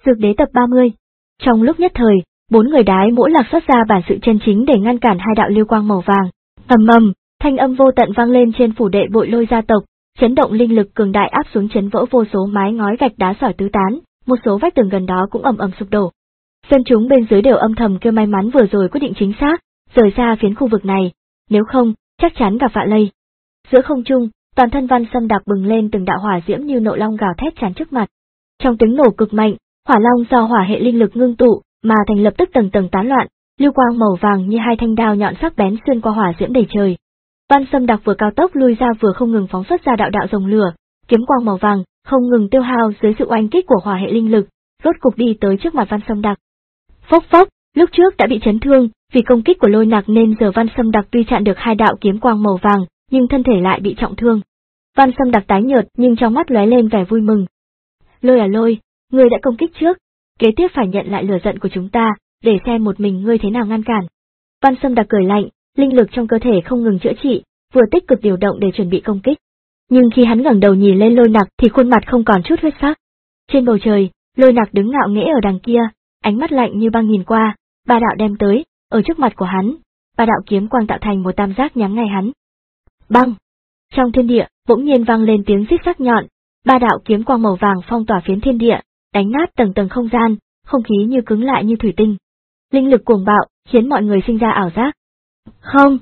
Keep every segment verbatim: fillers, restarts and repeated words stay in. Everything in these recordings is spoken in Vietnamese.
Dược đế tập ba mươi. Trong lúc nhất thời, bốn người đái mỗ lạc xuất ra bản sự chân chính để ngăn cản hai đạo lưu quang màu vàng. Ầm ầm, thanh âm vô tận vang lên trên phủ đệ Bội Lôi gia tộc, chấn động linh lực cường đại áp xuống chấn vỡ vô số mái ngói gạch đá sỏi tứ tán, một số vách tường gần đó cũng ầm ầm sụp đổ. Dân chúng bên dưới đều âm thầm kêu may mắn vừa rồi quyết định chính xác, rời xa phiến khu vực này, nếu không, chắc chắn gặp vạ lây. Giữa không trung, toàn thân Văn Sâm Đặc bừng lên từng đạo hỏa diễm như nộ long gào thét tràn trước mặt. Trong tiếng nổ cực mạnh, hỏa long do hỏa hệ linh lực ngưng tụ, mà thành lập tức tầng tầng tán loạn, lưu quang màu vàng như hai thanh đao nhọn sắc bén xuyên qua hỏa diễm đầy trời. Văn Sâm Đặc vừa cao tốc lui ra vừa không ngừng phóng xuất ra đạo đạo rồng lửa, kiếm quang màu vàng, không ngừng tiêu hao dưới sự oanh kích của hỏa hệ linh lực, rốt cục đi tới trước mặt Văn Sâm Đặc. Phốc phốc, lúc trước đã bị chấn thương, vì công kích của Lôi Nặc nên giờ Văn Sâm Đặc tuy chặn được hai đạo kiếm quang màu vàng, nhưng thân thể lại bị trọng thương. Văn Sâm Đặc tái nhợt nhưng trong mắt lóe lên vẻ vui mừng. Lôi à Lôi, ngươi đã công kích trước, kế tiếp phải nhận lại lửa giận của chúng ta, để xem một mình ngươi thế nào ngăn cản. Văn Sâm Đặc cười lạnh, linh lực trong cơ thể không ngừng chữa trị, vừa tích cực điều động để chuẩn bị công kích. Nhưng khi hắn ngẩng đầu nhìn lên Lôi Nặc thì khuôn mặt không còn chút huyết sắc. Trên bầu trời, Lôi Nặc đứng ngạo nghễ ở đằng kia, ánh mắt lạnh như băng nhìn qua, ba đạo đem tới, ở trước mặt của hắn, ba đạo kiếm quang tạo thành một tam giác nhắm ngay hắn. Băng! Trong thiên địa, bỗng nhiên vang lên tiếng rít sắc nhọn, ba đạo kiếm quang màu vàng phong tỏa phiến thiên địa, đánh nát tầng tầng không gian, không khí như cứng lại như thủy tinh. Linh lực cuồng bạo, khiến mọi người sinh ra ảo giác. Không!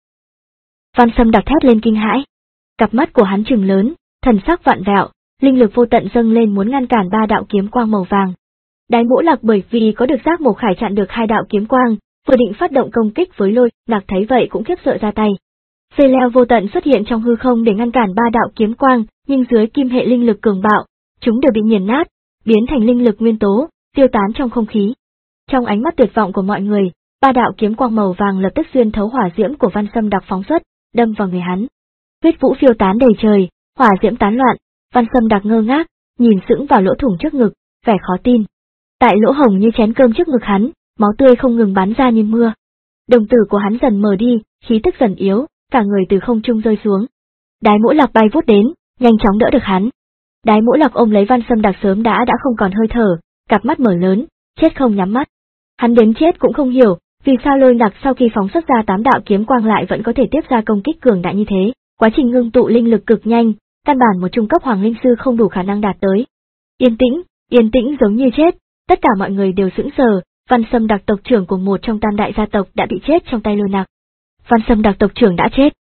Văn Sâm Đặc thét lên kinh hãi. Cặp mắt của hắn trừng lớn, thần sắc vặn vẹo, linh lực vô tận dâng lên muốn ngăn cản ba đạo kiếm quang màu vàng. Đái Mỗ Lạc bởi vì có được giác mộc khải chặn được hai đạo kiếm quang, vừa định phát động công kích với Lôi Nặc thấy vậy cũng khiếp sợ ra tay. Dây leo vô tận xuất hiện trong hư không để ngăn cản ba đạo kiếm quang, nhưng dưới kim hệ linh lực cường bạo, chúng đều bị nghiền nát, biến thành linh lực nguyên tố, tiêu tán trong không khí. Trong ánh mắt tuyệt vọng của mọi người, ba đạo kiếm quang màu vàng lập tức xuyên thấu hỏa diễm của Văn Sâm Đặc phóng xuất, đâm vào người hắn. Huyết vũ phiêu tán đầy trời, hỏa diễm tán loạn, Văn Sâm Đặc ngơ ngác, nhìn sững vào lỗ thủng trước ngực, vẻ khó tin. Tại lỗ hổng như chén cơm trước ngực hắn, máu tươi không ngừng bắn ra như mưa. Đồng tử của hắn dần mờ đi, khí tức dần yếu, cả người từ không trung rơi xuống. Đái Mỗ Lạc bay vút đến, nhanh chóng đỡ được hắn. Đái Mỗ Lạc ôm lấy Văn Sâm Đặc sớm đã đã không còn hơi thở, cặp mắt mở lớn, chết không nhắm mắt. Hắn đến chết cũng không hiểu, vì sao Lôi Nặc sau khi phóng xuất ra tám đạo kiếm quang lại vẫn có thể tiếp ra công kích cường đại như thế. Quá trình ngưng tụ linh lực cực nhanh, căn bản một trung cấp hoàng linh sư không đủ khả năng đạt tới. Yên tĩnh, yên tĩnh giống như chết, tất cả mọi người đều sững sờ. Văn Sâm Đặc tộc trưởng của một trong tam đại gia tộc đã bị chết trong tay Lôi Nặc. Văn Sâm Đặc tộc trưởng đã chết.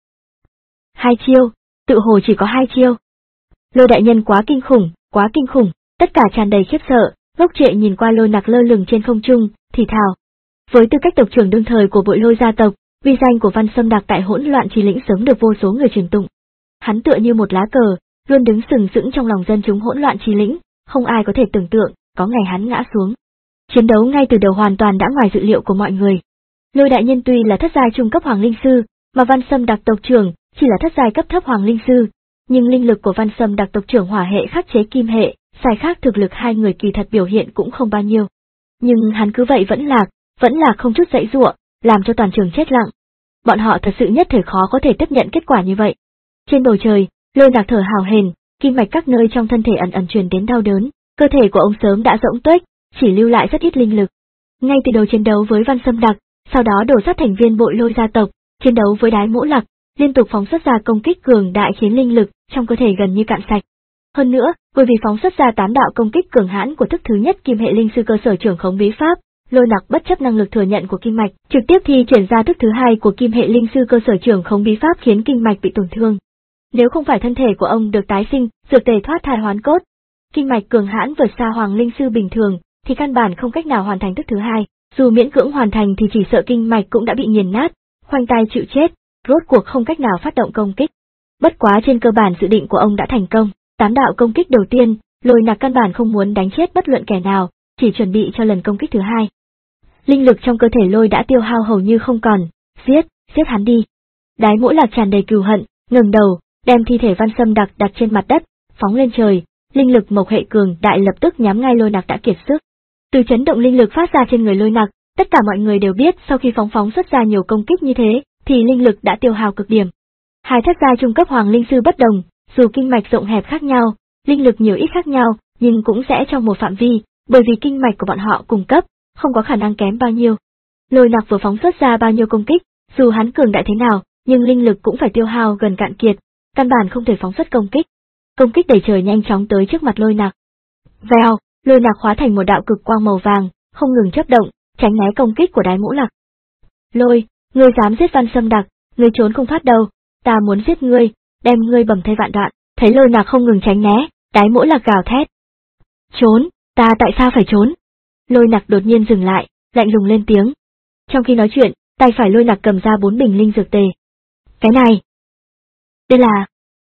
Hai chiêu, tự hồ chỉ có hai chiêu. Lôi đại nhân quá kinh khủng, quá kinh khủng, tất cả tràn đầy khiếp sợ, ngốc trệ nhìn qua Lôi Nặc lơ lửng trên không trung, thì thào. Với tư cách tộc trưởng đương thời của Bội Lôi gia tộc, uy danh của Văn Sâm Đặc tại hỗn loạn trì lĩnh sớm được vô số người truyền tụng. Hắn tựa như một lá cờ, luôn đứng sừng sững trong lòng dân chúng hỗn loạn trì lĩnh, không ai có thể tưởng tượng, có ngày hắn ngã xuống. Chiến đấu ngay từ đầu hoàn toàn đã ngoài dự liệu của mọi người. Lôi đại nhân tuy là thất giai trung cấp hoàng linh sư, mà Văn Sâm Đặc tộc trưởng chỉ là thất giai cấp thấp hoàng linh sư, nhưng linh lực của Văn Sâm Đặc tộc trưởng hỏa hệ khắc chế kim hệ, sai khác thực lực hai người kỳ thật biểu hiện cũng không bao nhiêu. Nhưng hắn cứ vậy vẫn lạc, vẫn là không chút dãy dụa, làm cho toàn trường chết lặng. Bọn họ thật sự nhất thời khó có thể tiếp nhận kết quả như vậy. Trên bầu trời, Lôi Nặc thở hào hển, kim mạch các nơi trong thân thể ẩn ẩn truyền đến đau đớn, cơ thể của ông sớm đã rỗng tuếch, chỉ lưu lại rất ít linh lực. Ngay từ đầu chiến đấu với Văn Sâm Đặc, sau đó đổ sát thành viên Bội Lôi gia tộc, chiến đấu với Đái Mỗ Lạc, liên tục phóng xuất ra công kích cường đại khiến linh lực trong cơ thể gần như cạn sạch. Hơn nữa, bởi vì phóng xuất ra tám đạo công kích cường hãn của thức thứ nhất kim hệ linh sư cơ sở trưởng khống bí pháp, Lôi Nặc bất chấp năng lực thừa nhận của kim mạch, trực tiếp thi triển ra thức thứ hai của kim hệ linh sư cơ sở trưởng khống bí pháp khiến kinh mạch bị tổn thương. Nếu không phải thân thể của ông được tái sinh, dược tề thoát thai hoán cốt, kinh mạch cường hãn vượt xa hoàng linh sư bình thường, thì căn bản không cách nào hoàn thành thức thứ hai, dù miễn cưỡng hoàn thành thì chỉ sợ kinh mạch cũng đã bị nghiền nát, khoanh tay chịu chết, rốt cuộc không cách nào phát động công kích. Bất quá trên cơ bản dự định của ông đã thành công, tám đạo công kích đầu tiên, Lôi Nặc căn bản không muốn đánh chết bất luận kẻ nào, chỉ chuẩn bị cho lần công kích thứ hai. Linh lực trong cơ thể Lôi đã tiêu hao hầu như không còn, giết, giết hắn đi. Đái Mỗ Lạc tràn đầy cừu hận, ngẩng đầu, đem thi thể Văn Sâm Đặc đặt trên mặt đất, phóng lên trời, linh lực mộc hệ cường đại lập tức nhắm ngay Lôi Nặc đã kiệt sức. Từ chấn động linh lực phát ra trên người Lôi Nặc, tất cả mọi người đều biết sau khi phóng phóng xuất ra nhiều công kích như thế, thì linh lực đã tiêu hao cực điểm. Hai thất giai trung cấp hoàng linh sư bất đồng, dù kinh mạch rộng hẹp khác nhau, linh lực nhiều ít khác nhau, nhưng cũng sẽ trong một phạm vi, bởi vì kinh mạch của bọn họ cùng cấp, không có khả năng kém bao nhiêu. Lôi Nặc vừa phóng xuất ra bao nhiêu công kích, dù hắn cường đại thế nào, nhưng linh lực cũng phải tiêu hao gần cạn kiệt, căn bản không thể phóng xuất công kích. Công kích đầy trời nhanh chóng tới trước mặt Lôi Nặc. Vèo, Lôi Nặc hóa thành một đạo cực quang màu vàng, không ngừng chớp động, tránh né công kích của Đái Mỗ Lặc. Lôi, ngươi dám giết Văn Sâm Đặc, ngươi trốn không thoát đâu, ta muốn giết ngươi, đem ngươi bầm thây vạn đoạn. Thấy Lôi Nặc không ngừng tránh né, Đái Mỗ Lặc gào thét. Trốn, ta tại sao phải trốn? Lôi Nặc đột nhiên dừng lại, lạnh lùng lên tiếng. Trong khi nói chuyện, tay phải Lôi Nặc cầm ra bốn bình linh dược tề. Cái này, đây là...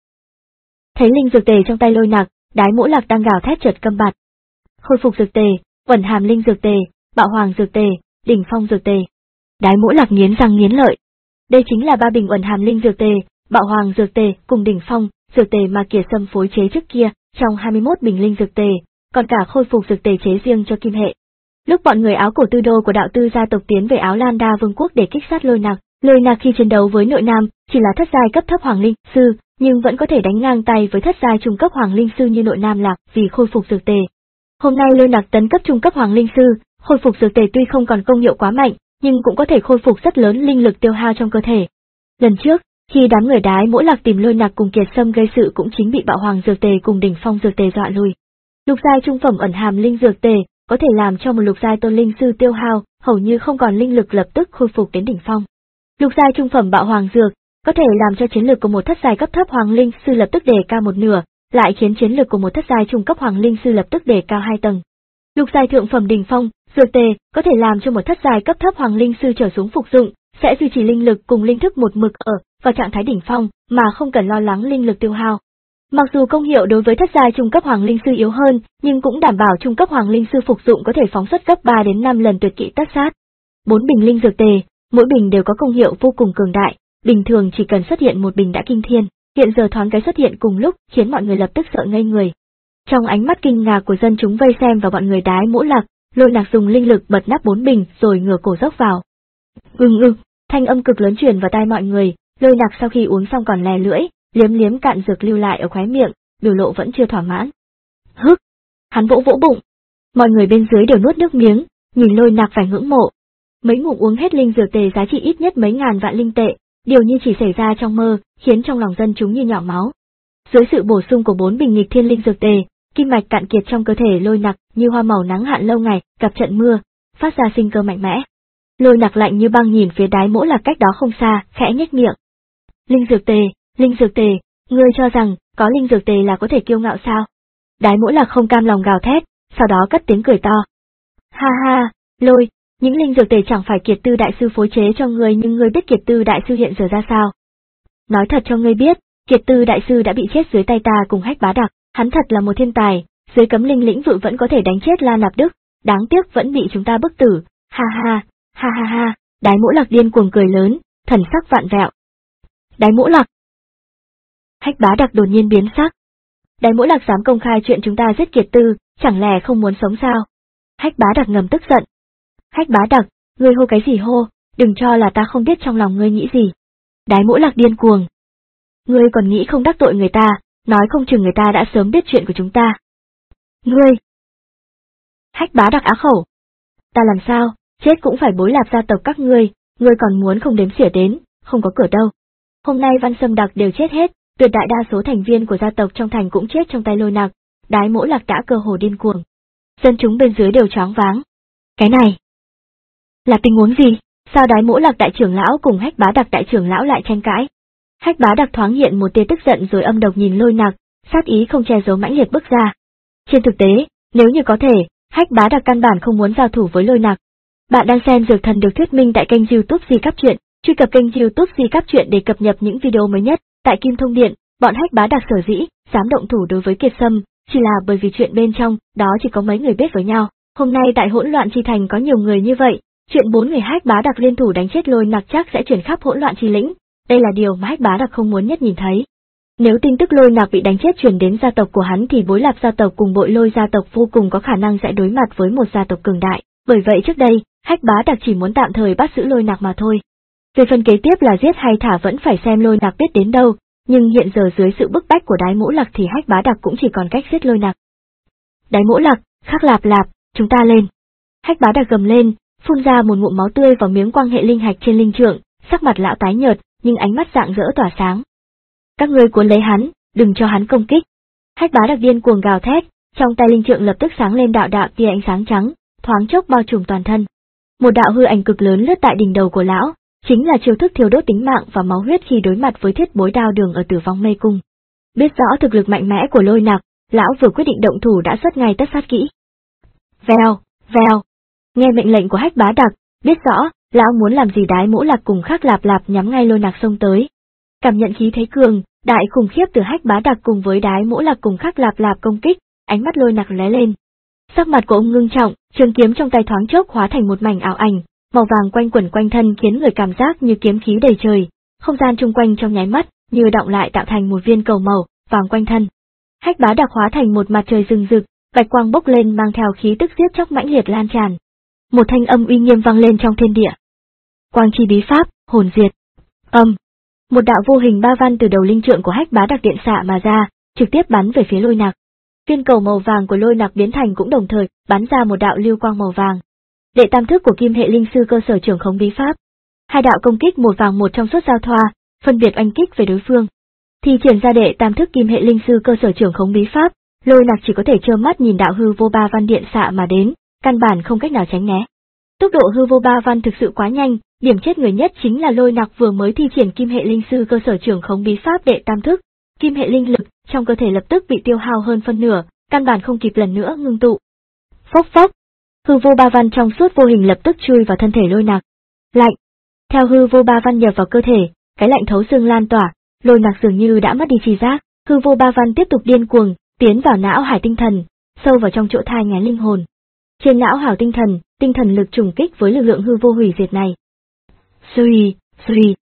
Thấy linh dược tề trong tay Lôi Nặc, Đái Mỗ Lặc đang gào thét chợt câm bặt. Khôi phục dược tề, uẩn hàm linh dược tề, bạo hoàng dược tề, đỉnh phong dược tề. Đái Mỗ Lặc nghiến răng nghiến lợi. Đây chính là ba bình uẩn hàm linh dược tề, bạo hoàng dược tề cùng đỉnh phong dược tề mà Kiệt Sâm phối chế trước kia, trong hai mươi mốt bình linh dược tề, còn cả khôi phục dược tề chế riêng cho Kim Hệ. Lúc bọn người áo cổ tư đô của đạo tư gia tộc tiến về Áo Lan Đa Vương quốc để kích sát Lôi Nặc, Lôi Nặc khi chiến đấu với nội nam chỉ là thất giai cấp thấp hoàng linh sư, nhưng vẫn có thể đánh ngang tay với thất giai trung cấp hoàng linh sư như nội nam Lạc vì khôi phục dược tề. Hôm nay Lôi Nặc tấn cấp trung cấp hoàng linh sư, khôi phục dược tề tuy không còn công hiệu quá mạnh, nhưng cũng có thể khôi phục rất lớn linh lực tiêu hao trong cơ thể. Lần trước, khi đám người Đái Mỗ Lặc tìm Lôi Nặc cùng Kiệt Sâm gây sự cũng chính bị bạo hoàng dược tề cùng đỉnh phong dược tề dọa lui. Lục giai trung phẩm ẩn hàm linh dược tề có thể làm cho một lục giai tôn linh sư tiêu hao, hầu như không còn linh lực lập tức khôi phục đến đỉnh phong. Lục giai trung phẩm bạo hoàng dược có thể làm cho chiến lực của một thất giai cấp thấp hoàng linh sư lập tức đề cao một nửa, lại khiến chiến lực của một thất giai trung cấp hoàng linh sư lập tức đề cao hai tầng. Lục giai thượng phẩm đỉnh phong dược tề có thể làm cho một thất giai cấp thấp hoàng linh sư trở xuống phục dụng, sẽ duy trì linh lực cùng linh thức một mực ở vào trạng thái đỉnh phong mà không cần lo lắng linh lực tiêu hao. Mặc dù công hiệu đối với thất giai trung cấp hoàng linh sư yếu hơn, nhưng cũng đảm bảo trung cấp hoàng linh sư phục dụng có thể phóng xuất gấp ba đến năm lần tuyệt kỹ tất sát. Bốn bình linh dược tề, mỗi bình đều có công hiệu vô cùng cường đại, bình thường chỉ cần xuất hiện một bình đã kinh thiên, hiện giờ thoáng cái xuất hiện cùng lúc khiến mọi người lập tức sợ ngây người. Trong ánh mắt kinh ngạc của dân chúng vây xem và bọn người Đái Mỗ Lặc, Lôi Nặc dùng linh lực bật nắp bốn bình rồi ngửa cổ dốc vào. Ưng ưng, thanh âm cực lớn truyền vào tai mọi người, Lôi Nặc sau khi uống xong còn lè lưỡi, liếm liếm cạn dược lưu lại ở khóe miệng, biểu lộ vẫn chưa thỏa mãn. Hức, hắn vỗ vỗ bụng. Mọi người bên dưới đều nuốt nước miếng, nhìn Lôi Nặc phải ngưỡng mộ. Mấy ngụm uống hết linh dược tề giá trị ít nhất mấy ngàn vạn linh tệ, điều như chỉ xảy ra trong mơ, khiến trong lòng dân chúng như nhỏ máu. Dưới sự bổ sung của bốn bình nghịch thiên linh dược tề, kim mạch cạn kiệt trong cơ thể Lôi Nặc như hoa màu nắng hạn lâu ngày, gặp trận mưa, phát ra sinh cơ mạnh mẽ. Lôi Nặc lạnh như băng nhìn phía Đái Mỗ Lặc cách đó không xa, khẽ nhếch miệng. Linh dược tề, linh dược tề, ngươi cho rằng có linh dược tề là có thể kiêu ngạo sao? Đái Mỗ Lặc không cam lòng gào thét, sau đó cất tiếng cười to. Ha ha, Lôi, những linh dược tề chẳng phải Kiệt Tư đại sư phối chế cho ngươi, nhưng ngươi biết Kiệt Tư đại sư hiện giờ ra sao? Nói thật cho ngươi biết, Kiệt Tư đại sư đã bị chết dưới tay ta cùng Hách Bá Đặc, hắn thật là một thiên tài, dưới cấm linh lĩnh vực vẫn có thể đánh chết La Nạp Đức, đáng tiếc vẫn bị chúng ta bức tử. Ha ha, ha ha ha, Đái Mỗ Lặc điên cuồng cười lớn, thần sắc vạn vẹo. Đái Mỗ Lặc. Hách Bá Đặc đột nhiên biến sắc. Đái Mỗ Lặc dám công khai chuyện chúng ta giết Kiệt Tư, chẳng lẽ không muốn sống sao? Hách Bá Đặc ngầm tức giận. Hách Bá Đặc, ngươi hô cái gì hô, đừng cho là ta không biết trong lòng ngươi nghĩ gì. Đái Mỗ Lặc điên cuồng. Ngươi còn nghĩ không đắc tội người ta, nói không chừng người ta đã sớm biết chuyện của chúng ta. Ngươi. Hách Bá Đặc á khẩu. Ta làm sao, chết cũng phải bối lạp gia tộc các ngươi, ngươi còn muốn không đếm xỉa đến, không có cửa đâu. Hôm nay Văn Sâm Đặc đều chết hết, tuyệt đại đa số thành viên của gia tộc trong thành cũng chết trong tay Lôi Nặc, Đái Mỗ Lặc đã cơ hồ điên cuồng. Dân chúng bên dưới đều choáng váng. Cái này là tình huống gì? Sao Đái Mỗ Lặc đại trưởng lão cùng Hách Bá Đặc đại trưởng lão lại tranh cãi? Hách Bá Đặc thoáng hiện một tia tức giận rồi âm độc nhìn Lôi Nặc, sát ý không che giấu mãnh liệt bức ra. Trên thực tế, nếu như có thể, Hách Bá Đặc căn bản không muốn giao thủ với Lôi Nặc. Bạn đang xem Dược Thần được thuyết minh tại kênh YouTube Di Cáp Truyện, truy cập kênh YouTube Di Cáp Truyện để cập nhật những video mới nhất. Tại Kim Thông Điện, bọn Hách Bá Đặc sở dĩ dám động thủ đối với Kiệt Sâm, chỉ là bởi vì chuyện bên trong đó chỉ có mấy người biết với nhau. Hôm nay tại Hỗn Loạn Chi Thành có nhiều người như vậy, chuyện bốn người Hách Bá Đặc liên thủ đánh chết Lôi Nặc chắc sẽ truyền khắp Hỗn Loạn Chi lĩnh. Đây là điều mà Hách Bá Đặc không muốn nhất nhìn thấy. Nếu tin tức Lôi Nặc bị đánh chết truyền đến gia tộc của hắn thì Bối Lạp gia tộc cùng Bội Lôi gia tộc vô cùng có khả năng sẽ đối mặt với một gia tộc cường đại. Bởi vậy trước đây, Hách Bá Đặc chỉ muốn tạm thời bắt giữ Lôi Nặc mà thôi. Về phần kế tiếp là giết hay thả vẫn phải xem Lôi Nặc biết đến đâu, nhưng hiện giờ dưới sự bức bách của Đái Mỗ Lặc thì Hách Bá Đặc cũng chỉ còn cách giết Lôi Nặc. Đái Mỗ Lặc, Khắc Lạp Lạp, chúng ta lên. Hách Bá Đặc gầm lên, phun ra một ngụm máu tươi vào miếng quang hệ linh hạch trên linh trượng, sắc mặt lão tái nhợt, nhưng ánh mắt rạng rỡ tỏa sáng. Các ngươi cuốn lấy hắn, đừng cho hắn công kích. Hách Bá Đặc điên cuồng gào thét, trong tay linh trượng lập tức sáng lên đạo đạo tia ánh sáng trắng, thoáng chốc bao trùm toàn thân. Một đạo hư ảnh cực lớn lướt tại đỉnh đầu của lão, chính là chiêu thức thiêu đốt tính mạng và máu huyết khi đối mặt với thiết bối đao đường ở Tử Vong Mê Cung. Biết rõ thực lực mạnh mẽ của Lôi Nặc, lão vừa quyết định động thủ đã xuất ngay tất sát kỹ. Vèo, vèo. Nghe mệnh lệnh của Hách Bá Đặc, biết rõ, lão muốn làm gì Đái Mỗ Lạc cùng Khắc Lạp Lạp nhắm ngay Lôi Nặc xông tới. Cảm nhận khí thế cường, đại khủng khiếp từ Hách Bá Đặc cùng với Đái Mỗ Lạc cùng Khắc Lạp Lạp công kích, ánh mắt Lôi Nặc lóe lên. Sắc mặt của ông ngưng trọng, trường kiếm trong tay thoáng chốc hóa thành một mảnh ảo ảnh, màu vàng quanh quẩn quanh thân khiến người cảm giác như kiếm khí đầy trời, không gian chung quanh trong nháy mắt như động lại tạo thành một viên cầu màu vàng quanh thân. Hách Bá Đặc hóa thành một mặt trời rừng rực, bạch quang bốc lên mang theo khí tức giết chóc mãnh liệt lan tràn. Một thanh âm uy nghiêm vang lên trong thiên địa. Quang chi bí pháp, hồn diệt. Âm. Một đạo vô hình ba văn từ đầu linh trượng của Hách Bá Đặc điện xạ mà ra, trực tiếp bắn về phía Lôi Nặc. Viên cầu màu vàng của Lôi Nặc biến thành cũng đồng thời bắn ra một đạo lưu quang màu vàng. Đệ tam thức của Kim hệ linh sư cơ sở trưởng khống bí pháp. Hai đạo công kích một vàng một trong suốt giao thoa, phân biệt oanh kích về đối phương. Thì triển ra đệ tam thức Kim hệ linh sư cơ sở trưởng khống bí pháp, Lôi Nặc chỉ có thể trơ mắt nhìn đạo hư vô ba văn điện xạ mà đến, căn bản không cách nào tránh né. Tốc độ hư vô ba văn thực sự quá nhanh, điểm chết người nhất chính là Lôi Nặc vừa mới thi triển Kim hệ linh sư cơ sở trưởng khống bí pháp đệ tam thức, kim hệ linh lực trong cơ thể lập tức bị tiêu hao hơn phân nửa, căn bản không kịp lần nữa ngưng tụ. Phốc phốc, hư vô ba văn trong suốt vô hình lập tức chui vào thân thể Lôi Nặc. Lạnh. Theo hư vô ba văn nhập vào cơ thể, cái lạnh thấu xương lan tỏa, Lôi Nặc dường như đã mất đi tri giác, hư vô ba văn tiếp tục điên cuồng, tiến vào não hải tinh thần, sâu vào trong chỗ thai ngén linh hồn. Trên não hải tinh thần, tinh thần lực trùng kích với lực lượng hư vô hủy diệt này. Suy, suy.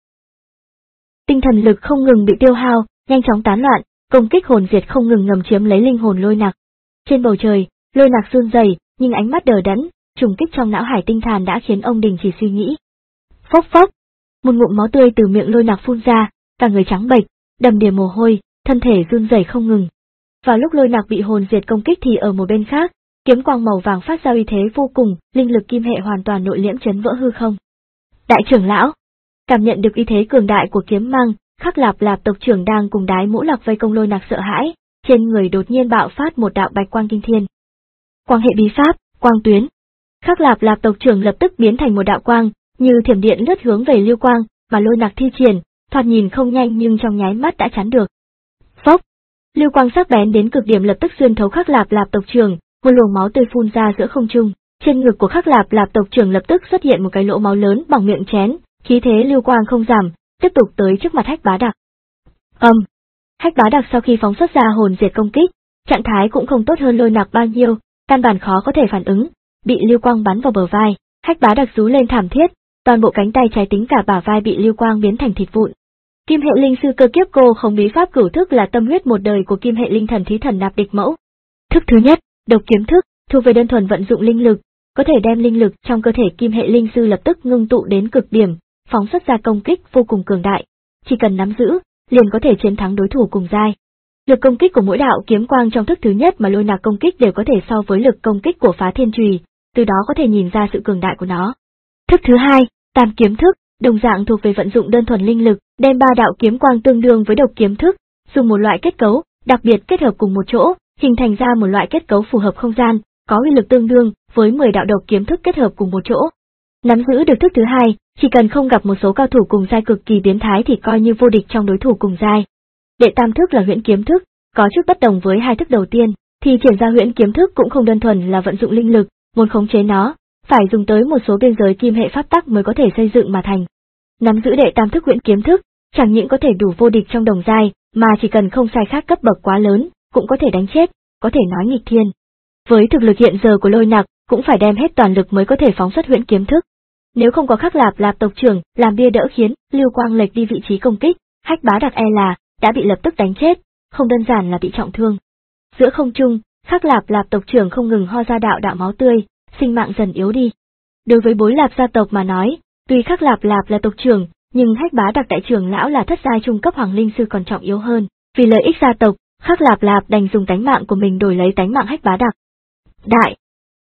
Tinh thần lực không ngừng bị tiêu hao, nhanh chóng tán loạn, công kích hồn diệt không ngừng ngầm chiếm lấy linh hồn Lôi Nặc. Trên bầu trời, Lôi Nặc run rẩy, nhưng ánh mắt đờ đẫn, trùng kích trong não hải tinh thần đã khiến ông đình chỉ suy nghĩ. Phốc phốc, một ngụm máu tươi từ miệng Lôi Nặc phun ra, cả người trắng bệch, đầm đìa mồ hôi, thân thể run rẩy không ngừng. Vào lúc Lôi Nặc bị hồn diệt công kích thì ở một bên khác, kiếm quang màu vàng phát ra uy thế vô cùng, linh lực kim hệ hoàn toàn nội liễm chấn vỡ hư không. Đại trưởng lão, cảm nhận được uy thế cường đại của kiếm mang, Khắc Lạp Lạp tộc trưởng đang cùng Đái Mỗ Lạc vây công Lôi Nặc sợ hãi, trên người đột nhiên bạo phát một đạo bạch quang kinh thiên. Quang hệ bí pháp, quang tuyến. Khắc Lạp Lạp tộc trưởng lập tức biến thành một đạo quang, như thiểm điện lướt hướng về lưu quang, mà Lôi Nặc thi triển, thoạt nhìn không nhanh nhưng trong nháy mắt đã chắn được. Phốc, lưu quang sắc bén đến cực điểm lập tức xuyên thấu Khắc Lạp Lạp tộc trưởng, một luồng máu tươi phun ra giữa không trung. Trên ngực của Khắc Lạp Lạp tộc trưởng lập tức xuất hiện một cái lỗ máu lớn bằng miệng chén, khí thế lưu quang không giảm, tiếp tục tới trước mặt Hách Bá Đặc. Âm. Um, Hách Bá Đặc sau khi phóng xuất ra hồn diệt công kích, trạng thái cũng không tốt hơn Lôi Nặc bao nhiêu, căn bản khó có thể phản ứng, bị lưu quang bắn vào bờ vai, Hách Bá Đặc rú lên thảm thiết, toàn bộ cánh tay trái tính cả bả vai bị lưu quang biến thành thịt vụn. Kim hệ linh sư cơ kiếp cô không bí pháp cửu thức là tâm huyết một đời của Kim hệ linh thần thí thần nạp địch mẫu. Thức thứ nhất, độc kiếm thức, thuộc về đơn thuần vận dụng linh lực, có thể đem linh lực trong cơ thể Kim hệ linh sư lập tức ngưng tụ đến cực điểm, phóng xuất ra công kích vô cùng cường đại, chỉ cần nắm giữ, liền có thể chiến thắng đối thủ cùng giai. Lực công kích của mỗi đạo kiếm quang trong thức thứ nhất mà Lôi Nặc công kích đều có thể so với lực công kích của Phá Thiên Chùy, từ đó có thể nhìn ra sự cường đại của nó. Thức thứ hai, Tam kiếm thức, đồng dạng thuộc về vận dụng đơn thuần linh lực, đem ba đạo kiếm quang tương đương với độc kiếm thức, dùng một loại kết cấu đặc biệt kết hợp cùng một chỗ, hình thành ra một loại kết cấu phù hợp không gian, có uy lực tương đương với mười đạo độc kiếm thức kết hợp cùng một chỗ. Nắm giữ được thức thứ hai, chỉ cần không gặp một số cao thủ cùng giai cực kỳ biến thái thì coi như vô địch trong đối thủ cùng giai. Đệ tam thức là huyễn kiếm thức, có chút bất đồng với hai thức đầu tiên, thì triển ra huyễn kiếm thức cũng không đơn thuần là vận dụng linh lực, muốn khống chế nó, phải dùng tới một số biên giới kim hệ pháp tắc mới có thể xây dựng mà thành. Nắm giữ đệ tam thức huyễn kiếm thức, chẳng những có thể đủ vô địch trong đồng giai, mà chỉ cần không sai khác cấp bậc quá lớn, cũng có thể đánh chết, có thể nói nghịch thiên. Với thực lực hiện giờ của Lôi Nặc, cũng phải đem hết toàn lực mới có thể phóng xuất huyễn kiếm thức. Nếu không có Khắc Lạp Lạp tộc trưởng làm bia đỡ khiến lưu quang lệch đi vị trí công kích, Hách Bá Đặc e là đã bị lập tức đánh chết, không đơn giản là bị trọng thương. Giữa không trung, Khắc Lạp Lạp tộc trưởng không ngừng ho ra đạo đạo máu tươi, sinh mạng dần yếu đi. Đối với Bối Lạp gia tộc mà nói, tuy Khắc Lạp Lạp là tộc trưởng, nhưng Hách Bá Đặc đại trưởng lão là thất giai trung cấp hoàng linh sư còn trọng yếu hơn. Vì lợi ích gia tộc, Khắc Lạp Lạp đành dùng tánh mạng của mình đổi lấy tánh mạng Hách Bá Đặc. Đại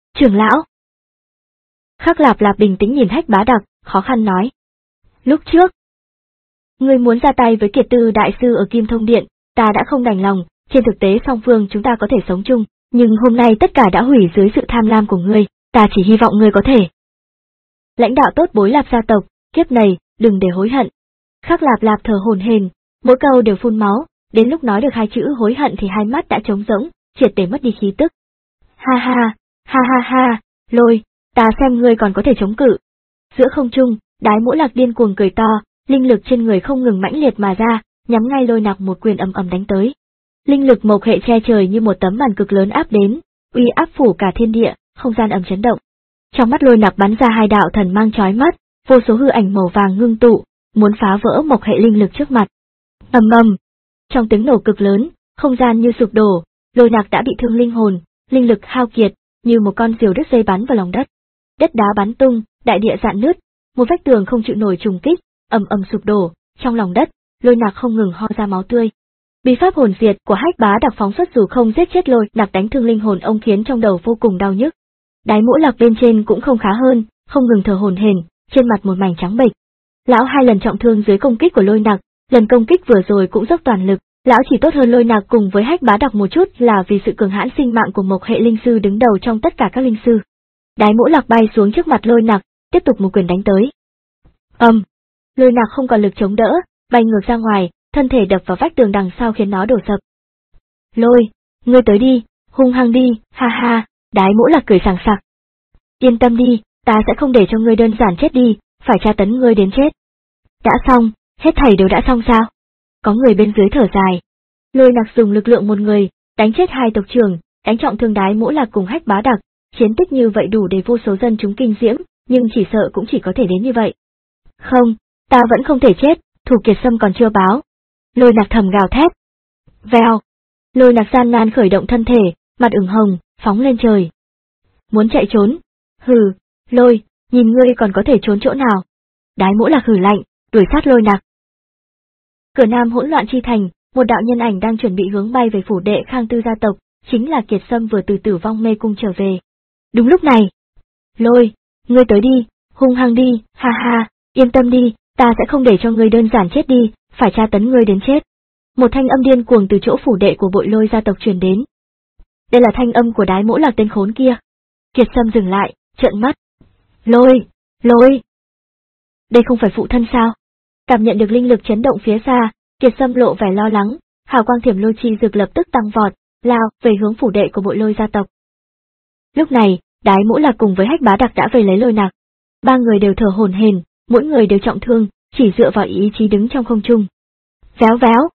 Trưởng lão. Khắc Lạp Lạp bình tĩnh nhìn Hách Bá Đặc, khó khăn nói. Lúc trước, ngươi muốn ra tay với Kiệt Tư đại sư ở Kim Thông Điện, ta đã không đành lòng, trên thực tế song phương chúng ta có thể sống chung, nhưng hôm nay tất cả đã hủy dưới sự tham lam của ngươi, ta chỉ hy vọng ngươi có thể. Lãnh đạo tốt bối Lạp gia tộc, kiếp này, đừng để hối hận. Khắc Lạp Lạp thở hổn hển, mỗi câu đều phun máu, đến lúc nói được hai chữ hối hận thì hai mắt đã trống rỗng, triệt để mất đi khí tức. Ha ha, ha ha ha, Lôi, ta xem ngươi còn có thể chống cự. Giữa không trung, Đái Mỗ Lạc điên cuồng cười to, linh lực trên người không ngừng mãnh liệt mà ra, nhắm ngay Lôi Nặc một quyền ầm ầm đánh tới. Linh lực mộc hệ che trời như một tấm màn cực lớn áp đến, uy áp phủ cả thiên địa, không gian ầm chấn động. Trong mắt Lôi Nặc bắn ra hai đạo thần mang chói mắt, vô số hư ảnh màu vàng ngưng tụ, muốn phá vỡ mộc hệ linh lực trước mặt. Ầm ầm, trong tiếng nổ cực lớn, không gian như sụp đổ, Lôi Nặc đã bị thương linh hồn, linh lực hao kiệt, như một con diều đứt dây bắn vào lòng đất. Đất đá bắn tung, đại địa rạn nứt, một vách tường không chịu nổi trùng kích, ầm ầm sụp đổ, trong lòng đất, Lôi Nặc không ngừng ho ra máu tươi. Bí pháp hồn diệt của Hách Bá Đặc phóng xuất dù không giết chết Lôi Nặc đánh thương linh hồn ông khiến trong đầu vô cùng đau nhức. Đái Mỗ Lạc bên trên cũng không khá hơn, không ngừng thở hổn hển, trên mặt một mảnh trắng bệch. Lão hai lần trọng thương dưới công kích của Lôi Nặc, lần công kích vừa rồi cũng dốc toàn lực, lão chỉ tốt hơn Lôi Nặc cùng với Hách Bá Đặc một chút là vì sự cường hãn sinh mạng của mộc hệ linh sư đứng đầu trong tất cả các linh sư. Đái Mỗ Lạc bay xuống trước mặt Lôi Nặc, tiếp tục một quyền đánh tới. Ầm, um, Lôi Nặc không còn lực chống đỡ, bay ngược ra ngoài, thân thể đập vào vách tường đằng sau khiến nó đổ sập. Lôi, ngươi tới đi, hung hăng đi, ha ha, Đái Mỗ Lạc cười sảng sặc. Yên tâm đi, ta sẽ không để cho ngươi đơn giản chết đi, phải tra tấn ngươi đến chết. Đã xong, hết thảy đều đã xong sao? Có người bên dưới thở dài. Lôi Nặc dùng lực lượng một người, đánh chết hai tộc trưởng, đánh trọng thương Đái Mỗ Lạc cùng Hách Bá Đặc, chiến tích như vậy đủ để vô số dân chúng kinh diễm, nhưng chỉ sợ cũng chỉ có thể đến như vậy. Không, ta vẫn không thể chết, thù Kiệt Sâm còn chưa báo. Lôi Nặc thầm gào thét. Vèo. Lôi Nặc gian nan khởi động thân thể, mặt ửng hồng, phóng lên trời. Muốn chạy trốn? Hừ, Lôi, nhìn ngươi còn có thể trốn chỗ nào? Đái Mỗ Lạc hừ lạnh, đuổi sát Lôi Nặc. Cửa Nam hỗn loạn chi thành, một đạo nhân ảnh đang chuẩn bị hướng bay về phủ đệ Khang Tư gia tộc, chính là Kiệt Sâm vừa từ tử vong mê cung trở về. Đúng lúc này. Lôi, ngươi tới đi, hung hăng đi, ha ha, yên tâm đi, ta sẽ không để cho ngươi đơn giản chết đi, phải tra tấn ngươi đến chết. Một thanh âm điên cuồng từ chỗ phủ đệ của Bội Lôi gia tộc truyền đến. Đây là thanh âm của Đái Mỗ Lạc tên khốn kia. Kiệt Sâm dừng lại, trợn mắt. Lôi, Lôi. Đây không phải phụ thân sao? Cảm nhận được linh lực chấn động phía xa, Kiệt Sâm lộ vẻ lo lắng, hào quang thiểm lôi chi dược lập tức tăng vọt, lao về hướng phủ đệ của Bội Lôi gia tộc. Lúc này, Đái Mỗ Lạc cùng với Hách Bá Đặc đã về lấy Lôi Nặc. Ba người đều thở hổn hển, mỗi người đều trọng thương, chỉ dựa vào ý chí đứng trong không trung. Véo véo.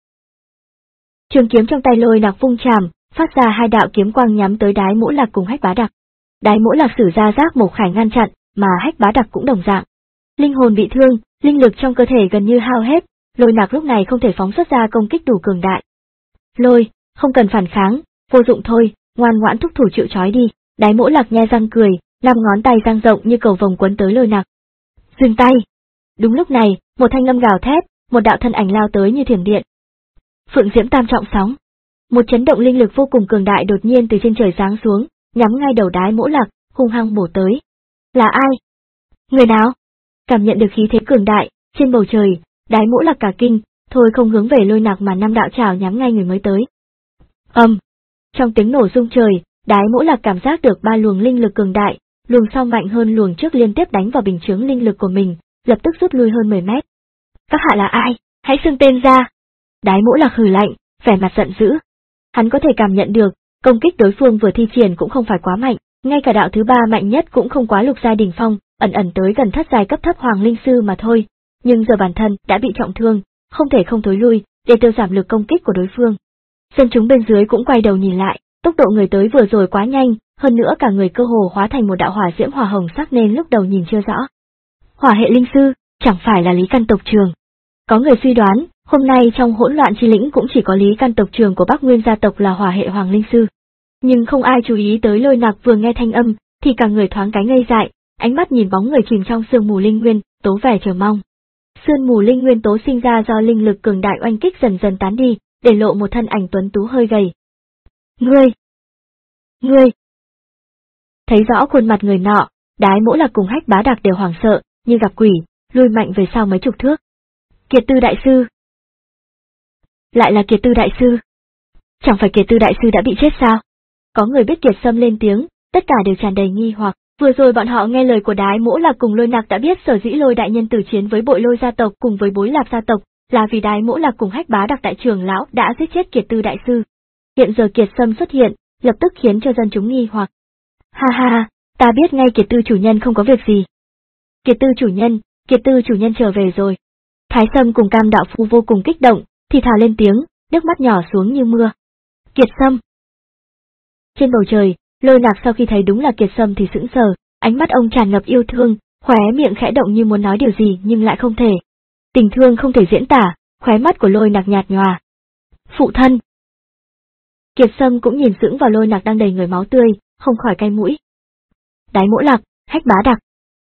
Trường kiếm trong tay Lôi Nặc vung chàm, phát ra hai đạo kiếm quang nhắm tới Đái Mỗ Lạc cùng Hách Bá Đặc. Đái Mỗ Lạc sử ra giác mộc khải ngăn chặn, mà Hách Bá Đặc cũng đồng dạng. Linh hồn bị thương, linh lực trong cơ thể gần như hao hết, Lôi Nặc lúc này không thể phóng xuất ra công kích đủ cường đại. Lôi, không cần phản kháng, vô dụng thôi, ngoan ngoãn thúc thủ chịu trói đi. Đái Mỗ Lạc nhe răng cười, năm ngón tay dang rộng như cầu vồng quấn tới Lôi Nặc. Dừng tay. Đúng lúc này, một thanh âm gào thét, một đạo thân ảnh lao tới như thiểm điện. Phượng Diễm Tam trọng sóng. Một chấn động linh lực vô cùng cường đại đột nhiên từ trên trời giáng xuống, nhắm ngay đầu Đái Mỗ Lạc, hung hăng bổ tới. Là ai? Người nào? Cảm nhận được khí thế cường đại, trên bầu trời, Đái Mỗ Lạc cả kinh, thôi không hướng về Lôi Nặc mà năm đạo trảo nhắm ngay người mới tới. Ầm. Um. Trong tiếng nổ rung trời, Đái Mỗ Lạc cảm giác được ba luồng linh lực cường đại, luồng sau mạnh hơn luồng trước liên tiếp đánh vào bình chướng linh lực của mình, lập tức rút lui hơn mười mét. Các hạ là ai? Hãy xưng tên ra. Đái Mỗ Lạc hừ lạnh, vẻ mặt giận dữ. Hắn có thể cảm nhận được, công kích đối phương vừa thi triển cũng không phải quá mạnh, ngay cả đạo thứ ba mạnh nhất cũng không quá lục giai đỉnh phong, ẩn ẩn tới gần thất giai cấp thấp hoàng linh sư mà thôi. Nhưng giờ bản thân đã bị trọng thương, không thể không thối lui, để tiêu giảm lực công kích của đối phương. Dân chúng bên dưới cũng quay đầu nhìn lại, tốc độ người tới vừa rồi quá nhanh, hơn nữa cả người cơ hồ hóa thành một đạo hỏa diễm hỏa hồng sắc nên lúc đầu nhìn chưa rõ. Hỏa hệ linh sư, chẳng phải là Lý Căn tộc trường. Có người suy đoán, hôm nay trong hỗn loạn chi lĩnh cũng chỉ có Lý Căn tộc trường của Bắc Nguyên gia tộc là hỏa hệ hoàng linh sư. Nhưng không ai chú ý tới Lôi Nặc vừa nghe thanh âm, thì cả người thoáng cái ngây dại, ánh mắt nhìn bóng người chìm trong sương mù linh nguyên, tố vẻ chờ mong. Sương mù linh nguyên tố sinh ra do linh lực cường đại oanh kích dần dần tán đi, để lộ một thân ảnh tuấn tú hơi gầy. Ngươi! Ngươi! Thấy rõ khuôn mặt người nọ, Đái Mỗ Lạc cùng Hách Bá Đặc đều hoảng sợ, như gặp quỷ, lùi mạnh về sau mấy chục thước. Kiệt Tư đại sư! Lại là Kiệt Tư đại sư! Chẳng phải Kiệt Tư đại sư đã bị chết sao? Có người biết Kiệt Sâm lên tiếng, tất cả đều tràn đầy nghi hoặc. Vừa rồi bọn họ nghe lời của Đái Mỗ Lạc cùng Lôi Nặc đã biết sở dĩ Lôi đại nhân tử chiến với Bội Lôi gia tộc cùng với Bối Lạp gia tộc, là vì Đái Mỗ Lạc cùng Hách Bá Đặc đại trưởng lão đã giết chết Kiệt Tư đại sư. Hiện giờ Kiệt Sâm xuất hiện, lập tức khiến cho dân chúng nghi hoặc. Ha ha ha, ta biết ngay Kiệt Tư chủ nhân không có việc gì. Kiệt Tư chủ nhân, Kiệt Tư chủ nhân trở về rồi. Thái Sâm cùng Cam đạo phu vô cùng kích động, thì thào lên tiếng, nước mắt nhỏ xuống như mưa. Kiệt Sâm! Trên bầu trời, Lôi Nặc sau khi thấy đúng là Kiệt Sâm thì sững sờ, ánh mắt ông tràn ngập yêu thương, khóe miệng khẽ động như muốn nói điều gì nhưng lại không thể. Tình thương không thể diễn tả, khóe mắt của Lôi Nặc nhạt nhòa. Phụ thân! Kiệt Sâm cũng nhìn sững vào Lôi Nặc đang đầy người máu tươi, không khỏi cay mũi. Đái Mỗ Lạc, Hách Bá Đặc!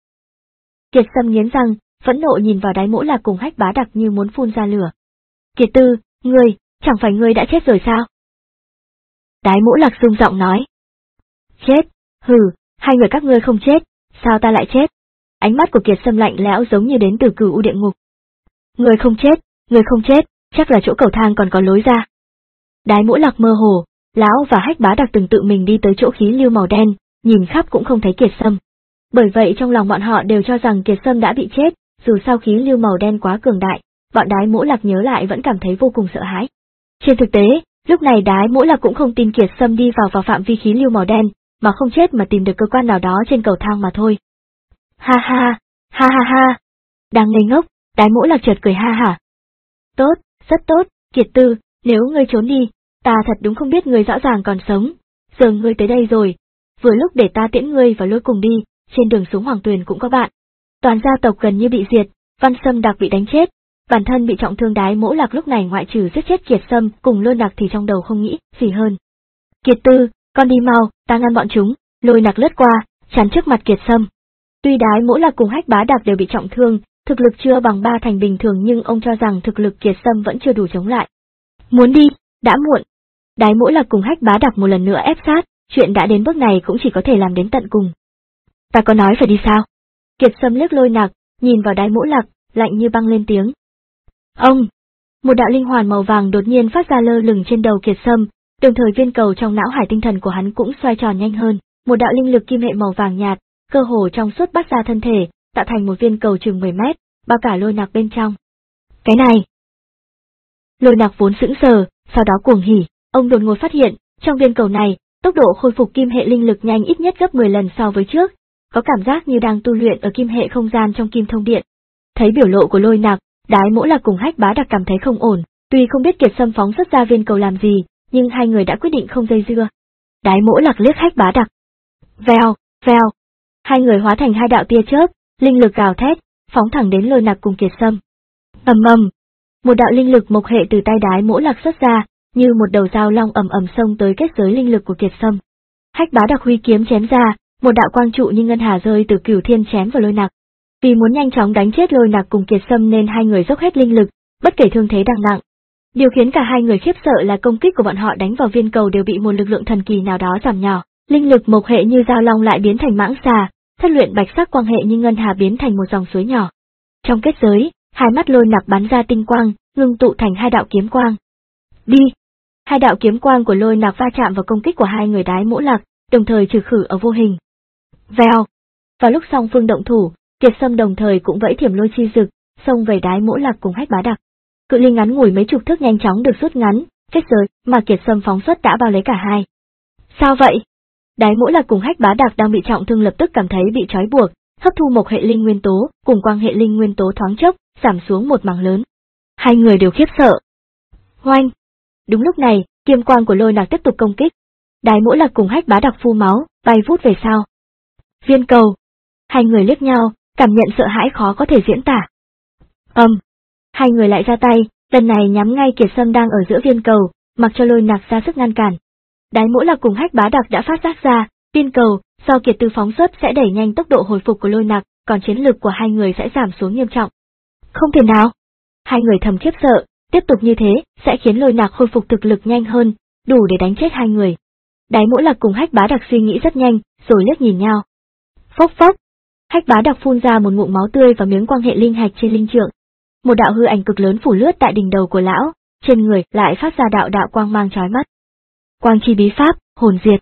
Kiệt Sâm nghiến răng, phẫn nộ nhìn vào Đái Mỗ Lạc cùng Hách Bá Đặc như muốn phun ra lửa. Kiệt Tư, ngươi, chẳng phải ngươi đã chết rồi sao? Đái Mỗ Lạc rung giọng nói. Chết, hừ, hai người các ngươi không chết, sao ta lại chết? Ánh mắt của Kiệt Sâm lạnh lẽo giống như đến từ cửu u địa ngục. Ngươi không chết, ngươi không chết, chắc là chỗ cầu thang còn có lối ra. Đái Mỗ Lạc mơ hồ, lão và Hách Bá Đặc từng tự mình đi tới chỗ khí lưu màu đen, nhìn khắp cũng không thấy Kiệt Sâm. Bởi vậy trong lòng bọn họ đều cho rằng Kiệt Sâm đã bị chết, dù sao khí lưu màu đen quá cường đại, bọn Đái Mỗ Lạc nhớ lại vẫn cảm thấy vô cùng sợ hãi. Trên thực tế, lúc này Đái Mỗ Lạc cũng không tin Kiệt Sâm đi vào vào phạm vi khí lưu màu đen, mà không chết mà tìm được cơ quan nào đó trên cầu thang mà thôi. Ha ha, ha ha ha. Đang ngây ngốc, Đái Mỗ Lạc chợt cười ha hả. Tốt, rất tốt, Kiệt Tư, nếu ngươi trốn đi, ta thật đúng không biết ngươi rõ ràng còn sống. Giờ ngươi tới đây rồi, vừa lúc để ta tiễn ngươi và Lôi cùng đi, trên đường xuống Hoàng Tuyền cũng có bạn. Toàn gia tộc gần như bị diệt, Văn Sâm Đặc bị đánh chết, bản thân bị trọng thương. Đái Mỗ Lạc lúc này ngoại trừ giết chết Kiệt Sâm cùng Lôi Nặc thì trong đầu không nghĩ gì hơn. Kiệt Tư, con đi mau, ta ngăn bọn chúng. Lôi Nặc lướt qua, chắn trước mặt Kiệt Sâm. Tuy Đái Mỗ Lạc cùng Hách Bá Đặc đều bị trọng thương, thực lực chưa bằng ba thành bình thường nhưng ông cho rằng thực lực Kiệt Sâm vẫn chưa đủ chống lại. Muốn đi, đã muộn. Đái Mỗ Lạc cùng Hách Bá Đặc một lần nữa ép sát, chuyện đã đến bước này cũng chỉ có thể làm đến tận cùng. Ta có nói phải đi sao? Kiệt Sâm liếc Lôi Nặc, nhìn vào Đái Mỗ Lạc, lạnh như băng lên tiếng. Ông! Một đạo linh hoàn màu vàng đột nhiên phát ra lơ lửng trên đầu Kiệt Sâm, đồng thời viên cầu trong não hải tinh thần của hắn cũng xoay tròn nhanh hơn, một đạo linh lực kim hệ màu vàng nhạt, cơ hồ trong suốt bắt ra thân thể, tạo thành một viên cầu chừng mười mét, bao cả Lôi Nặc bên trong. Cái này! Lôi Nặc vốn sững sờ, sau đó cuồng hỉ, ông đột ngột phát hiện, trong viên cầu này, tốc độ khôi phục kim hệ linh lực nhanh ít nhất gấp mười lần so với trước, có cảm giác như đang tu luyện ở kim hệ không gian trong kim thông điện. Thấy biểu lộ của Lôi Nặc, Đái Mỗ Lạc cùng Hách Bá Đặc cảm thấy không ổn, tuy không biết Kiệt Sâm phóng xuất ra viên cầu làm gì, nhưng hai người đã quyết định không dây dưa. Đái Mỗ Lạc liếc Hách Bá Đặc. Vèo, vèo. Hai người hóa thành hai đạo tia chớp, linh lực gào thét, phóng thẳng đến Lôi Nặc cùng Kiệt Sâm. Ầm ầm. Một đạo linh lực mộc hệ từ tay Đái Mỗ Lạc xuất ra, như một đầu dao long ầm ầm xông tới kết giới linh lực của Kiệt Sâm. Hách Bá Đặc huy kiếm chém ra, một đạo quang trụ như ngân hà rơi từ cửu thiên chém vào Lôi Nặc. Vì muốn nhanh chóng đánh chết Lôi Nặc cùng Kiệt Sâm nên hai người dốc hết linh lực, bất kể thương thế đang nặng. Điều khiến cả hai người khiếp sợ là công kích của bọn họ đánh vào viên cầu đều bị một lực lượng thần kỳ nào đó giảm nhỏ, linh lực mộc hệ như dao long lại biến thành mãng xà, thất luyện bạch sắc quang hệ như ngân hà biến thành một dòng suối nhỏ. Trong kết giới, hai mắt Lôi Nặc bắn ra tinh quang, ngưng tụ thành hai đạo kiếm quang. Đi! Hai đạo kiếm quang của Lôi Nặc va chạm vào công kích của hai người Đái Mỗ Lạc, đồng thời trừ khử ở vô hình. Vèo! Vào lúc song phương động thủ, Kiệt Sâm đồng thời cũng vẫy thiểm lôi chi dực, xông về Đái Mỗ Lạc cùng Hách Bá Đặc. Cự ly ngắn ngủi mấy chục thước nhanh chóng được rút ngắn, kết giới mà Kiệt Sâm phóng xuất đã bao lấy cả hai. Sao vậy? Đái Mỗ Lạc cùng Hách Bá Đặc đang bị trọng thương lập tức cảm thấy bị trói buộc, hấp thu mộc hệ linh nguyên tố, cùng quang hệ linh nguyên tố thoáng chốc, giảm xuống một mảng lớn. Hai người đều khiếp sợ. Oanh! Đúng lúc này, kiếm quang của Lôi Nặc tiếp tục công kích. Đái Mỗ Lạc cùng Hách Bá Đặc phun máu, bay vút về sau. Viên cầu! Hai người liếc nhau, cảm nhận sợ hãi khó có thể diễn tả. Ầm! Um, hai người lại ra tay, lần này nhắm ngay Kiệt Sâm đang ở giữa viên cầu, mặc cho Lôi Nặc ra sức ngăn cản. Đái Mỗ Lạc cùng Hách Bá Đặc đã phát giác ra, viên cầu, do Kiệt Tư phóng xuất sẽ đẩy nhanh tốc độ hồi phục của Lôi Nặc, còn chiến lực của hai người sẽ giảm xuống nghiêm trọng. Không thể nào! Hai người thầm khiếp sợ, tiếp tục như thế, sẽ khiến Lôi Nặc khôi phục thực lực nhanh hơn, đủ để đánh chết hai người. Đái Mỗ Lạc cùng Hách Bá Đặc suy nghĩ rất nhanh, rồi liếc nhìn nhau. Phốc phốc. Hách Bá Đặc phun ra một ngụm máu tươi và miếng quang hệ linh hạch trên linh trượng. Một đạo hư ảnh cực lớn phủ lướt tại đỉnh đầu của lão, trên người lại phát ra đạo đạo quang mang chói mắt. Quang chi bí pháp, hồn diệt.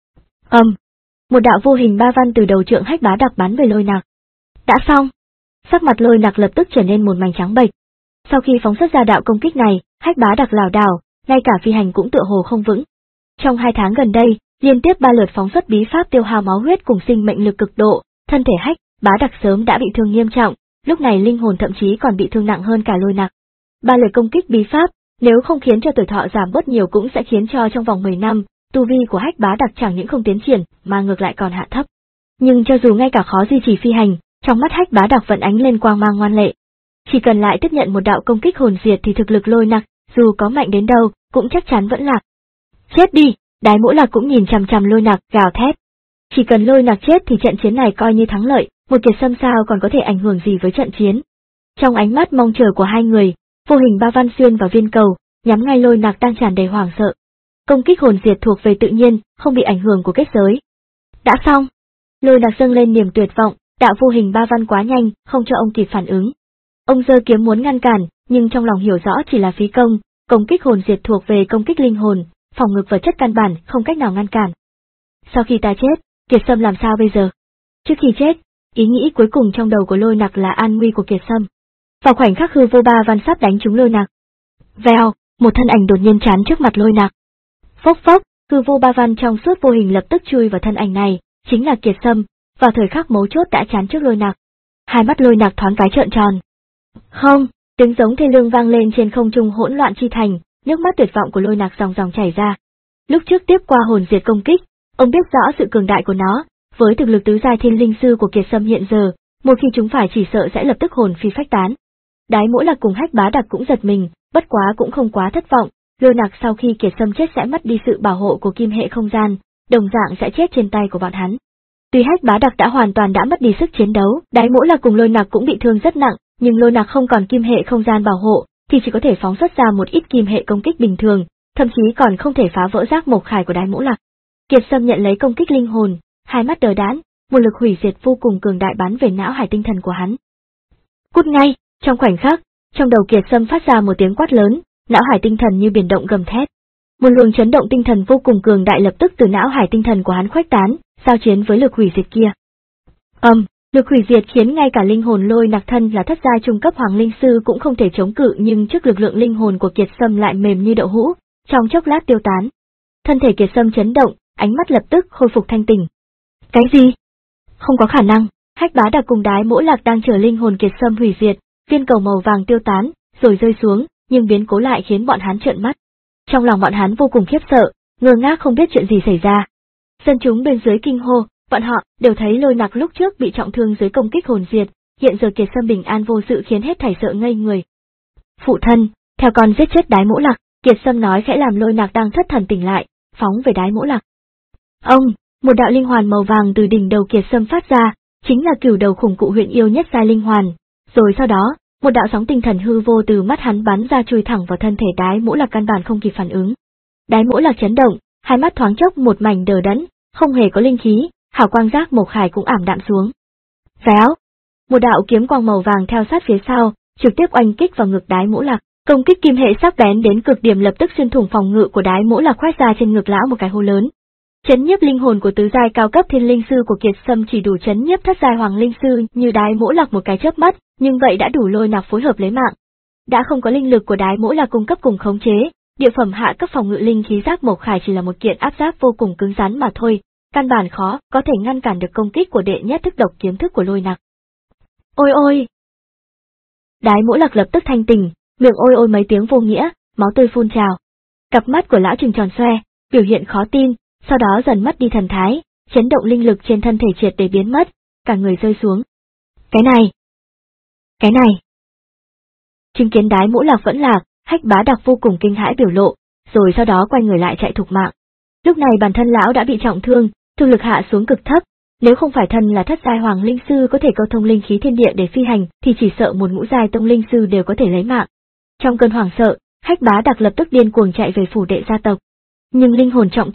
Ầm. Um, một đạo vô hình ba văn từ đầu trượng Hách Bá Đặc bắn về Lôi Nặc. Đã xong. Sắc mặt Lôi Nặc lập tức trở nên một mảnh trắng bệch. Sau khi phóng xuất ra đạo công kích này, Hách Bá Đặc lảo đảo, ngay cả phi hành cũng tựa hồ không vững. Trong hai tháng gần đây, liên tiếp ba lượt phóng xuất bí pháp tiêu hao máu huyết cùng sinh mệnh lực cực độ, thân thể Hách Bá Đặc sớm đã bị thương nghiêm trọng, lúc này linh hồn thậm chí còn bị thương nặng hơn cả Lôi Nặc. Ba lượt công kích bí pháp, nếu không khiến cho tuổi thọ giảm bớt nhiều cũng sẽ khiến cho trong vòng mười năm, tu vi của Hách Bá Đặc chẳng những không tiến triển, mà ngược lại còn hạ thấp. Nhưng cho dù ngay cả khó duy trì phi hành, trong mắt Hách Bá Đặc vẫn ánh lên quang mang ngoan lệ. Chỉ cần lại tiếp nhận một đạo công kích hồn diệt thì thực lực Lôi Nặc, dù có mạnh đến đâu, cũng chắc chắn vẫn lạc. Chết đi, Đái Mỗ Lạc cũng nhìn chằm chằm Lôi Nặc, gào thét. Chỉ cần Lôi Nặc chết thì trận chiến này coi như thắng lợi, một kiệt sâm sao còn có thể ảnh hưởng gì với trận chiến. Trong ánh mắt mong chờ của hai người, vô hình ba văn xuyên vào viên cầu, nhắm ngay Lôi Nặc đang tràn đầy hoảng sợ. Công kích hồn diệt thuộc về tự nhiên, không bị ảnh hưởng của kết giới. Đã xong. Lôi Nặc dâng lên niềm tuyệt vọng, đạo vô hình ba văn quá nhanh, không cho ông kịp phản ứng. Ông giơ kiếm muốn ngăn cản, nhưng trong lòng hiểu rõ chỉ là phí công, công kích hồn diệt thuộc về công kích linh hồn, phòng ngự vật chất căn bản không cách nào ngăn cản. Sau khi ta chết, Kiệt Sâm làm sao bây giờ? Trước khi chết, ý nghĩ cuối cùng trong đầu của Lôi Nặc là an nguy của Kiệt Sâm. Vào khoảnh khắc hư vô ba văn sắp đánh trúng Lôi Nặc. Vèo, một thân ảnh đột nhiên chắn trước mặt Lôi Nặc. Phốc phốc, hư vô ba văn trong suốt vô hình lập tức chui vào thân ảnh này, chính là Kiệt Sâm, vào thời khắc mấu chốt đã chắn trước Lôi Nặc. Hai mắt Lôi Nặc thoáng cái trợn tròn. Không, tiếng giống thê lương vang lên trên không trung hỗn loạn chi thành, nước mắt tuyệt vọng của Lôi Nặc dòng dòng chảy ra. Lúc trước tiếp qua hồn diệt công kích, ông biết rõ sự cường đại của nó, với thực lực tứ giai thiên linh sư của Kiệt Sâm hiện giờ, một khi chúng phải chỉ sợ sẽ lập tức hồn phi phách tán. Đái Mỗ Lạc cùng Hách Bá Đặc cũng giật mình, bất quá cũng không quá thất vọng, Lôi Nặc sau khi Kiệt Sâm chết sẽ mất đi sự bảo hộ của kim hệ không gian, đồng dạng sẽ chết trên tay của bọn hắn. Tuy Hách Bá Đặc đã hoàn toàn đã mất đi sức chiến đấu, Đái Mỗ Lạc cùng Lôi Nặc cũng bị thương rất nặng, nhưng Lôi Nặc không còn kim hệ không gian bảo hộ, thì chỉ có thể phóng xuất ra một ít kim hệ công kích bình thường, thậm chí còn không thể phá vỡ giác mộc khải của Đái Mỗ Lạc. Kiệt Sâm nhận lấy công kích linh hồn, hai mắt đờ đẫn, một lực hủy diệt vô cùng cường đại bắn về não hải tinh thần của hắn. Cút ngay, trong khoảnh khắc, trong đầu Kiệt Sâm phát ra một tiếng quát lớn, não hải tinh thần như biển động gầm thét. Một luồng chấn động tinh thần vô cùng cường đại lập tức từ não hải tinh thần của hắn khuếch tán, giao chiến với lực hủy diệt kia. Ầm, um, lực hủy diệt khiến ngay cả linh hồn Lôi Nặc thân là thất giai trung cấp hoàng linh sư cũng không thể chống cự, nhưng trước lực lượng linh hồn của Kiệt Sâm lại mềm như đậu hũ, trong chốc lát tiêu tán. Thân thể Kiệt Sâm chấn động, ánh mắt lập tức khôi phục thanh tỉnh. Cái gì? Không có khả năng. Hách Bá Đặc cùng Đái Mỗ Lạc đang chờ linh hồn Kiệt Sâm hủy diệt, viên cầu màu vàng tiêu tán, rồi rơi xuống, nhưng biến cố lại khiến bọn hắn trợn mắt. Trong lòng bọn hắn vô cùng khiếp sợ, ngơ ngác không biết chuyện gì xảy ra. Dân chúng bên dưới kinh hô, bọn họ đều thấy Lôi Nặc lúc trước bị trọng thương dưới công kích hồn diệt, hiện giờ Kiệt Sâm bình an vô sự khiến hết thảy sợ ngây người. Phụ thân, theo con giết chết Đái Mỗ Lạc, Kiệt Sâm nói khẽ làm Lôi Nặc đang thất thần tỉnh lại, phóng về Đái Mỗ Lạc. Ông, một đạo linh hoàn màu vàng từ đỉnh đầu Kiệt Sâm phát ra, chính là cửu đầu khủng cụ huyện yêu nhất giai linh hoàn, rồi sau đó, một đạo sóng tinh thần hư vô từ mắt hắn bắn ra chui thẳng vào thân thể Đái Mỗ Lạc, căn bản không kịp phản ứng. Đái Mỗ Lạc chấn động, hai mắt thoáng chốc một mảnh đờ đẫn, không hề có linh khí, hào quang giác mộc khải cũng ảm đạm xuống. Véo, một đạo kiếm quang màu vàng theo sát phía sau, trực tiếp oanh kích vào ngực Đái Mỗ Lạc, công kích kim hệ sắc bén đến cực điểm lập tức xuyên thủng phòng ngự của Đái Mỗ Lạc, khoét ra trên ngực lão một cái hố lớn. Chấn nhiếp linh hồn của tứ giai cao cấp thiên linh sư của Kiệt Sâm chỉ đủ chấn nhiếp thất giai hoàng linh sư như Đái Mỗ Lạc một cái chớp mắt, nhưng vậy đã đủ Lôi Nặc phối hợp lấy mạng. Đã không có linh lực của Đái Mỗ Lạc cung cấp cùng khống chế, địa phẩm hạ cấp phòng ngự linh khí giác mộc khải chỉ là một kiện áp giáp vô cùng cứng rắn mà thôi, căn bản khó có thể ngăn cản được công kích của đệ nhất thức độc kiếm thức của Lôi Nặc. Ôi ôi! Đái Mỗ Lạc lập tức thanh tỉnh, miệng ôi ôi mấy tiếng vô nghĩa, máu tươi phun trào. Cặp mắt của lão trừng tròn xoe, biểu hiện khó tin, sau đó dần mất đi thần thái, chấn động linh lực trên thân thể triệt để biến mất, cả người rơi xuống. Cái này! Cái này! Chứng kiến Đái Mỗ Lạc vẫn lạc, Hách Bá Đặc vô cùng kinh hãi biểu lộ, rồi sau đó quay người lại chạy thục mạng. Lúc này bản thân lão đã bị trọng thương, thực lực hạ xuống cực thấp, nếu không phải thân là thất giai hoàng linh sư có thể câu thông linh khí thiên địa để phi hành thì chỉ sợ một ngũ giai tông linh sư đều có thể lấy mạng. Trong cơn hoảng sợ, Hách Bá Đặc lập tức điên cuồng chạy về phủ đệ gia tộc. Nhưng linh hồn trọng thương,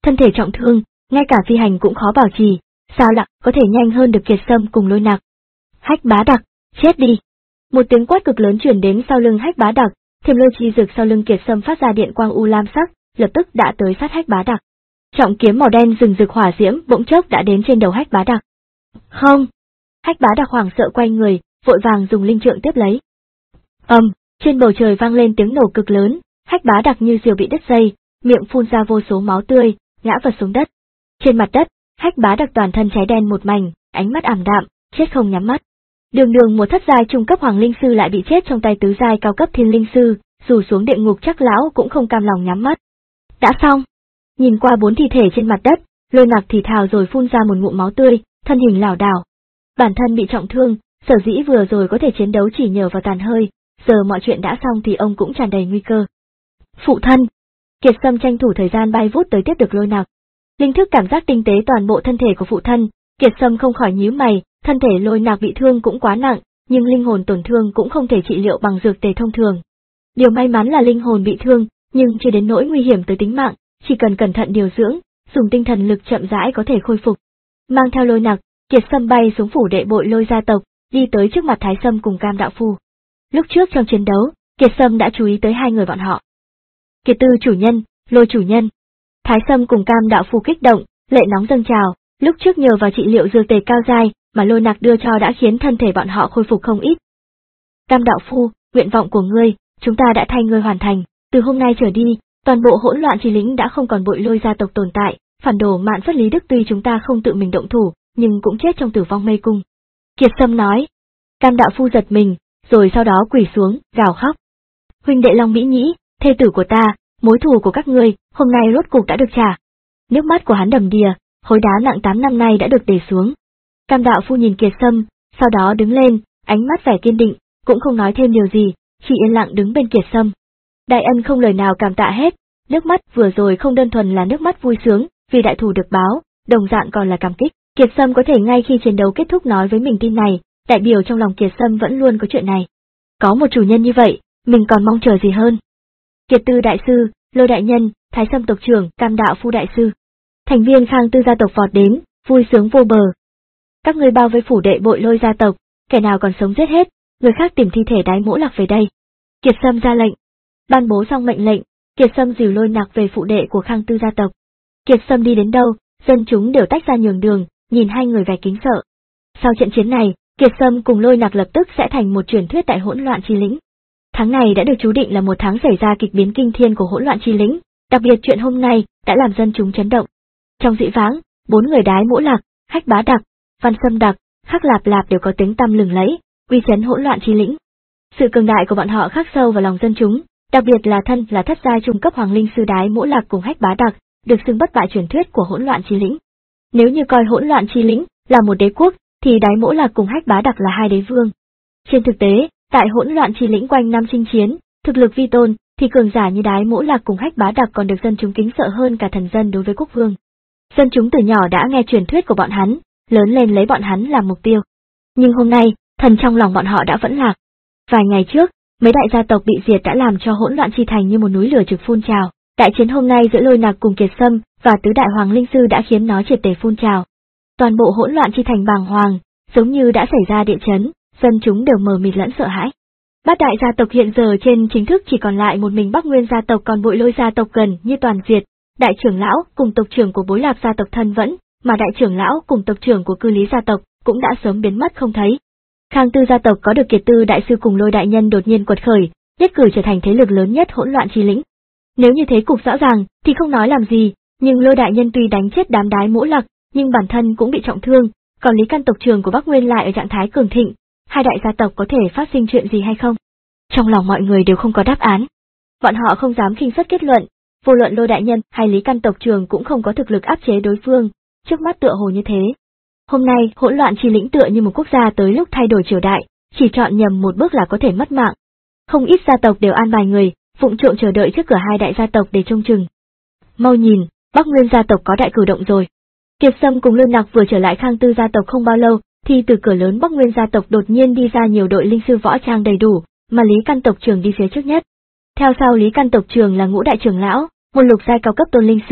thân thể trọng thương, ngay cả phi hành cũng khó bảo trì, sao lại có thể nhanh hơn được Kiệt Sâm cùng Lôi Nặc. Hách Bá Đặc, chết đi! Một tiếng quát cực lớn truyền đến sau lưng Hách Bá Đặc, Thiềm Lôi chi dược sau lưng Kiệt Sâm phát ra điện quang u lam sắc, lập tức đã tới sát Hách Bá Đặc. Trọng kiếm màu đen rừng rực hỏa diễm bỗng chốc đã đến trên đầu Hách Bá Đặc. Không! Hách Bá Đặc hoảng sợ quay người, vội vàng dùng linh trượng tiếp lấy. Ầm, um, trên bầu trời vang lên tiếng nổ cực lớn, Hách Bá Đặc như diều bị đứt dây, miệng phun ra vô số máu tươi, ngã vật xuống đất. Trên mặt đất, Hách Bá Đặc toàn thân cháy đen một mảnh, ánh mắt ảm đạm, chết không nhắm mắt. Đường đường một thất giai trung cấp hoàng linh sư lại bị chết trong tay tứ giai cao cấp thiên linh sư, dù xuống địa ngục chắc lão cũng không cam lòng nhắm mắt. Đã xong. Nhìn qua bốn thi thể trên mặt đất, Lôi Nặc thì thào rồi phun ra một ngụm máu tươi, thân hình lảo đảo. Bản thân bị trọng thương, sở dĩ vừa rồi có thể chiến đấu chỉ nhờ vào tàn hơi, giờ mọi chuyện đã xong thì ông cũng tràn đầy nguy cơ. Phụ thân! Kiệt Sâm tranh thủ thời gian bay vút tới tiếp được Lôi Nặc. Linh thức cảm giác tinh tế toàn bộ thân thể của phụ thân, Kiệt Sâm không khỏi nhíu mày, thân thể Lôi Nặc bị thương cũng quá nặng, nhưng linh hồn tổn thương cũng không thể trị liệu bằng dược tề thông thường. Điều may mắn là linh hồn bị thương, nhưng chưa đến nỗi nguy hiểm tới tính mạng, chỉ cần cẩn thận điều dưỡng, dùng tinh thần lực chậm rãi có thể khôi phục. Mang theo Lôi Nặc, Kiệt Sâm bay xuống phủ đệ Bội Lôi gia tộc, đi tới trước mặt Thái Sâm cùng Cam đạo phu. Lúc trước trong chiến đấu, Kiệt Sâm đã chú ý tới hai người bọn họ. Kiệt Tư chủ nhân, Lôi chủ nhân. Thái Sâm cùng Cam đạo phu kích động, lệ nóng dâng trào, lúc trước nhờ vào trị liệu dược tề cao giai mà Lôi Nặc đưa cho đã khiến thân thể bọn họ khôi phục không ít. Cam đạo phu, nguyện vọng của ngươi, chúng ta đã thay ngươi hoàn thành, từ hôm nay trở đi, toàn bộ hỗn loạn chi lĩnh đã không còn Bội Lôi gia tộc tồn tại, phản đồ Mạn Phất Lý Đức tuy chúng ta không tự mình động thủ, nhưng cũng chết trong tử vong mê cung. Kiệt Sâm nói. Cam đạo phu giật mình, rồi sau đó quỳ xuống, gào khóc. Huynh đệ Long Mỹ Nhĩ, thê tử của ta, mối thù của các ngươi, hôm nay rốt cục đã được trả. Nước mắt của hắn đầm đìa, khối đá nặng tám năm nay đã được để xuống. Cam đạo phu nhìn Kiệt Sâm, sau đó đứng lên, ánh mắt vẻ kiên định, cũng không nói thêm điều gì, chỉ yên lặng đứng bên Kiệt Sâm. Đại ân không lời nào cảm tạ hết, nước mắt vừa rồi không đơn thuần là nước mắt vui sướng, vì đại thù được báo, đồng dạng còn là cảm kích. Kiệt Sâm có thể ngay khi chiến đấu kết thúc nói với mình tin này, đại biểu trong lòng Kiệt Sâm vẫn luôn có chuyện này. Có một chủ nhân như vậy, mình còn mong chờ gì hơn. Kiệt Tư đại sư, Lôi đại nhân, Thái Sâm tộc trưởng, Cam đạo phu đại sư. Thành viên Khang Tư gia tộc vọt đến, vui sướng vô bờ. Các ngươi bao vây phủ đệ Bội Lôi gia tộc, kẻ nào còn sống giết hết, người khác tìm thi thể Đái Mỗ Lạc về đây. Kiệt Sâm ra lệnh. Ban bố xong mệnh lệnh, Kiệt Sâm dìu Lôi Nặc về phủ đệ của Khang Tư gia tộc. Kiệt Sâm đi đến đâu, dân chúng đều tách ra nhường đường, nhìn hai người vẻ kính sợ. Sau trận chiến này, Kiệt Sâm cùng Lôi Nặc lập tức sẽ thành một truyền thuyết tại hỗn loạn chi lĩnh. Tháng này đã được chú định là một tháng xảy ra kịch biến kinh thiên của hỗn loạn chi lĩnh, đặc biệt chuyện hôm nay đã làm dân chúng chấn động. Trong dĩ vãng, bốn người Đái Mỗ Lạc, Hách Bá Đặc, Văn Sâm Đặc, Khắc Lạp Lạp đều có tiếng tăm lừng lẫy, uy chấn hỗn loạn chi lĩnh. Sự cường đại của bọn họ khắc sâu vào lòng dân chúng, đặc biệt là thân là thất giai trung cấp hoàng linh sư Đái Mỗ Lạc cùng Hách Bá Đặc, được xưng bất bại truyền thuyết của hỗn loạn chi lĩnh. Nếu như coi hỗn loạn chi lĩnh là một đế quốc, thì Đái Mỗ Lạc cùng Hách Bá Đặc là hai đế vương. Trên thực tế, tại hỗn loạn chi lĩnh quanh năm chinh chiến, thực lực vi tôn, thì cường giả như Đái Mỗ Lạc cùng Hách Bá Đặc còn được dân chúng kính sợ hơn cả thần dân đối với quốc vương. Dân chúng từ nhỏ đã nghe truyền thuyết của bọn hắn, lớn lên lấy bọn hắn làm mục tiêu. Nhưng hôm nay, thần trong lòng bọn họ đã vẫn lạc. Vài ngày trước, mấy đại gia tộc bị diệt đã làm cho hỗn loạn chi thành như một núi lửa trực phun trào. Đại chiến hôm nay giữa Lôi Nặc cùng Kiệt Sâm và tứ đại hoàng linh sư đã khiến nó triệt để phun trào. Toàn bộ hỗn loạn chi thành bàng hoàng, giống như đã xảy ra địa chấn, dân chúng đều mờ mịt lẫn sợ hãi. Bát đại gia tộc hiện giờ trên chính thức chỉ còn lại một mình Bắc Nguyên gia tộc, còn Bội Lôi gia tộc gần như toàn diệt. Đại trưởng lão cùng tộc trưởng của Bối Lạp gia tộc thân vẫn, mà đại trưởng lão cùng tộc trưởng của Cư Lý gia tộc cũng đã sớm biến mất không thấy. Khang Tư gia tộc có được Kiệt Tư đại sư cùng Lôi đại nhân đột nhiên quật khởi, nhất cử trở thành thế lực lớn nhất hỗn loạn chi lĩnh. Nếu như thế cục rõ ràng thì không nói làm gì, nhưng Lôi đại nhân tuy đánh chết đám Đái Mỗ Lạc, nhưng bản thân cũng bị trọng thương, còn Lý Căn tộc trưởng của Bắc Nguyên lại ở trạng thái cường thịnh, hai đại gia tộc có thể phát sinh chuyện gì hay không? Trong lòng mọi người đều không có đáp án. Bọn họ không dám khinh suất kết luận, vô luận Lôi đại nhân hay Lý Căn tộc trưởng cũng không có thực lực áp chế đối phương, trước mắt tựa hồ như thế. Hôm nay, hỗn loạn chi lĩnh tựa như một quốc gia tới lúc thay đổi triều đại, chỉ chọn nhầm một bước là có thể mất mạng. Không ít gia tộc đều an bài người, vụng trộm chờ đợi trước cửa hai đại gia tộc để trông chừng. Mau nhìn, Bắc Nguyên gia tộc có đại cử động rồi. Kiệt Sâm cùng Lôi Nặc vừa trở lại Khang Tư gia tộc không bao lâu, thì từ cửa lớn Bắc Nguyên gia tộc đột nhiên đi ra nhiều đội linh sư võ trang đầy đủ, mà Lý Căn tộc trưởng đi phía trước nhất. Theo sau Lý Căn tộc trưởng là Ngũ đại trưởng lão, một lục giai cao cấp tôn linh sư,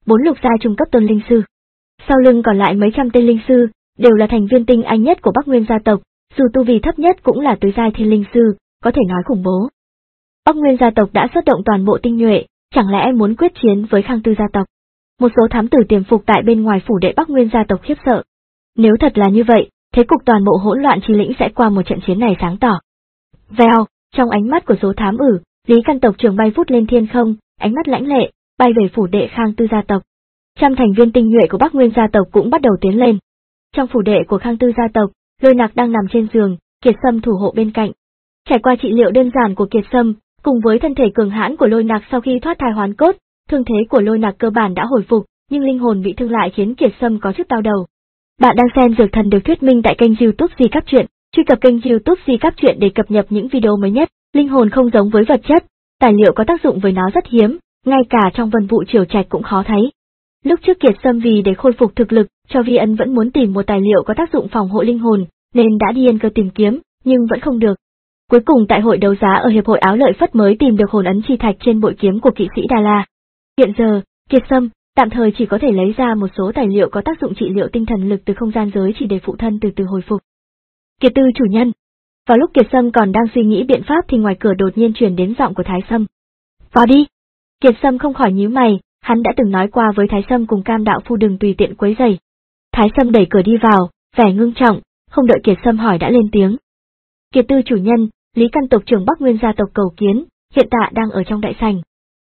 bốn lục giai trung cấp tôn linh sư. Sau lưng còn lại mấy trăm tên linh sư, đều là thành viên tinh anh nhất của Bắc Nguyên gia tộc, dù tu vi thấp nhất cũng là tứ giai thiên linh sư, có thể nói khủng bố. Bắc Nguyên gia tộc đã xuất động toàn bộ tinh nhuệ, chẳng lẽ muốn quyết chiến với Khang Tư gia tộc? Một số thám tử tiềm phục tại bên ngoài phủ đệ Bắc Nguyên gia tộc khiếp sợ. Nếu thật là như vậy, thế cục toàn bộ hỗn loạn chi lĩnh sẽ qua một trận chiến này sáng tỏ. Vèo, trong ánh mắt của số thám ử, Lý Căn tộc trưởng bay vút lên thiên không, ánh mắt lãnh lệ, bay về phủ đệ Khang Tư gia tộc. Trăm thành viên tinh nhuệ của Bắc Nguyên gia tộc cũng bắt đầu tiến lên. Trong phủ đệ của Khang Tư gia tộc, Lôi Nặc đang nằm trên giường, Kiệt Sâm thủ hộ bên cạnh. Trải qua trị liệu đơn giản của Kiệt Sâm, cùng với thân thể cường hãn của Lôi Nặc sau khi thoát thai hoán cốt, thương thế của Lôi Nặc cơ bản đã hồi phục, nhưng linh hồn bị thương lại khiến Kiệt Sâm có chút đau đầu. Bạn đang xem Dược Thần được thuyết minh tại kênh YouTube Di Cáp Truyện, truy cập kênh YouTube Di Cáp Truyện để cập nhật những video mới nhất. Linh hồn không giống với vật chất, tài liệu có tác dụng với nó rất hiếm, ngay cả trong Vân Vụ Triều Trạch cũng khó thấy. Lúc trước Kiệt Sâm vì để khôi phục thực lực, cho Vi Ân vẫn muốn tìm một tài liệu có tác dụng phòng hộ linh hồn, nên đã đi yên cơ tìm kiếm, nhưng vẫn không được. Cuối cùng tại hội đấu giá ở Hiệp hội Áo Lợi Phất mới tìm được hồn ấn chi thạch trên bội kiếm của kỵ sĩ Đà La. Hiện giờ, Kiệt Sâm tạm thời chỉ có thể lấy ra một số tài liệu có tác dụng trị liệu tinh thần lực từ không gian giới chỉ để phụ thân từ từ hồi phục. Kiệt Tư chủ nhân. Vào lúc Kiệt Sâm còn đang suy nghĩ biện pháp thì ngoài cửa đột nhiên truyền đến giọng của Thái Sâm. Vào đi. Kiệt Sâm không khỏi nhíu mày, hắn đã từng nói qua với Thái Sâm cùng Cam đạo phu đừng tùy tiện quấy rầy. Thái Sâm đẩy cửa đi vào, vẻ ngưng trọng, không đợi Kiệt Sâm hỏi đã lên tiếng. Kiệt Tư chủ nhân, Lý Căn tộc trưởng Bắc Nguyên gia tộc cầu kiến, hiện tại đang ở trong đại sảnh.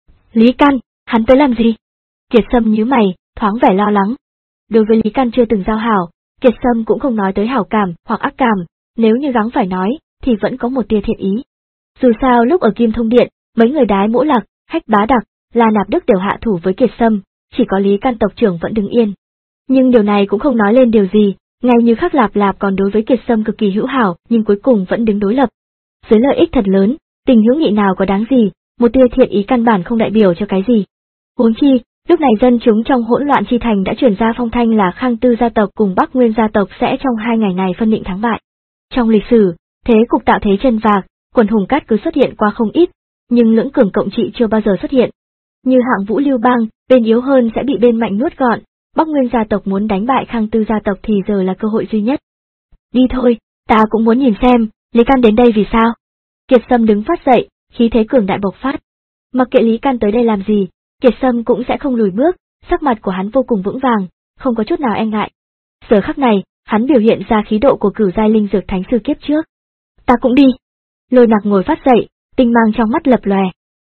Lý Căn, hắn tới làm gì? Kiệt Sâm nhíu mày, thoáng vẻ lo lắng. Đối với Lý Căn chưa từng giao hảo, Kiệt Sâm cũng không nói tới hảo cảm hoặc ác cảm, nếu như gắng phải nói, thì vẫn có một tia thiện ý. Dù sao lúc ở Kim Thông Điện, mấy người Đái Mỗ Lạc, Hách Bá Đặc, La Nạp Đức đều hạ thủ với Kiệt Sâm, chỉ có Lý Căn tộc trưởng vẫn đứng yên. Nhưng điều này cũng không nói lên điều gì, ngay như Khắc Lạp Lạp còn đối với Kiệt Sâm cực kỳ hữu hảo, nhưng cuối cùng vẫn đứng đối lập. Dưới lợi ích thật lớn, tình hữu nghị nào có đáng gì, một tia thiện ý căn bản không đại biểu cho cái gì. Huống chi, lúc này dân chúng trong hỗn loạn chi thành đã truyền ra phong thanh là Khang Tư gia tộc cùng Bắc Nguyên gia tộc sẽ trong hai ngày này phân định thắng bại. Trong lịch sử, thế cục tạo thế chân vạc, quần hùng cát cứ xuất hiện qua không ít, nhưng lưỡng cường cộng trị chưa bao giờ xuất hiện. Như hạng Vũ Lưu Bang, bên yếu hơn sẽ bị bên mạnh nuốt gọn, Bắc Nguyên gia tộc muốn đánh bại Khang Tư gia tộc thì giờ là cơ hội duy nhất. Đi thôi, ta cũng muốn nhìn xem, Lý Căn đến đây vì sao? Kiệt Sâm đứng phát dậy, khí thế cường đại bộc phát. Mặc kệ Lý Căn tới đây làm gì, Kiệt Sâm cũng sẽ không lùi bước, sắc mặt của hắn vô cùng vững vàng, không có chút nào e ngại. Giờ khắc này, hắn biểu hiện ra khí độ của cửu giai linh dược thánh sư kiếp trước. Ta cũng đi. Lôi Nặc ngồi phát dậy, tinh mang trong mắt lập lòe.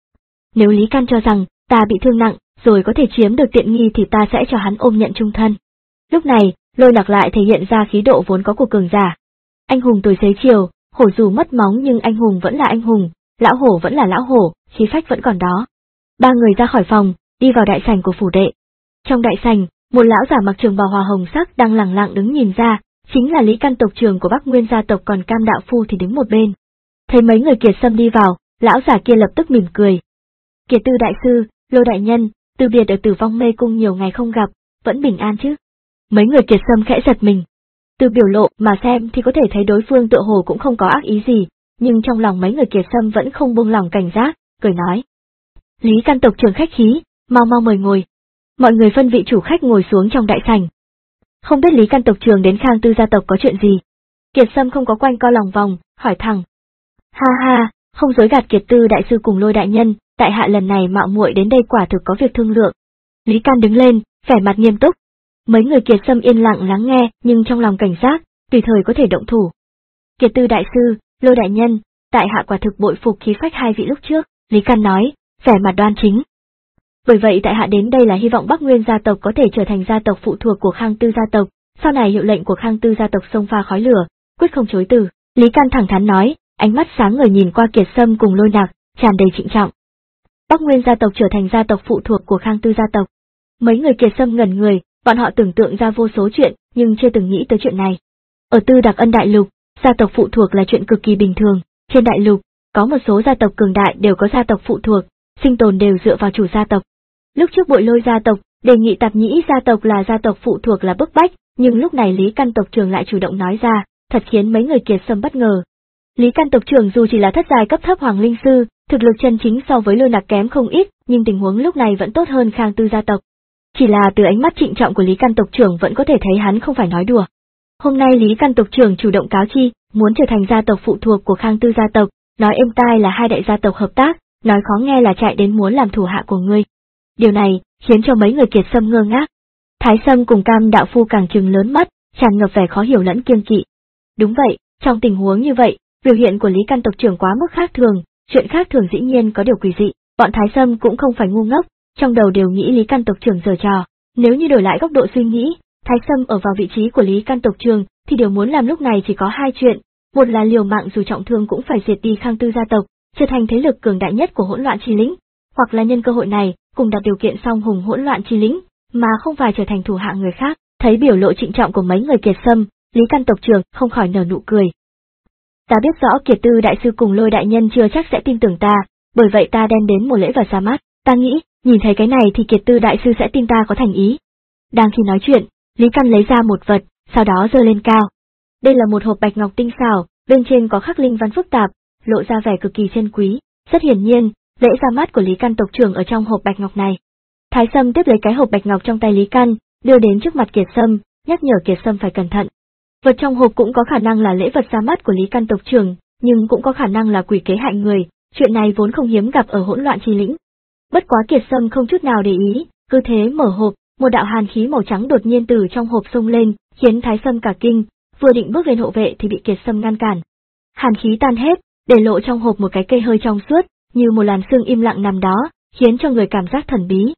Nếu Lý Căn cho rằng ta bị thương nặng, rồi có thể chiếm được tiện nghi thì ta sẽ cho hắn ôm nhận chung thân. Lúc này, Lôi Nặc lại thể hiện ra khí độ vốn có của cường giả. Anh hùng tuổi xế chiều, hổ dù mất móng nhưng anh hùng vẫn là anh hùng, lão hổ vẫn là lão hổ, khí phách vẫn còn đó. Ba người ra khỏi phòng, đi vào đại sảnh của phủ đệ. Trong đại sảnh, một lão giả mặc trường bào hòa hồng sắc đang lẳng lặng đứng nhìn ra, chính là Lý Căn tộc trưởng của Bắc Nguyên gia tộc, còn Cam đạo phu thì đứng một bên. Thấy mấy người Kiệt Sâm đi vào, lão giả kia lập tức mỉm cười. Kiệt Tư đại sư, Lôi đại nhân, từ biệt ở Tử Vong Mê Cung nhiều ngày không gặp, vẫn bình an chứ? Mấy người Kiệt Sâm khẽ giật mình. Từ biểu lộ mà xem thì có thể thấy đối phương tựa hồ cũng không có ác ý gì, nhưng trong lòng mấy người Kiệt Sâm vẫn không buông lòng cảnh giác, cười nói. Lý Căn tộc trưởng khách khí, mau mau mời ngồi. Mọi người phân vị chủ khách ngồi xuống trong đại sảnh. Không biết Lý Căn tộc trưởng đến Khang Tư gia tộc có chuyện gì? Kiệt Sâm không có quanh co lòng vòng, hỏi thẳng. Ha ha, không dối gạt Kiệt Tư đại sư cùng Lôi đại nhân, tại hạ lần này mạo muội đến đây quả thực có việc thương lượng. Lý Căn đứng lên, vẻ mặt nghiêm túc. Mấy người Kiệt Sâm yên lặng lắng nghe, nhưng trong lòng cảnh giác, tùy thời có thể động thủ. Kiệt Tư đại sư, Lôi đại nhân, tại hạ quả thực bội phục khí phách hai vị lúc trước, Lý Căn nói, vẻ mặt đoan chính. Bởi vậy tại hạ đến đây là hy vọng Bắc Nguyên gia tộc có thể trở thành gia tộc phụ thuộc của Khang Tư gia tộc, sau này hiệu lệnh của Khang Tư gia tộc xông pha khói lửa, quyết không chối từ. Lý Căn thẳng thắn nói, ánh mắt sáng ngời nhìn qua Kiệt Sâm cùng Lôi Nặc, tràn đầy trịnh trọng. Bắc Nguyên gia tộc trở thành gia tộc phụ thuộc của Khang Tư gia tộc. Mấy người Kiệt Sâm ngẩn người, bọn họ tưởng tượng ra vô số chuyện, nhưng chưa từng nghĩ tới chuyện này. Ở Tư Đặc Ân đại lục, gia tộc phụ thuộc là chuyện cực kỳ bình thường, trên đại lục, có một số gia tộc cường đại đều có gia tộc phụ thuộc, sinh tồn đều dựa vào chủ gia tộc. Lúc trước Bội Lôi gia tộc đề nghị Tạp Nhĩ gia tộc là gia tộc phụ thuộc là bức bách, nhưng lúc này Lý Căn tộc trưởng lại chủ động nói ra, thật khiến mấy người Kiệt Sâm bất ngờ. Lý Căn tộc trưởng dù chỉ là thất giai cấp thấp hoàng linh sư, thực lực chân chính so với Lôi Nặc kém không ít, nhưng tình huống lúc này vẫn tốt hơn Khang Tư gia tộc. chỉ là từ ánh mắt trịnh trọng của Lý Căn tộc trưởng vẫn có thể thấy hắn không phải nói đùa. Hôm nay Lý Căn tộc trưởng chủ động cáo chi, muốn trở thành gia tộc phụ thuộc của Khang Tư gia tộc, nói êm tai là hai đại gia tộc hợp tác, nói khó nghe là chạy đến muốn làm thủ hạ của ngươi. Điều này khiến cho mấy người Kiệt Sâm ngơ ngác. Thái Sâm cùng Cam đạo phu càng trừng lớn mắt, tràn ngập vẻ khó hiểu lẫn kiêng kỵ. Đúng vậy, trong tình huống như vậy, biểu hiện của Lý Căn tộc trưởng quá mức khác thường, chuyện khác thường dĩ nhiên có điều quỷ dị, bọn Thái Sâm cũng không phải ngu ngốc, trong đầu đều nghĩ Lý Căn tộc trưởng giở trò. Nếu như đổi lại góc độ suy nghĩ, Thái Sâm ở vào vị trí của Lý Căn tộc trưởng thì điều muốn làm lúc này chỉ có hai chuyện, một là liều mạng dù trọng thương cũng phải diệt đi Khang Tư gia tộc, trở thành thế lực cường đại nhất của hỗn loạn chi lĩnh, hoặc là nhân cơ hội này cùng đặt điều kiện song hùng hỗn loạn chi lĩnh, mà không phải trở thành thủ hạ người khác. Thấy biểu lộ trịnh trọng của mấy người Kiệt Sâm, Lý Căn tộc trưởng không khỏi nở nụ cười. Ta biết rõ Kiệt Tư đại sư cùng Lôi đại nhân chưa chắc sẽ tin tưởng ta, bởi vậy ta đem đến một lễ vật ra mắt, ta nghĩ, nhìn thấy cái này thì Kiệt Tư đại sư sẽ tin ta có thành ý. Đang khi nói chuyện, Lý Căn lấy ra một vật, sau đó giơ lên cao. Đây là một hộp bạch ngọc tinh xảo, bên trên có khắc linh văn phức tạp, lộ ra vẻ cực kỳ chân quý. Rất hiển nhiên, lễ ra mắt của Lý Căn tộc trưởng ở trong hộp bạch ngọc này. Thái Sâm tiếp lấy cái hộp bạch ngọc trong tay Lý Căn, đưa đến trước mặt Kiệt Sâm, nhắc nhở Kiệt Sâm phải cẩn thận. Vật trong hộp cũng có khả năng là lễ vật ra mắt của Lý Căn tộc trưởng, nhưng cũng có khả năng là quỷ kế hại người, chuyện này vốn không hiếm gặp ở hỗn loạn chi lĩnh. Bất quá Kiệt Sâm không chút nào để ý, cứ thế mở hộp, một đạo hàn khí màu trắng đột nhiên từ trong hộp xông lên, khiến Thái Sâm cả kinh, vừa định bước lên hộ vệ thì bị Kiệt Sâm ngăn cản. Hàn khí tan hết, để lộ trong hộp một cái cây hơi trong suốt, như một làn sương im lặng nằm đó, khiến cho người cảm giác thần bí.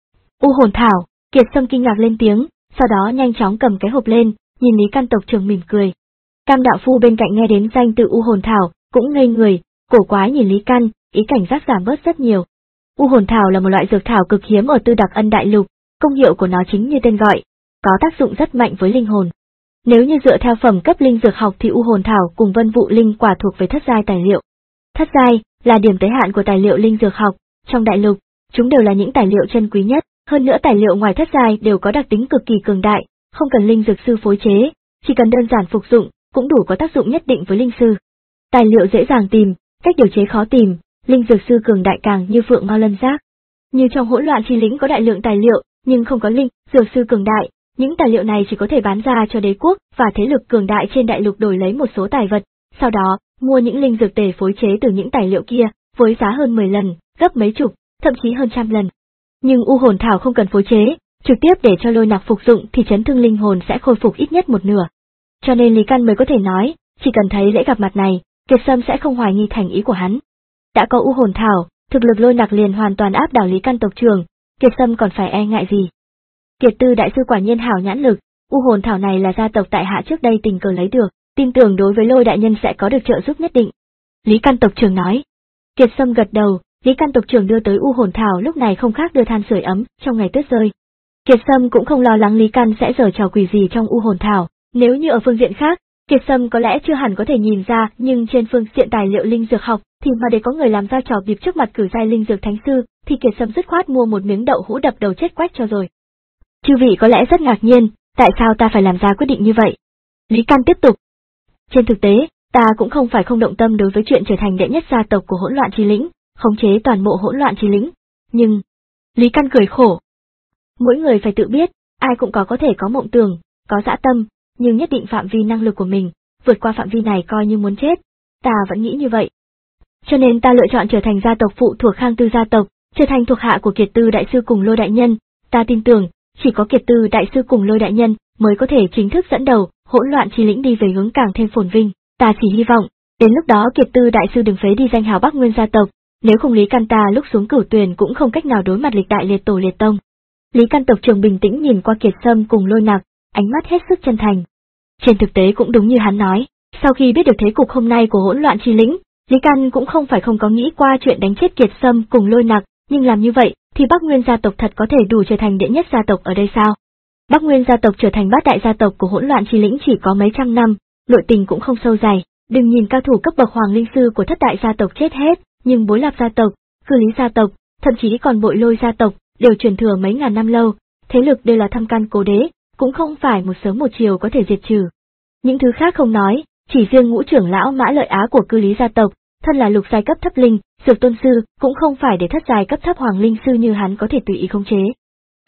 U hồn thảo, Kiệt Sâm kinh ngạc lên tiếng, sau đó nhanh chóng cầm cái hộp lên, nhìn Lý Căn tộc trưởng mỉm cười. Cam đạo phu bên cạnh nghe đến danh từ U hồn thảo, cũng ngây người, cổ quái nhìn Lý Căn, ý cảnh giác giảm bớt rất nhiều. U hồn thảo là một loại dược thảo cực hiếm ở Tư Đặc Ân đại lục, công hiệu của nó chính như tên gọi, có tác dụng rất mạnh với linh hồn. Nếu như dựa theo phẩm cấp linh dược học thì U hồn thảo cùng Vân Vụ linh quả thuộc về thất giai tài liệu. Thất giai là điểm tới hạn của tài liệu linh dược học, trong đại lục, chúng đều là những tài liệu chân quý nhất, hơn nữa tài liệu ngoài thất giai đều có đặc tính cực kỳ cường đại, không cần linh dược sư phối chế, chỉ cần đơn giản phục dụng, cũng đủ có tác dụng nhất định với linh sư. Tài liệu dễ dàng tìm, cách điều chế khó tìm, linh dược sư cường đại càng như phượng mao lân giác. Như trong hỗn loạn chi lĩnh có đại lượng tài liệu, nhưng không có linh dược sư cường đại, những tài liệu này chỉ có thể bán ra cho đế quốc và thế lực cường đại trên đại lục đổi lấy một số tài vật, sau đó mua những linh dược tề phối chế từ những tài liệu kia, với giá hơn mười lần, gấp mấy chục, thậm chí hơn trăm lần. Nhưng U hồn thảo không cần phối chế, trực tiếp để cho Lôi Nặc phục dụng thì chấn thương linh hồn sẽ khôi phục ít nhất một nửa. Cho nên Lý Căn mới có thể nói, chỉ cần thấy lễ gặp mặt này, Kiệt Sâm sẽ không hoài nghi thành ý của hắn. Đã có U hồn thảo, thực lực Lôi Nặc liền hoàn toàn áp đảo Lý Căn tộc trưởng, Kiệt Sâm còn phải e ngại gì? Kiệt Tư đại sư quả nhiên hảo nhãn lực, U hồn thảo này là gia tộc tại hạ trước đây tình cờ lấy được, tin tưởng đối với Lôi đại nhân sẽ có được trợ giúp nhất định. Lý Căn tộc trưởng nói. Kiệt Sâm gật đầu, Lý Căn tộc trưởng đưa tới U hồn thảo lúc này không khác đưa than sưởi ấm trong ngày tuyết rơi. Kiệt Sâm cũng không lo lắng Lý Căn sẽ giở trò quỷ gì trong U hồn thảo, nếu như ở phương diện khác, Kiệt Sâm có lẽ chưa hẳn có thể nhìn ra, nhưng trên phương diện tài liệu linh dược học thì mà để có người làm ra trò bịp trước mặt cử giai linh dược thánh sư, thì Kiệt Sâm dứt khoát mua một miếng đậu hũ đập đầu chết quách cho rồi. Chư vị có lẽ rất ngạc nhiên, tại sao ta phải làm ra quyết định như vậy? Lý Căn tiếp tục. Trên thực tế, ta cũng không phải không động tâm đối với chuyện trở thành đệ nhất gia tộc của hỗn loạn chi lĩnh, khống chế toàn bộ hỗn loạn chi lĩnh, nhưng... Lý Căn cười khổ. Mỗi người phải tự biết, ai cũng có có thể có mộng tưởng, có dã tâm, nhưng nhất định phạm vi năng lực của mình, vượt qua phạm vi này coi như muốn chết. Ta vẫn nghĩ như vậy. Cho nên ta lựa chọn trở thành gia tộc phụ thuộc Khang Tư gia tộc, trở thành thuộc hạ của Kiệt Tư đại sư cùng Lôi đại nhân. Ta tin tưởng, chỉ có Kiệt Tư đại sư cùng Lôi đại nhân mới có thể chính thức dẫn đầu hỗn loạn chi lĩnh đi về hướng càng thêm phồn vinh. Ta chỉ hy vọng, đến lúc đó Kiệt Tư đại sư đừng phế đi danh hào Bắc Nguyên gia tộc, nếu không Lý Căn ta lúc xuống cửu tuyền cũng không cách nào đối mặt lịch đại liệt tổ liệt tông. Lý Căn tộc trưởng bình tĩnh nhìn qua Kiệt Sâm cùng Lôi Nặc, ánh mắt hết sức chân thành. Trên thực tế cũng đúng như hắn nói, sau khi biết được thế cục hôm nay của hỗn loạn chi lĩnh, Lý Căn cũng không phải không có nghĩ qua chuyện đánh chết Kiệt Sâm cùng Lôi Nặc, nhưng làm như vậy thì Bắc Nguyên gia tộc thật có thể đủ trở thành đệ nhất gia tộc ở đây sao? Bắc Nguyên gia tộc trở thành bát đại gia tộc của hỗn loạn chi lĩnh chỉ có mấy trăm năm, nội tình cũng không sâu dày, đừng nhìn cao thủ cấp bậc hoàng linh sư của thất đại gia tộc chết hết, nhưng Bối Lạp gia tộc, Cư Lý gia tộc, thậm chí còn Bội Lôi gia tộc đều truyền thừa mấy ngàn năm lâu, thế lực đều là thâm căn cố đế, cũng không phải một sớm một chiều có thể diệt trừ. Những thứ khác không nói, chỉ riêng ngũ trưởng lão Mã Lợi Á của Cư Lý gia tộc, thân là lục giai cấp thấp linh, dược tôn sư, cũng không phải để thất giai cấp thấp hoàng linh sư như hắn có thể tùy ý khống chế.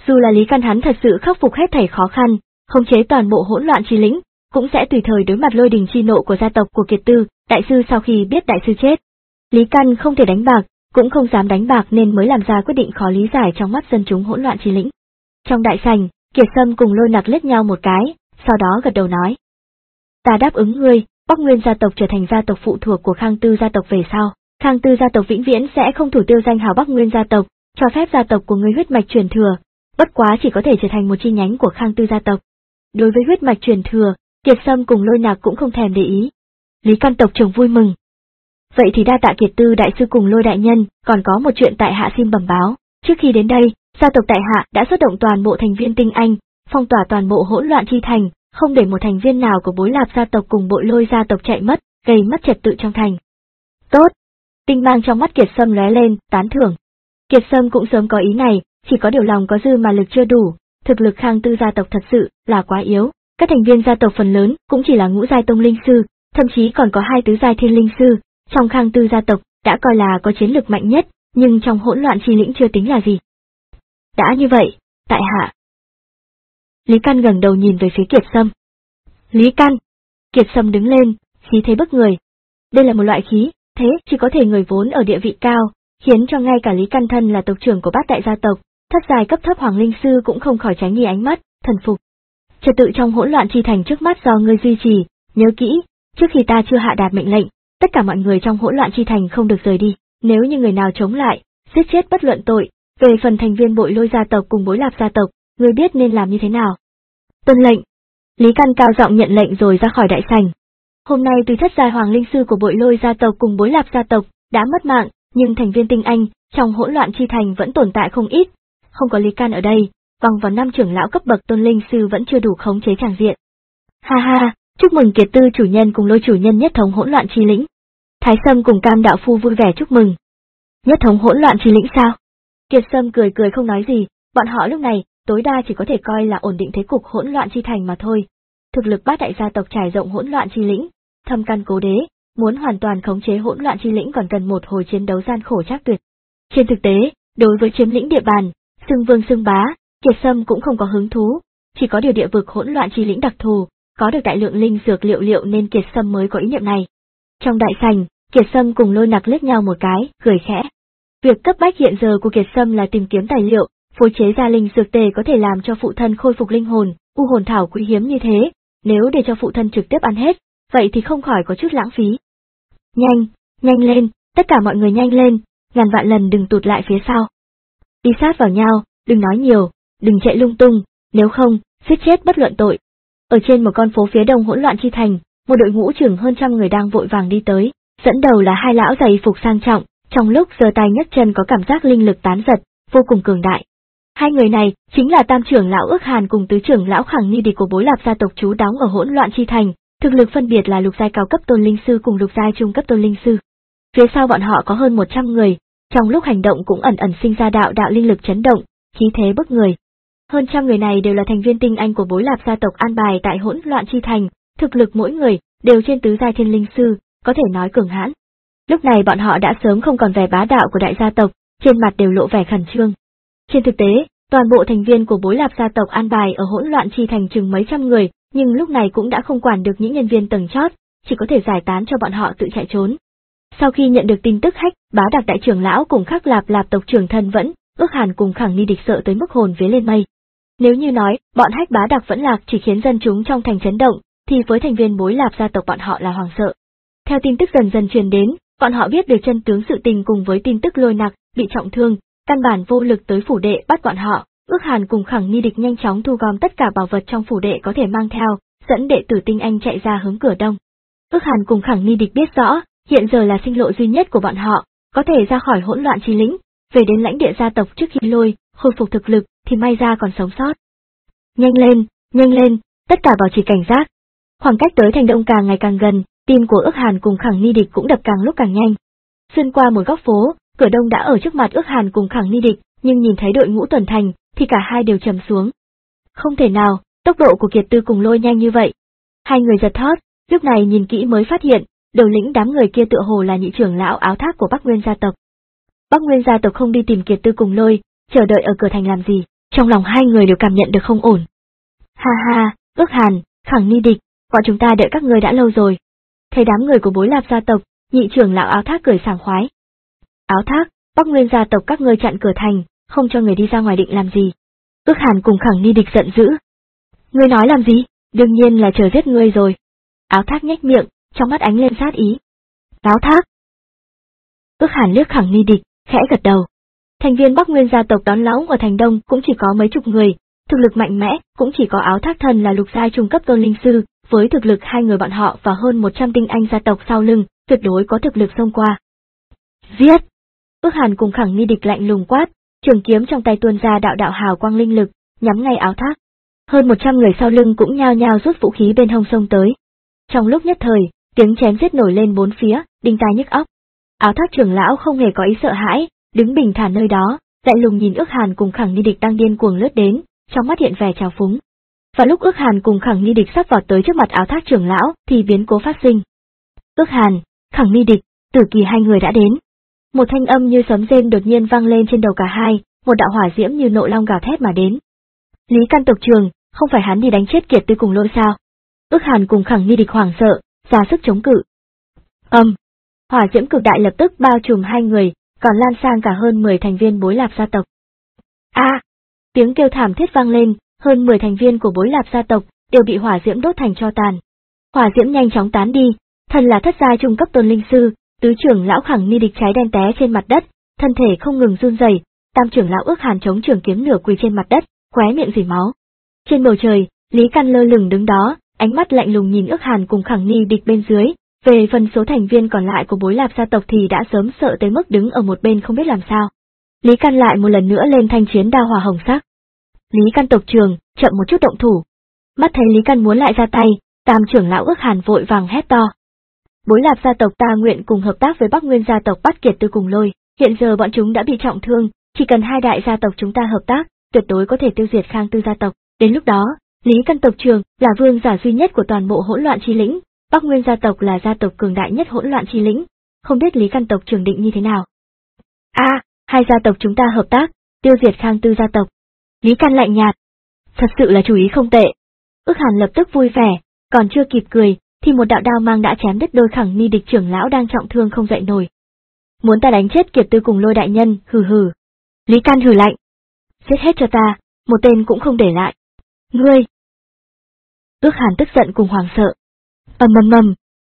Dù là Lý Căn hắn thật sự khắc phục hết thảy khó khăn, khống chế toàn bộ hỗn loạn chi lĩnh, cũng sẽ tùy thời đối mặt lôi đình chi nộ của gia tộc của Kiệt Tư, đại sư sau khi biết đại sư chết. Lý Căn không thể đánh bạc, cũng không dám đánh bạc nên mới làm ra quyết định khó lý giải trong mắt dân chúng hỗn loạn chi lĩnh. Trong đại sảnh, Kiệt Sâm cùng Lôi Nặc liếc nhau một cái, sau đó gật đầu nói. Ta đáp ứng ngươi, Bắc Nguyên gia tộc trở thành gia tộc phụ thuộc của Khang Tư gia tộc về sau. Khang Tư gia tộc vĩnh viễn sẽ không thủ tiêu danh hào Bắc Nguyên gia tộc, cho phép gia tộc của ngươi huyết mạch truyền thừa, bất quá chỉ có thể trở thành một chi nhánh của Khang Tư gia tộc. Đối với huyết mạch truyền thừa, Kiệt Sâm cùng Lôi Nặc cũng không thèm để ý. Lý Căn tộc trưởng vui mừng. Vậy thì đa tạ Kiệt Tư đại sư cùng Lôi đại nhân, còn có một chuyện tại hạ xin bẩm báo. Trước khi đến đây, gia tộc tại hạ đã xuất động toàn bộ thành viên tinh anh, phong tỏa toàn bộ hỗn loạn chi thành, không để một thành viên nào của Bối Lạp gia tộc cùng Bội Lôi gia tộc chạy mất, gây mất trật tự trong thành. Tốt. Tinh mang trong mắt Kiệt Sâm lóe lên, tán thưởng. Kiệt Sâm cũng sớm có ý này, chỉ có điều lòng có dư mà lực chưa đủ, thực lực Khang Tư gia tộc thật sự là quá yếu. Các thành viên gia tộc phần lớn cũng chỉ là ngũ giai tông linh sư, thậm chí còn có hai tứ giai thiên linh sư, trong Khang Tư gia tộc đã coi là có chiến lực mạnh nhất, nhưng trong hỗn loạn chi lĩnh chưa tính là gì. Đã như vậy, tại hạ. Lý Căn ngẩng đầu nhìn về phía Kiệt Sâm. Lý Căn. Kiệt Sâm đứng lên, khí thế bức người. Đây là một loại khí thế chỉ có thể người vốn ở địa vị cao, khiến cho ngay cả Lý Căn thân là tộc trưởng của bát đại gia tộc, thất giai cấp thấp hoàng linh sư cũng không khỏi tránh nghi ánh mắt, thần phục. Trật tự trong hỗn loạn chi thành trước mắt do ngươi duy trì, nhớ kỹ, trước khi ta chưa hạ đạt mệnh lệnh, tất cả mọi người trong hỗn loạn chi thành không được rời đi, nếu như người nào chống lại, giết chết bất luận tội. Về phần thành viên Bội Lôi gia tộc cùng Bối Lạp gia tộc, ngươi biết nên làm như thế nào. Tuân lệnh. Lý Căn cao giọng nhận lệnh rồi ra khỏi đại sảnh. Hôm nay tuy thất giai hoàng linh sư của Bội Lôi gia tộc cùng Bối Lạp gia tộc đã mất mạng, nhưng thành viên tinh anh trong hỗn loạn chi thành vẫn tồn tại không ít. Không có Lý Căn ở đây, bằng vào năm trưởng lão cấp bậc tôn linh sư vẫn chưa đủ khống chế tràng diện. Ha ha, chúc mừng Kiệt Tư chủ nhân cùng Lôi chủ nhân nhất thống hỗn loạn chi lĩnh. Thái Sâm cùng Cam đạo phu vui vẻ chúc mừng. Nhất thống hỗn loạn chi lĩnh sao? Kiệt Sâm cười cười không nói gì, bọn họ lúc này tối đa chỉ có thể coi là ổn định thế cục hỗn loạn chi thành mà thôi. Thực lực bát đại gia tộc trải rộng hỗn loạn chi lĩnh, thâm căn cố đế, muốn hoàn toàn khống chế hỗn loạn chi lĩnh còn cần một hồi chiến đấu gian khổ trác tuyệt. Trên thực tế, đối với chiếm lĩnh địa bàn, xưng vương xưng bá, Kiệt Sâm cũng không có hứng thú, chỉ có điều địa vực hỗn loạn chi lĩnh đặc thù, có được đại lượng linh dược liệu liệu nên Kiệt Sâm mới có ý niệm này. Trong đại sảnh, Kiệt Sâm cùng Lôi Nặc liếc nhau một cái, cười khẽ. Việc cấp bách hiện giờ của Kiệt Sâm là tìm kiếm tài liệu, phối chế ra linh dược tề có thể làm cho phụ thân khôi phục linh hồn, u hồn thảo quý hiếm như thế, nếu để cho phụ thân trực tiếp ăn hết, vậy thì không khỏi có chút lãng phí. Nhanh, nhanh lên, tất cả mọi người nhanh lên, ngàn vạn lần đừng tụt lại phía sau. Đi sát vào nhau, đừng nói nhiều, đừng chạy lung tung, nếu không, giết chết bất luận tội. Ở trên một con phố phía đông hỗn loạn chi thành, một đội ngũ chừng hơn trăm người đang vội vàng đi tới, dẫn đầu là hai lão già y phục sang trọng, trong lúc giơ tay nhấc chân có cảm giác linh lực tán giật, vô cùng cường đại. Hai người này chính là tam trưởng lão Ước Hàn cùng tứ trưởng lão Khẳng Ni địch của Bối Lạp gia tộc trú đóng ở hỗn loạn chi thành, thực lực phân biệt là lục giai cao cấp tôn linh sư cùng lục giai trung cấp tôn linh sư. Phía sau bọn họ có hơn một trăm người, trong lúc hành động cũng ẩn ẩn sinh ra đạo đạo linh lực chấn động, khí thế bức người. Hơn trăm người này đều là thành viên tinh anh của Bối Lạp gia tộc an bài tại hỗn loạn chi thành, thực lực mỗi người đều trên tứ giai thiên linh sư, có thể nói cường hãn. Lúc này bọn họ đã sớm không còn vẻ bá đạo của đại gia tộc, trên mặt đều lộ vẻ khẩn trương. Trên thực tế, toàn bộ thành viên của Bối Lạp gia tộc an bài ở hỗn loạn chi thành chừng mấy trăm người, nhưng lúc này cũng đã không quản được những nhân viên tầng chót, chỉ có thể giải tán cho bọn họ tự chạy trốn. Sau khi nhận được tin tức Hách, Bá Đặc đại trưởng lão cùng Khắc Lạp Lạp tộc trưởng thân vẫn, Ước Hàn cùng Khẳng Ni địch sợ tới mức hồn vía lên mây. Nếu như nói, bọn Hách Bá Đặc vẫn lạc chỉ khiến dân chúng trong thành chấn động, thì với thành viên Bối Lạp gia tộc bọn họ là hoảng sợ. Theo tin tức dần dần truyền đến, bọn họ biết được chân tướng sự tình cùng với tin tức Lôi Nặc bị trọng thương, căn bản vô lực tới phủ đệ bắt bọn họ. Ước Hàn cùng Khẳng Ni địch nhanh chóng thu gom tất cả bảo vật trong phủ đệ có thể mang theo, dẫn đệ tử tinh anh chạy ra hướng cửa đông. Ước Hàn cùng Khẳng Ni địch biết rõ, hiện giờ là sinh lộ duy nhất của bọn họ, có thể ra khỏi hỗn loạn chi lĩnh, về đến lãnh địa gia tộc trước khi Lôi khôi phục thực lực thì may ra còn sống sót. Nhanh lên, nhanh lên, tất cả bảo trì cảnh giác. Khoảng cách tới thành đông càng ngày càng gần, tim của Ước Hàn cùng Khẳng Ni địch cũng đập càng lúc càng nhanh. Xuyên qua một góc phố, cửa đông đã ở trước mặt Ước Hàn cùng Khẳng Ni địch, nhưng nhìn thấy đội ngũ tuần thành, thì cả hai đều trầm xuống. Không thể nào, tốc độ của Kiệt Tư cùng Lôi nhanh như vậy. Hai người giật thót, lúc này nhìn kỹ mới phát hiện, đầu lĩnh đám người kia tựa hồ là nhị trưởng lão áo thác của Bắc Nguyên gia tộc. Bắc Nguyên gia tộc không đi tìm Kiệt Tư cùng Lôi, chờ đợi ở cửa thành làm gì, Trong lòng hai người đều cảm nhận được không ổn. Ha ha, Ước Hàn, Khẳng Ni Địch, bọn chúng ta đợi các ngươi đã lâu rồi. Thấy đám người của Bối Lạp gia tộc, nhị trưởng lão Áo Thác cười sảng khoái. Áo Thác, Bắc Nguyên gia tộc các ngươi chặn cửa thành, không cho người đi ra ngoài định làm gì? Ước Hàn cùng Khẳng Ni Địch giận dữ. Ngươi nói làm gì? Đương nhiên là chờ giết ngươi rồi. Áo Thác nhếch miệng, trong mắt ánh lên sát ý. Áo Thác. Ước Hàn liếc Khẳng Ni Địch, khẽ gật đầu. Thành viên Bắc Nguyên gia tộc đón lão ở thành Đông cũng chỉ có mấy chục người, thực lực mạnh mẽ, cũng chỉ có Áo Thác thần là lục giai trung cấp tôn linh sư, với thực lực hai người bọn họ và hơn một trăm tinh anh gia tộc sau lưng, tuyệt đối có thực lực xông qua. Giết! Ước Hàn cùng Khẳng Ni Địch lạnh lùng quát, trường kiếm trong tay tuôn ra đạo đạo hào quang linh lực, nhắm ngay Áo Thác. Hơn một trăm người sau lưng cũng nhao nhao rút vũ khí bên hông xông tới. Trong lúc nhất thời, tiếng chém giết nổi lên bốn phía, đinh tai nhức óc. Áo Thác trưởng lão không hề có ý sợ hãi, đứng bình thản nơi đó, lạnh lùng nhìn Ước Hàn cùng Khẳng Ni Địch đang điên cuồng lướt đến, trong mắt hiện vẻ trào phúng. Và lúc Ước Hàn cùng Khẳng Ni Địch sắp vọt tới trước mặt Áo Thác trưởng lão, thì biến cố phát sinh. Ước Hàn, Khẳng Ni Địch, Tử Kỳ hai người đã đến. Một thanh âm như sấm rền đột nhiên vang lên trên đầu cả hai, một đạo hỏa diễm như nộ long gào thét mà đến. Lý Căn tộc trưởng, không phải hắn đi đánh chết Kiệt Tư cùng Lôi sao? Ước Hàn cùng Khẳng Ni Địch hoảng sợ, ra sức chống cự. Âm, um, hỏa diễm cực đại lập tức bao trùm hai người, còn lan sang cả hơn mười thành viên Bối Lạp gia tộc. A, à, tiếng kêu thảm thiết vang lên, hơn mười thành viên của Bối Lạp gia tộc đều bị hỏa diễm đốt thành tro tàn. Hỏa diễm nhanh chóng tán đi, thần là thất giai trung cấp tôn linh sư, tứ trưởng lão Khẳng Ni Địch cháy đen té trên mặt đất, thân thể không ngừng run rẩy, tam trưởng lão Ước Hàn chống trường kiếm nửa quỳ trên mặt đất, khóe miệng rỉ máu. Trên bầu trời, Lý Căn lơ lửng đứng đó, ánh mắt lạnh lùng nhìn Ước Hàn cùng Khẳng Ni Địch bên dưới. Về phần số thành viên còn lại của Bối Lạp gia tộc thì đã sớm sợ tới mức đứng ở một bên không biết làm sao. Lý Căn lại một lần nữa lên thanh chiến đao hỏa hồng sắc. Lý Căn tộc trưởng, chậm một chút động thủ. Mắt thấy Lý Căn muốn lại ra tay, tam trưởng lão Ước Hàn vội vàng hét to. Bối Lạp gia tộc ta nguyện cùng hợp tác với Bắc Nguyên gia tộc bắt Kiệt Tư cùng Lôi, hiện giờ bọn chúng đã bị trọng thương, chỉ cần hai đại gia tộc chúng ta hợp tác, tuyệt đối có thể tiêu diệt Khang Tư gia tộc. Đến lúc đó, Lý Căn tộc trưởng là vương giả duy nhất của toàn bộ hỗn loạn chi lĩnh. Bắc Nguyên gia tộc là gia tộc cường đại nhất hỗn loạn chi lĩnh, không biết Lý Căn tộc trưởng định như thế nào. A, à, hai gia tộc chúng ta hợp tác, tiêu diệt Khang Tư gia tộc. Lý Căn lạnh nhạt. Thật sự là chủ ý không tệ. Ước Hàn lập tức vui vẻ, còn chưa kịp cười, thì một đạo đao mang đã chém đứt đôi Khẳng Ni Địch trưởng lão đang trọng thương không dậy nổi. Muốn ta đánh chết Kiệt Tư cùng Lôi đại nhân, hừ hừ. Lý Căn hừ lạnh. Giết hết cho ta, một tên cũng không để lại. Ngươi. Ước Hàn tức giận cùng hoảng sợ. Ầm ầm ầm.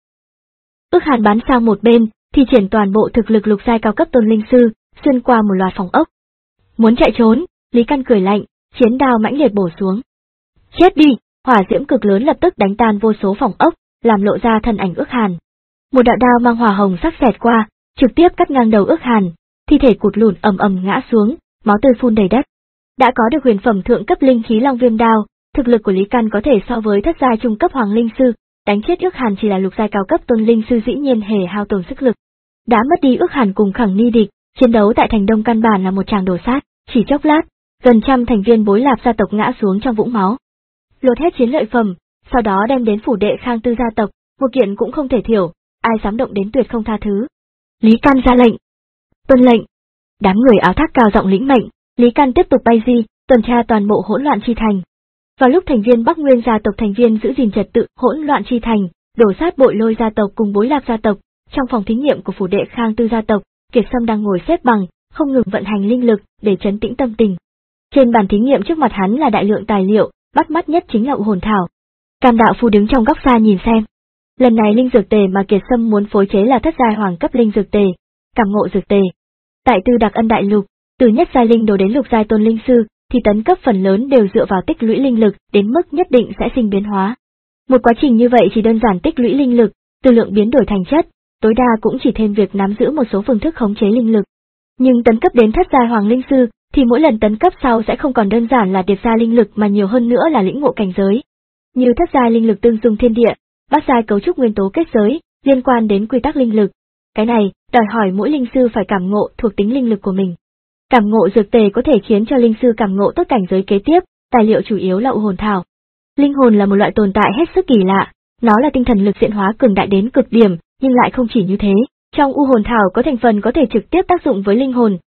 Ước Hàn bắn sang một bên, thì triển toàn bộ thực lực lục giai cao cấp tôn linh sư, xuyên qua một loạt phòng ốc. Muốn chạy trốn, Lý Căn cười lạnh, chiến đao mãnh liệt bổ xuống. Chết đi, hỏa diễm cực lớn lập tức đánh tan vô số phòng ốc, làm lộ ra thân ảnh Ước Hàn. Một đạo đao mang hỏa hồng sắc xẹt qua, trực tiếp cắt ngang đầu Ước Hàn, thi thể cụt lùn ầm ầm ngã xuống, máu tươi phun đầy đất. Đã có được huyền phẩm thượng cấp linh khí Long Viêm đao, thực lực của Lý Căn có thể so với thất giai trung cấp hoàng linh sư. Đánh chết Ước Hàn chỉ là lục giai cao cấp tôn linh sư dĩ nhiên hề hao tổn sức lực. Đã mất đi Ước Hàn cùng Khẳng Ni Địch, chiến đấu tại thành Đông căn bản là một tràng đổ sát, chỉ chốc lát, gần trăm thành viên Bối Lạp gia tộc ngã xuống trong vũng máu. Lột hết chiến lợi phẩm, sau đó đem đến phủ đệ Khang Tư gia tộc, một kiện cũng không thể thiểu, ai dám động đến tuyệt không tha thứ. Lý Căn ra lệnh. Tuân lệnh. Đám người Áo Thác cao giọng lĩnh mệnh, Lý Căn tiếp tục bay di, tuần tra toàn bộ hỗn loạn chi thành. Vào lúc thành viên Bắc Nguyên gia tộc thành viên giữ gìn trật tự hỗn loạn chi thành, đổ sát Bội Lôi gia tộc cùng Bối Lạp gia tộc, trong phòng thí nghiệm của phủ đệ Khang Tư gia tộc, Kiệt Sâm đang ngồi xếp bằng, không ngừng vận hành linh lực để trấn tĩnh tâm tình. Trên bàn thí nghiệm trước mặt hắn là đại lượng tài liệu, bắt mắt nhất chính là U Hồn Thảo. Cam đạo phu đứng trong góc xa nhìn xem. Lần này linh dược tề mà Kiệt Sâm muốn phối chế là thất giai hoàng cấp linh dược tề, cảm ngộ dược tề. Tại Tư Đặc Ân đại lục, từ nhất giai linh đồ đến lục giai tôn linh sư, thì tấn cấp phần lớn đều dựa vào tích lũy linh lực, đến mức nhất định sẽ sinh biến hóa. Một quá trình như vậy chỉ đơn giản tích lũy linh lực, từ lượng biến đổi thành chất, tối đa cũng chỉ thêm việc nắm giữ một số phương thức khống chế linh lực. Nhưng tấn cấp đến thất giai hoàng linh sư, thì mỗi lần tấn cấp sau sẽ không còn đơn giản là điệp ra linh lực mà nhiều hơn nữa là lĩnh ngộ cảnh giới. Như thất giai linh lực tương dung thiên địa, bát giai cấu trúc nguyên tố kết giới, liên quan đến quy tắc linh lực. Cái này, đòi hỏi mỗi linh sư phải cảm ngộ thuộc tính linh lực của mình. Cảm ngộ dược tề có thể khiến cho linh sư cảm ngộ tốt cảnh giới kế tiếp, tài liệu chủ yếu là U Hồn Thảo. Linh hồn là một loại tồn tại hết sức kỳ lạ, nó là tinh thần lực diễn hóa cường đại đến cực điểm, nhưng lại không chỉ như thế. Trong U Hồn Thảo có thành phần có thể trực tiếp tác dụng với linh hồn,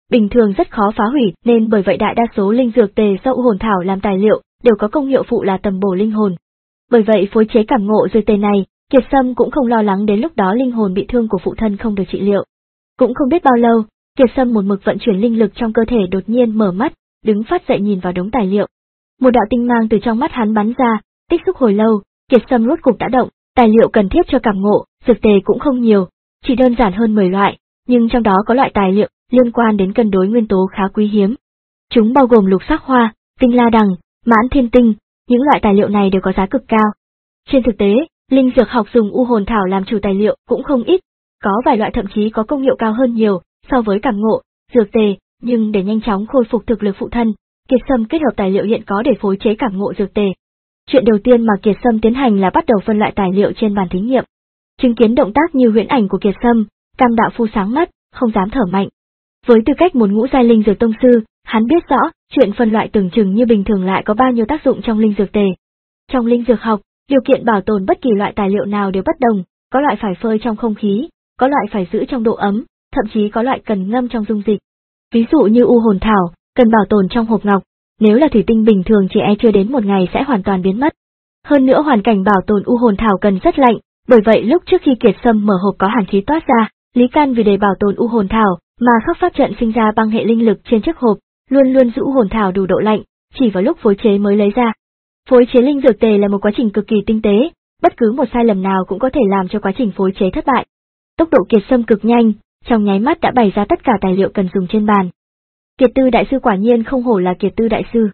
bình thường rất khó phá hủy, nên bởi vậy đại đa số linh dược tề do u hồn thảo làm tài liệu đều có công hiệu phụ là tầm bổ linh hồn. Bởi vậy phối chế cảm ngộ dược tề này, Kiệt Sâm cũng không lo lắng đến lúc đó linh hồn bị thương của phụ thân không được trị liệu. Cũng không biết bao lâu, Kiệt Sâm một mực vận chuyển linh lực trong cơ thể đột nhiên mở mắt, đứng phát dậy nhìn vào đống tài liệu. Một đạo tinh mang từ trong mắt hắn bắn ra, tích xúc hồi lâu, Kiệt Sâm rốt cục đã động, tài liệu cần thiết cho cảm ngộ, dược tề cũng không nhiều, chỉ đơn giản hơn mười loại, nhưng trong đó có loại tài liệu liên quan đến cân đối nguyên tố khá quý hiếm. Chúng bao gồm lục sắc hoa, tinh la đằng, mãn thiên tinh, những loại tài liệu này đều có giá cực cao. Trên thực tế, linh dược học dùng u hồn thảo làm chủ tài liệu cũng không ít, có vài loại thậm chí có công hiệu cao hơn nhiều so với cảm ngộ, dược tề, nhưng để nhanh chóng khôi phục thực lực phụ thân, Kiệt Sâm kết hợp tài liệu hiện có để phối chế cảm ngộ dược tề. Chuyện đầu tiên mà Kiệt Sâm tiến hành là bắt đầu phân loại tài liệu trên bàn thí nghiệm. Chứng kiến động tác như huyễn ảnh của Kiệt Sâm, Cam đạo phu sáng mắt, không dám thở mạnh. Với tư cách một ngũ giai linh dược tông sư, hắn biết rõ, chuyện phân loại tưởng chừng như bình thường lại có bao nhiêu tác dụng trong linh dược tề. Trong linh dược học, điều kiện bảo tồn bất kỳ loại tài liệu nào đều bất đồng, có loại phải phơi trong không khí, có loại phải giữ trong độ ấm, thậm chí có loại cần ngâm trong dung dịch. Ví dụ như u hồn thảo, cần bảo tồn trong hộp ngọc, nếu là thủy tinh bình thường chỉ e chưa đến một ngày sẽ hoàn toàn biến mất. Hơn nữa hoàn cảnh bảo tồn u hồn thảo cần rất lạnh, bởi vậy lúc trước khi Kiệt Sâm mở hộp có hàn khí toát ra, Lý Can vì để bảo tồn u hồn thảo mà khắc pháp trận sinh ra băng hệ linh lực trên chiếc hộp, luôn luôn giữ u hồn thảo đủ độ lạnh, chỉ vào lúc phối chế mới lấy ra. Phối chế linh dược tề là một quá trình cực kỳ tinh tế, bất cứ một sai lầm nào cũng có thể làm cho quá trình phối chế thất bại. Tốc độ Kiệt Sâm cực nhanh, trong nháy mắt đã bày ra tất cả tài liệu cần dùng trên bàn. Kiệt Tư đại sư quả nhiên không hổ là Kiệt Tư đại sư.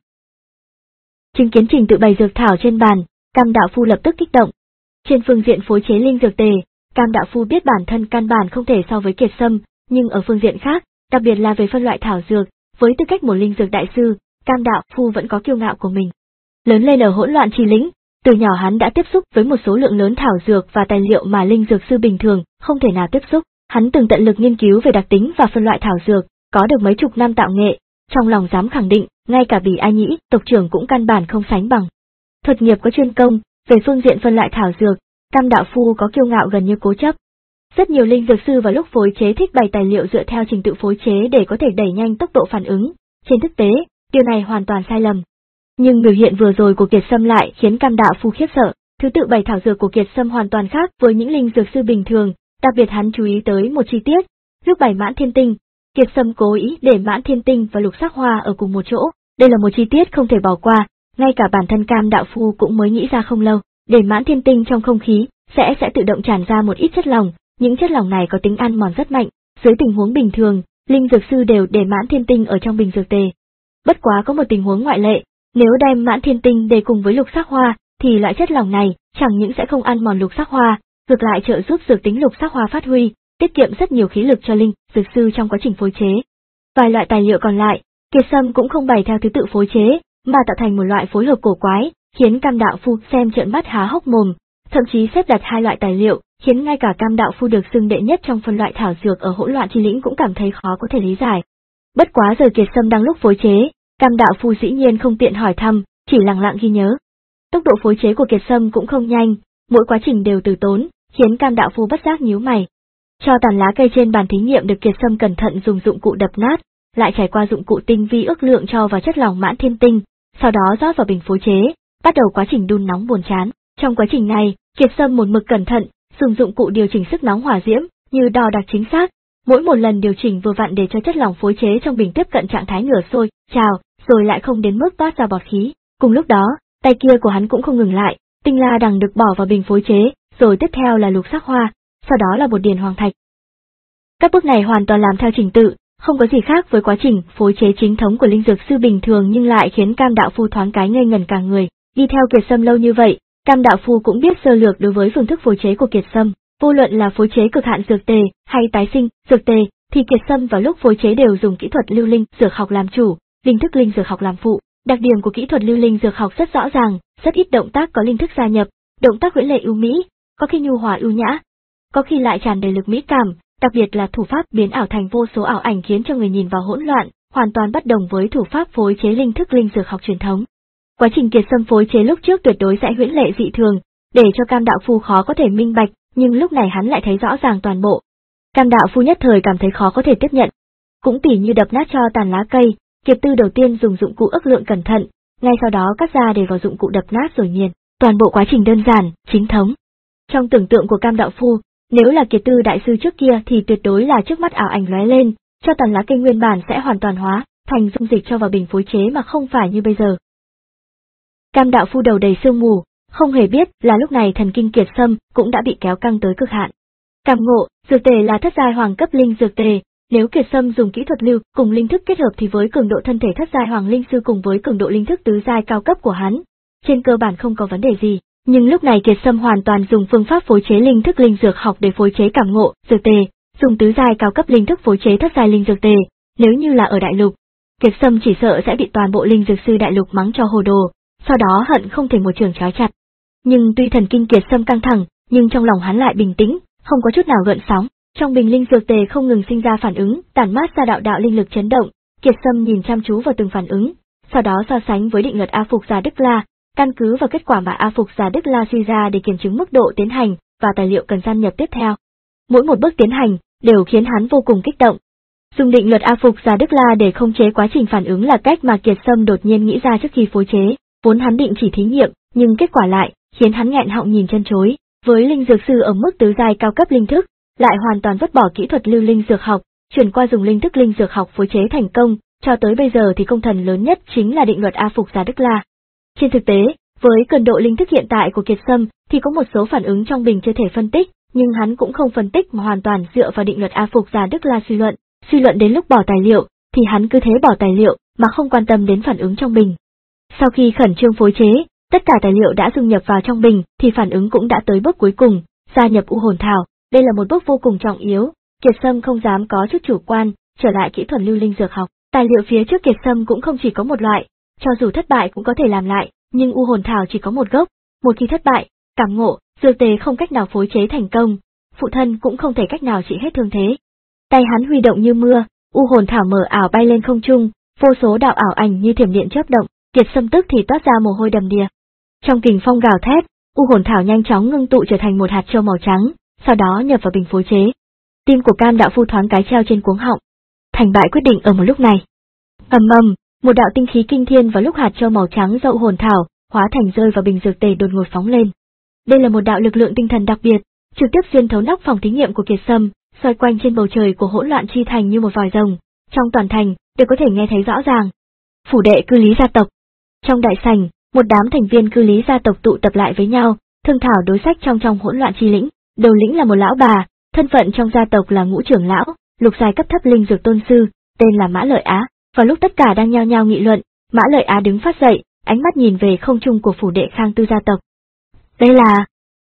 Chứng kiến trình tự bày dược thảo trên bàn, Cam đạo phu lập tức kích động. Trên phương diện phối chế linh dược tề, Cam đạo phu biết bản thân căn bản không thể so với Kiệt Sâm, nhưng ở phương diện khác, đặc biệt là về phân loại thảo dược, với tư cách một linh dược đại sư, Cam đạo phu vẫn có kiêu ngạo của mình. Lớn lên ở hỗn loạn chi lĩnh, từ nhỏ hắn đã tiếp xúc với một số lượng lớn thảo dược và tài liệu mà linh dược sư bình thường không thể nào tiếp xúc. Hắn từng tận lực nghiên cứu về đặc tính và phân loại thảo dược, có được mấy chục năm tạo nghệ, trong lòng dám khẳng định, ngay cả Bỉ A Nhĩ, tộc trưởng cũng căn bản không sánh bằng. Thuật nghiệp có chuyên công, về phương diện phân loại thảo dược, Cam đạo phu có kiêu ngạo gần như cố chấp. Rất nhiều linh dược sư vào lúc phối chế thích bày tài liệu dựa theo trình tự phối chế để có thể đẩy nhanh tốc độ phản ứng, trên thực tế, điều này hoàn toàn sai lầm. Nhưng biểu hiện vừa rồi của Kiệt Sâm lại khiến Cam đạo phu khiếp sợ, thứ tự bày thảo dược của Kiệt Sâm hoàn toàn khác với những linh dược sư bình thường, đặc biệt hắn chú ý tới một chi tiết, lúc bày mãn thiên tinh, Kiệt Sâm cố ý để mãn thiên tinh và lục sắc hoa ở cùng một chỗ, đây là một chi tiết không thể bỏ qua, ngay cả bản thân Cam đạo phu cũng mới nghĩ ra không lâu, để mãn thiên tinh trong không khí, sẽ sẽ tự động tràn ra một ít chất lỏng, những chất lỏng này có tính ăn mòn rất mạnh, dưới tình huống bình thường, linh dược sư đều để mãn thiên tinh ở trong bình dược tề. Bất quá có một tình huống ngoại lệ, nếu đem mãn thiên tinh để cùng với lục sắc hoa, thì loại chất lỏng này chẳng những sẽ không ăn mòn lục sắc hoa, ngược lại trợ giúp dược tính lục sắc hoa phát huy, tiết kiệm rất nhiều khí lực cho linh dược sư trong quá trình phối chế. Vài loại tài liệu còn lại, Kiệt Sâm cũng không bày theo thứ tự phối chế, mà tạo thành một loại phối hợp cổ quái, khiến Cam đạo phu xem trợn mắt há hốc mồm, thậm chí xếp đặt hai loại tài liệu, khiến ngay cả Cam đạo phu được xưng đệ nhất trong phân loại thảo dược ở hỗn loạn chi lĩnh cũng cảm thấy khó có thể lý giải. Bất quá giờ Kiệt Sâm đang lúc phối chế, Cam đạo phu dĩ nhiên không tiện hỏi thăm, chỉ lặng lặng ghi nhớ. Tốc độ phối chế của Kiệt Sâm cũng không nhanh, mỗi quá trình đều từ tốn, khiến Cam đạo phu bất giác nhíu mày. Cho tàn lá cây trên bàn thí nghiệm được Kiệt Sâm cẩn thận dùng dụng cụ đập nát, lại trải qua dụng cụ tinh vi ước lượng cho vào chất lỏng mãn thiên tinh, sau đó rót vào bình phối chế, bắt đầu quá trình đun nóng buồn chán. Trong quá trình này, Kiệt Sâm một mực cẩn thận, dùng dụng cụ điều chỉnh sức nóng hỏa diễm, như đo đạc chính xác, mỗi một lần điều chỉnh vừa vặn để cho chất lỏng phối chế trong bình tiếp cận trạng thái nửa sôi, trào, rồi lại không đến mức toát ra bọt khí. Cùng lúc đó, tay kia của hắn cũng không ngừng lại, tinh la đằng được bỏ vào bình phối chế, rồi tiếp theo là lục sắc hoa, sau đó là bột điền hoàng thạch. Các bước này hoàn toàn làm theo trình tự, không có gì khác với quá trình phối chế chính thống của linh dược sư bình thường, nhưng lại khiến Cam đạo phu thoáng cái ngây ngẩn cả người. Đi theo Kiệt Sâm lâu như vậy, Cam đạo phu cũng biết sơ lược đối với phương thức phối chế của Kiệt Sâm, vô luận là phối chế cực hạn dược tề hay tái sinh dược tề, thì Kiệt Sâm vào lúc phối chế đều dùng kỹ thuật lưu linh dược học làm chủ, linh thức linh dược học làm phụ. Đặc điểm của kỹ thuật lưu linh dược học rất rõ ràng, rất ít động tác có linh thức gia nhập, động tác huyễn lệ ưu mỹ, có khi nhu hòa ưu nhã, có khi lại tràn đầy lực mỹ cảm, đặc biệt là thủ pháp biến ảo thành vô số ảo ảnh khiến cho người nhìn vào hỗn loạn, hoàn toàn bất đồng với thủ pháp phối chế linh thức linh dược học truyền thống. Quá trình Kiệt Sâm phối chế lúc trước tuyệt đối sẽ huyễn lệ dị thường, để cho Cam đạo phu khó có thể minh bạch, nhưng lúc này hắn lại thấy rõ ràng toàn bộ. Cam đạo phu nhất thời cảm thấy khó có thể tiếp nhận. cũng tỉ như đập nát cho tàn lá cây, Kiệt Tư đầu tiên dùng dụng cụ ước lượng cẩn thận, ngay sau đó cắt ra để vào dụng cụ đập nát rồi nghiền, toàn bộ quá trình đơn giản, chính thống. Trong tưởng tượng của Cam đạo phu, nếu là Kiệt Tư đại sư trước kia thì tuyệt đối là trước mắt ảo ảnh lóe lên, cho tàn lá cây nguyên bản sẽ hoàn toàn hóa thành dung dịch cho vào bình phối chế mà không phải như bây giờ. Cam đạo phu đầu đầy sương mù, không hề biết là lúc này thần kinh Kiệt Sâm cũng đã bị kéo căng tới cực hạn. Cảm ngộ, dược tề là thất giai hoàng cấp linh dược tề, nếu Kiệt Sâm dùng kỹ thuật lưu cùng linh thức kết hợp thì với cường độ thân thể thất giai hoàng linh sư cùng với cường độ linh thức tứ giai cao cấp của hắn, trên cơ bản không có vấn đề gì, nhưng lúc này Kiệt Sâm hoàn toàn dùng phương pháp phối chế linh thức linh dược học để phối chế cảm ngộ, dược tề, dùng tứ giai cao cấp linh thức phối chế thất giai linh dược tề, nếu như là ở đại lục, Kiệt Sâm chỉ sợ sẽ bị toàn bộ linh dược sư đại lục mắng cho hồ đồ, sau đó hận không thể một trường trói chặt. Nhưng tuy thần kinh Kiệt Sâm căng thẳng, nhưng trong lòng hắn lại bình tĩnh, không có chút nào gợn sóng. Trong bình linh dược tề không ngừng sinh ra phản ứng, tản mát ra đạo đạo linh lực chấn động. Kiệt Sâm nhìn chăm chú vào từng phản ứng, sau đó so sánh với định luật A Phục Già Đức La, căn cứ vào kết quả mà A Phục Già Đức La suy ra để kiểm chứng mức độ tiến hành và tài liệu cần gian nhập tiếp theo. Mỗi một bước tiến hành đều khiến hắn vô cùng kích động. Dùng định luật A Phục Già Đức La để khống chế quá trình phản ứng là cách mà Kiệt Sâm đột nhiên nghĩ ra trước khi phối chế, vốn hắn định chỉ thí nghiệm, nhưng kết quả lại khiến hắn nghẹn họng nhìn chân chối. Với linh dược sư ở mức tứ giai cao cấp linh thức, lại hoàn toàn vứt bỏ kỹ thuật lưu linh dược học, chuyển qua dùng linh thức linh dược học phối chế thành công, cho tới bây giờ thì công thần lớn nhất chính là định luật A Phục Già Đức La. Trên thực tế, với cường độ linh thức hiện tại của Kiệt Sâm thì có một số phản ứng trong bình chưa thể phân tích, nhưng hắn cũng không phân tích mà hoàn toàn dựa vào định luật A Phục Già Đức La suy luận, suy luận đến lúc bỏ tài liệu, thì hắn cứ thế bỏ tài liệu mà không quan tâm đến phản ứng trong bình. Sau khi khẩn trương phối chế, tất cả tài liệu đã dung nhập vào trong bình thì phản ứng cũng đã tới bước cuối cùng, gia nhập u hồn thảo. Đây là một bước vô cùng trọng yếu, Kiệt Sâm không dám có chút chủ quan, trở lại kỹ thuật lưu linh dược học. Tài liệu phía trước Kiệt Sâm cũng không chỉ có một loại, cho dù thất bại cũng có thể làm lại, nhưng u hồn thảo chỉ có một gốc, một khi thất bại, cảm ngộ, dược tề không cách nào phối chế thành công, phụ thân cũng không thể cách nào trị hết thương thế. Tay hắn huy động như mưa, u hồn thảo mờ ảo bay lên không trung, vô số đạo ảo ảnh như thiểm điện chớp động, Kiệt Sâm tức thì toát ra mồ hôi đầm đìa. Trong kình phong gào thét, u hồn thảo nhanh chóng ngưng tụ trở thành một hạt châu màu trắng, sau đó nhập vào bình phối chế. Tim của Cam đạo phu thoáng cái treo trên cuống họng. Thành bại quyết định ở một lúc này. Ầm ầm, một đạo tinh khí kinh thiên vào lúc hạt châu màu trắng do u hồn thảo hóa thành rơi vào bình dược tề đột ngột phóng lên. Đây là một đạo lực lượng tinh thần đặc biệt, trực tiếp xuyên thấu nóc phòng thí nghiệm của Kiệt Sâm, xoay quanh trên bầu trời của hỗn loạn chi thành như một vòi rồng, trong toàn thành đều có thể nghe thấy rõ ràng. Phủ đệ cư lý gia tộc. Trong đại sảnh, một đám thành viên cư lý gia tộc tụ tập lại với nhau, thương thảo đối sách trong trong hỗn loạn chi lĩnh. Đầu lĩnh là một lão bà, thân phận trong gia tộc là ngũ trưởng lão, lục giai cấp thấp linh dược tôn sư, tên là Mã Lợi Á. Vào lúc tất cả đang nhao nhao nghị luận, Mã Lợi Á đứng phát dậy, ánh mắt nhìn về không trung của phủ đệ Khang Tư gia tộc. Đây là...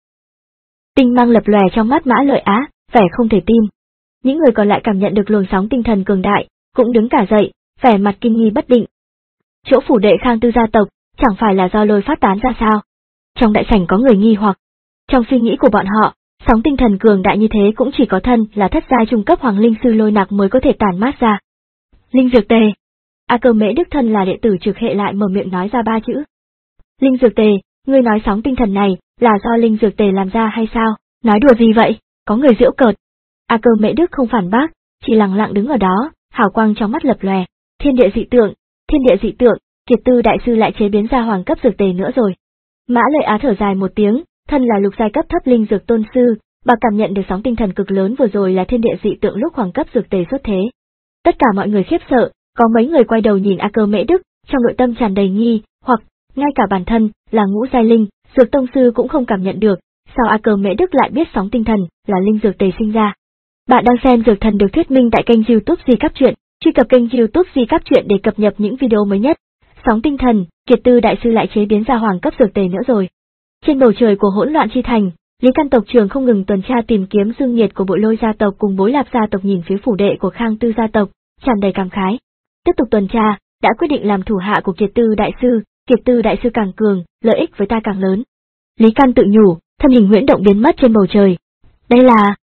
Tinh mang lập lòe trong mắt Mã Lợi Á, vẻ không thể tin. Những người còn lại cảm nhận được luồng sóng tinh thần cường đại, cũng đứng cả dậy, vẻ mặt kinh nghi bất định. Chỗ phủ đệ Khang Tư gia tộc, chẳng phải là do lôi phát tán ra sao? Trong đại sảnh có người nghi hoặc. Trong suy nghĩ của bọn họ, sóng tinh thần cường đại như thế cũng chỉ có thân là thất giai trung cấp hoàng linh sư lôi nặc mới có thể tản mát ra. Linh dược tề. A Cơ Mễ Đức thân là đệ tử trực hệ lại mở miệng nói ra ba chữ. Linh dược tề, ngươi nói sóng tinh thần này là do linh dược tề làm ra hay sao? Nói đùa gì vậy? Có người giễu cợt. A Cơ Mễ Đức không phản bác, chỉ lặng lặng đứng ở đó, hào quang trong mắt lập lòe. Thiên địa dị tượng, thiên địa dị tượng, Kiệt Tư đại sư lại chế biến ra hoàng cấp dược tề nữa rồi. Mã Lợi Á thở dài một tiếng, thân là lục giai cấp thấp linh dược tôn sư, bà cảm nhận được sóng tinh thần cực lớn vừa rồi là thiên địa dị tượng lúc hoàng cấp dược tề xuất thế. Tất cả mọi người khiếp sợ, có mấy người quay đầu nhìn A Cơ Mễ Đức, trong nội tâm tràn đầy nghi, hoặc ngay cả bản thân là ngũ giai linh dược tông sư cũng không cảm nhận được, sao A Cơ Mễ Đức lại biết sóng tinh thần là linh dược tề sinh ra. Bạn đang xem Dược Thần được thuyết minh tại kênh YouTube Di Cáp Truyện, truy cập kênh YouTube Di Cáp Truyện để cập nhật những video mới nhất. Sóng tinh thần, Kiệt Tư đại sư lại chế biến ra hoàng cấp dược tề nữa rồi. Trên bầu trời của hỗn loạn chi thành, Lý Căn tộc trưởng không ngừng tuần tra tìm kiếm dương nhiệt của Bội Lôi gia tộc cùng Bối Lạp gia tộc, nhìn phía phủ đệ của Khang Tư gia tộc, tràn đầy cảm khái. Tiếp tục tuần tra, đã quyết định làm thủ hạ của Kiệt Tư đại sư, Kiệt Tư đại sư càng cường, lợi ích với ta càng lớn. Lý Căn tự nhủ, thân hình huyễn động biến mất trên bầu trời. Đây là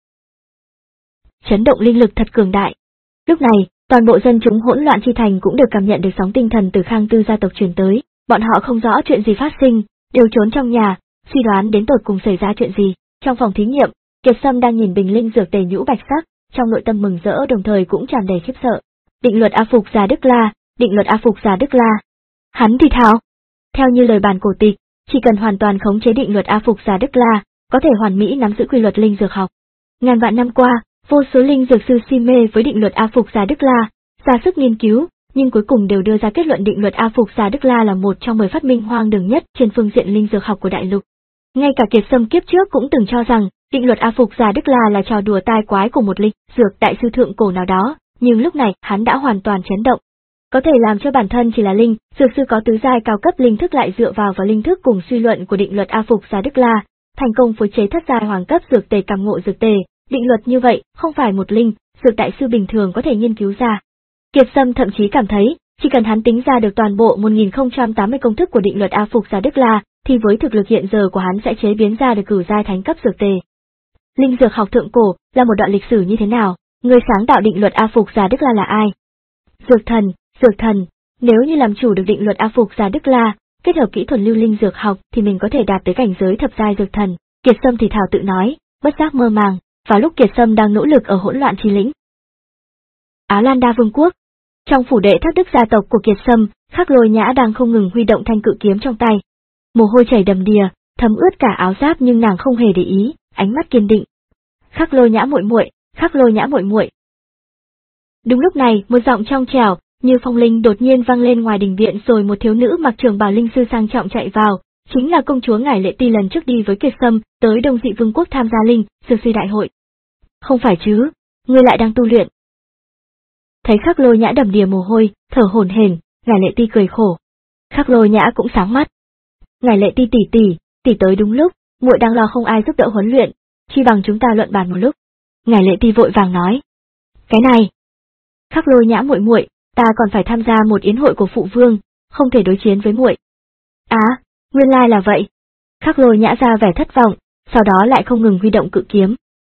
chấn động linh lực thật cường đại. Lúc này, toàn bộ dân chúng hỗn loạn chi thành cũng đều cảm nhận được sóng tinh thần từ Khang Tư gia tộc truyền tới, bọn họ không rõ chuyện gì phát sinh, đều trốn trong nhà, suy đoán đến tột cùng xảy ra chuyện gì. Trong phòng thí nghiệm, Kiệt Sâm đang nhìn bình linh dược tề nhũ bạch sắc, trong nội tâm mừng rỡ đồng thời cũng tràn đầy khiếp sợ. định luật A Phục Già Đức La, định luật A Phục Già Đức La. Hắn thì thào. Theo như lời bản cổ tịch, chỉ cần hoàn toàn khống chế định luật A Phục Già Đức La, có thể hoàn mỹ nắm giữ quy luật linh dược học. Ngàn vạn năm qua, vô số linh dược sư si mê với định luật A Phục Già Đức La, ra sức nghiên cứu, nhưng cuối cùng đều đưa ra kết luận định luật A Phục Già Đức La là một trong mười phát minh hoang đường nhất trên phương diện linh dược học của đại lục. Ngay cả Kiệt Sâm kiếp trước cũng từng cho rằng định luật A Phục Già Đức La là trò đùa tai quái của một linh dược đại sư thượng cổ nào đó, nhưng lúc này hắn đã hoàn toàn chấn động. Có thể làm cho bản thân chỉ là linh dược sư có tứ giai cao cấp linh thức lại dựa vào vào linh thức cùng suy luận của định luật A Phục Già Đức La, thành công phối chế thất giai hoàng cấp dược tề cảm ngộ dược tề. Định luật như vậy không phải một linh dược đại sư bình thường có thể nghiên cứu ra. Kiệt Sâm thậm chí cảm thấy, chỉ cần hắn tính ra được toàn bộ một nghìn không trăm tám mươi công thức của định luật A Phục Già Đức La, thì với thực lực hiện giờ của hắn sẽ chế biến ra được cửu giai thánh cấp dược tề. Linh dược học thượng cổ là một đoạn lịch sử như thế nào? Người sáng tạo định luật A Phục Già Đức La là ai? Dược thần, dược thần. Nếu như làm chủ được định luật A Phục Già Đức La, kết hợp kỹ thuật lưu linh dược học thì mình có thể đạt tới cảnh giới thập giai dược thần. Kiệt Sâm thì thào tự nói, bất giác mơ màng. Vào lúc Kiệt Sâm đang nỗ lực ở hỗn loạn chi lĩnh Áo Lan Đa Vương quốc, trong phủ đệ Thác Đức gia tộc của Kiệt Sâm, Khắc Lôi Nhã đang không ngừng huy động thanh cự kiếm trong tay. Mồ hôi chảy đầm đìa, thấm ướt cả áo giáp nhưng nàng không hề để ý, ánh mắt kiên định. Khắc Lôi Nhã muội muội, Khắc Lôi Nhã muội muội. Đúng lúc này, một giọng trong trẻo như phong linh đột nhiên vang lên ngoài đình viện, rồi một thiếu nữ mặc trường bào linh sư sang trọng chạy vào, chính là công chúa Ngải Lệ Ti lần trước đi với Kiệt Sâm tới Đông Dị Vương quốc tham gia linh dược sư đại hội. Không phải chứ, ngươi lại đang tu luyện. Thấy Khắc Lôi Nhã đầm đìa mồ hôi, thở hổn hển, Ngải Lệ Ti cười khổ. Khắc Lôi Nhã cũng sáng mắt. Ngải Lệ Ti tỷ tỷ, tỷ tới đúng lúc, muội đang lo không ai giúp đỡ huấn luyện, chi bằng chúng ta luận bàn một lúc. Ngải Lệ Ti vội vàng nói. Cái này, Khắc Lôi Nhã muội muội, ta còn phải tham gia một yến hội của phụ vương, không thể đối chiến với muội. Á, à, nguyên lai là vậy. Khắc Lôi Nhã ra vẻ thất vọng, sau đó lại không ngừng huy động cự kiếm.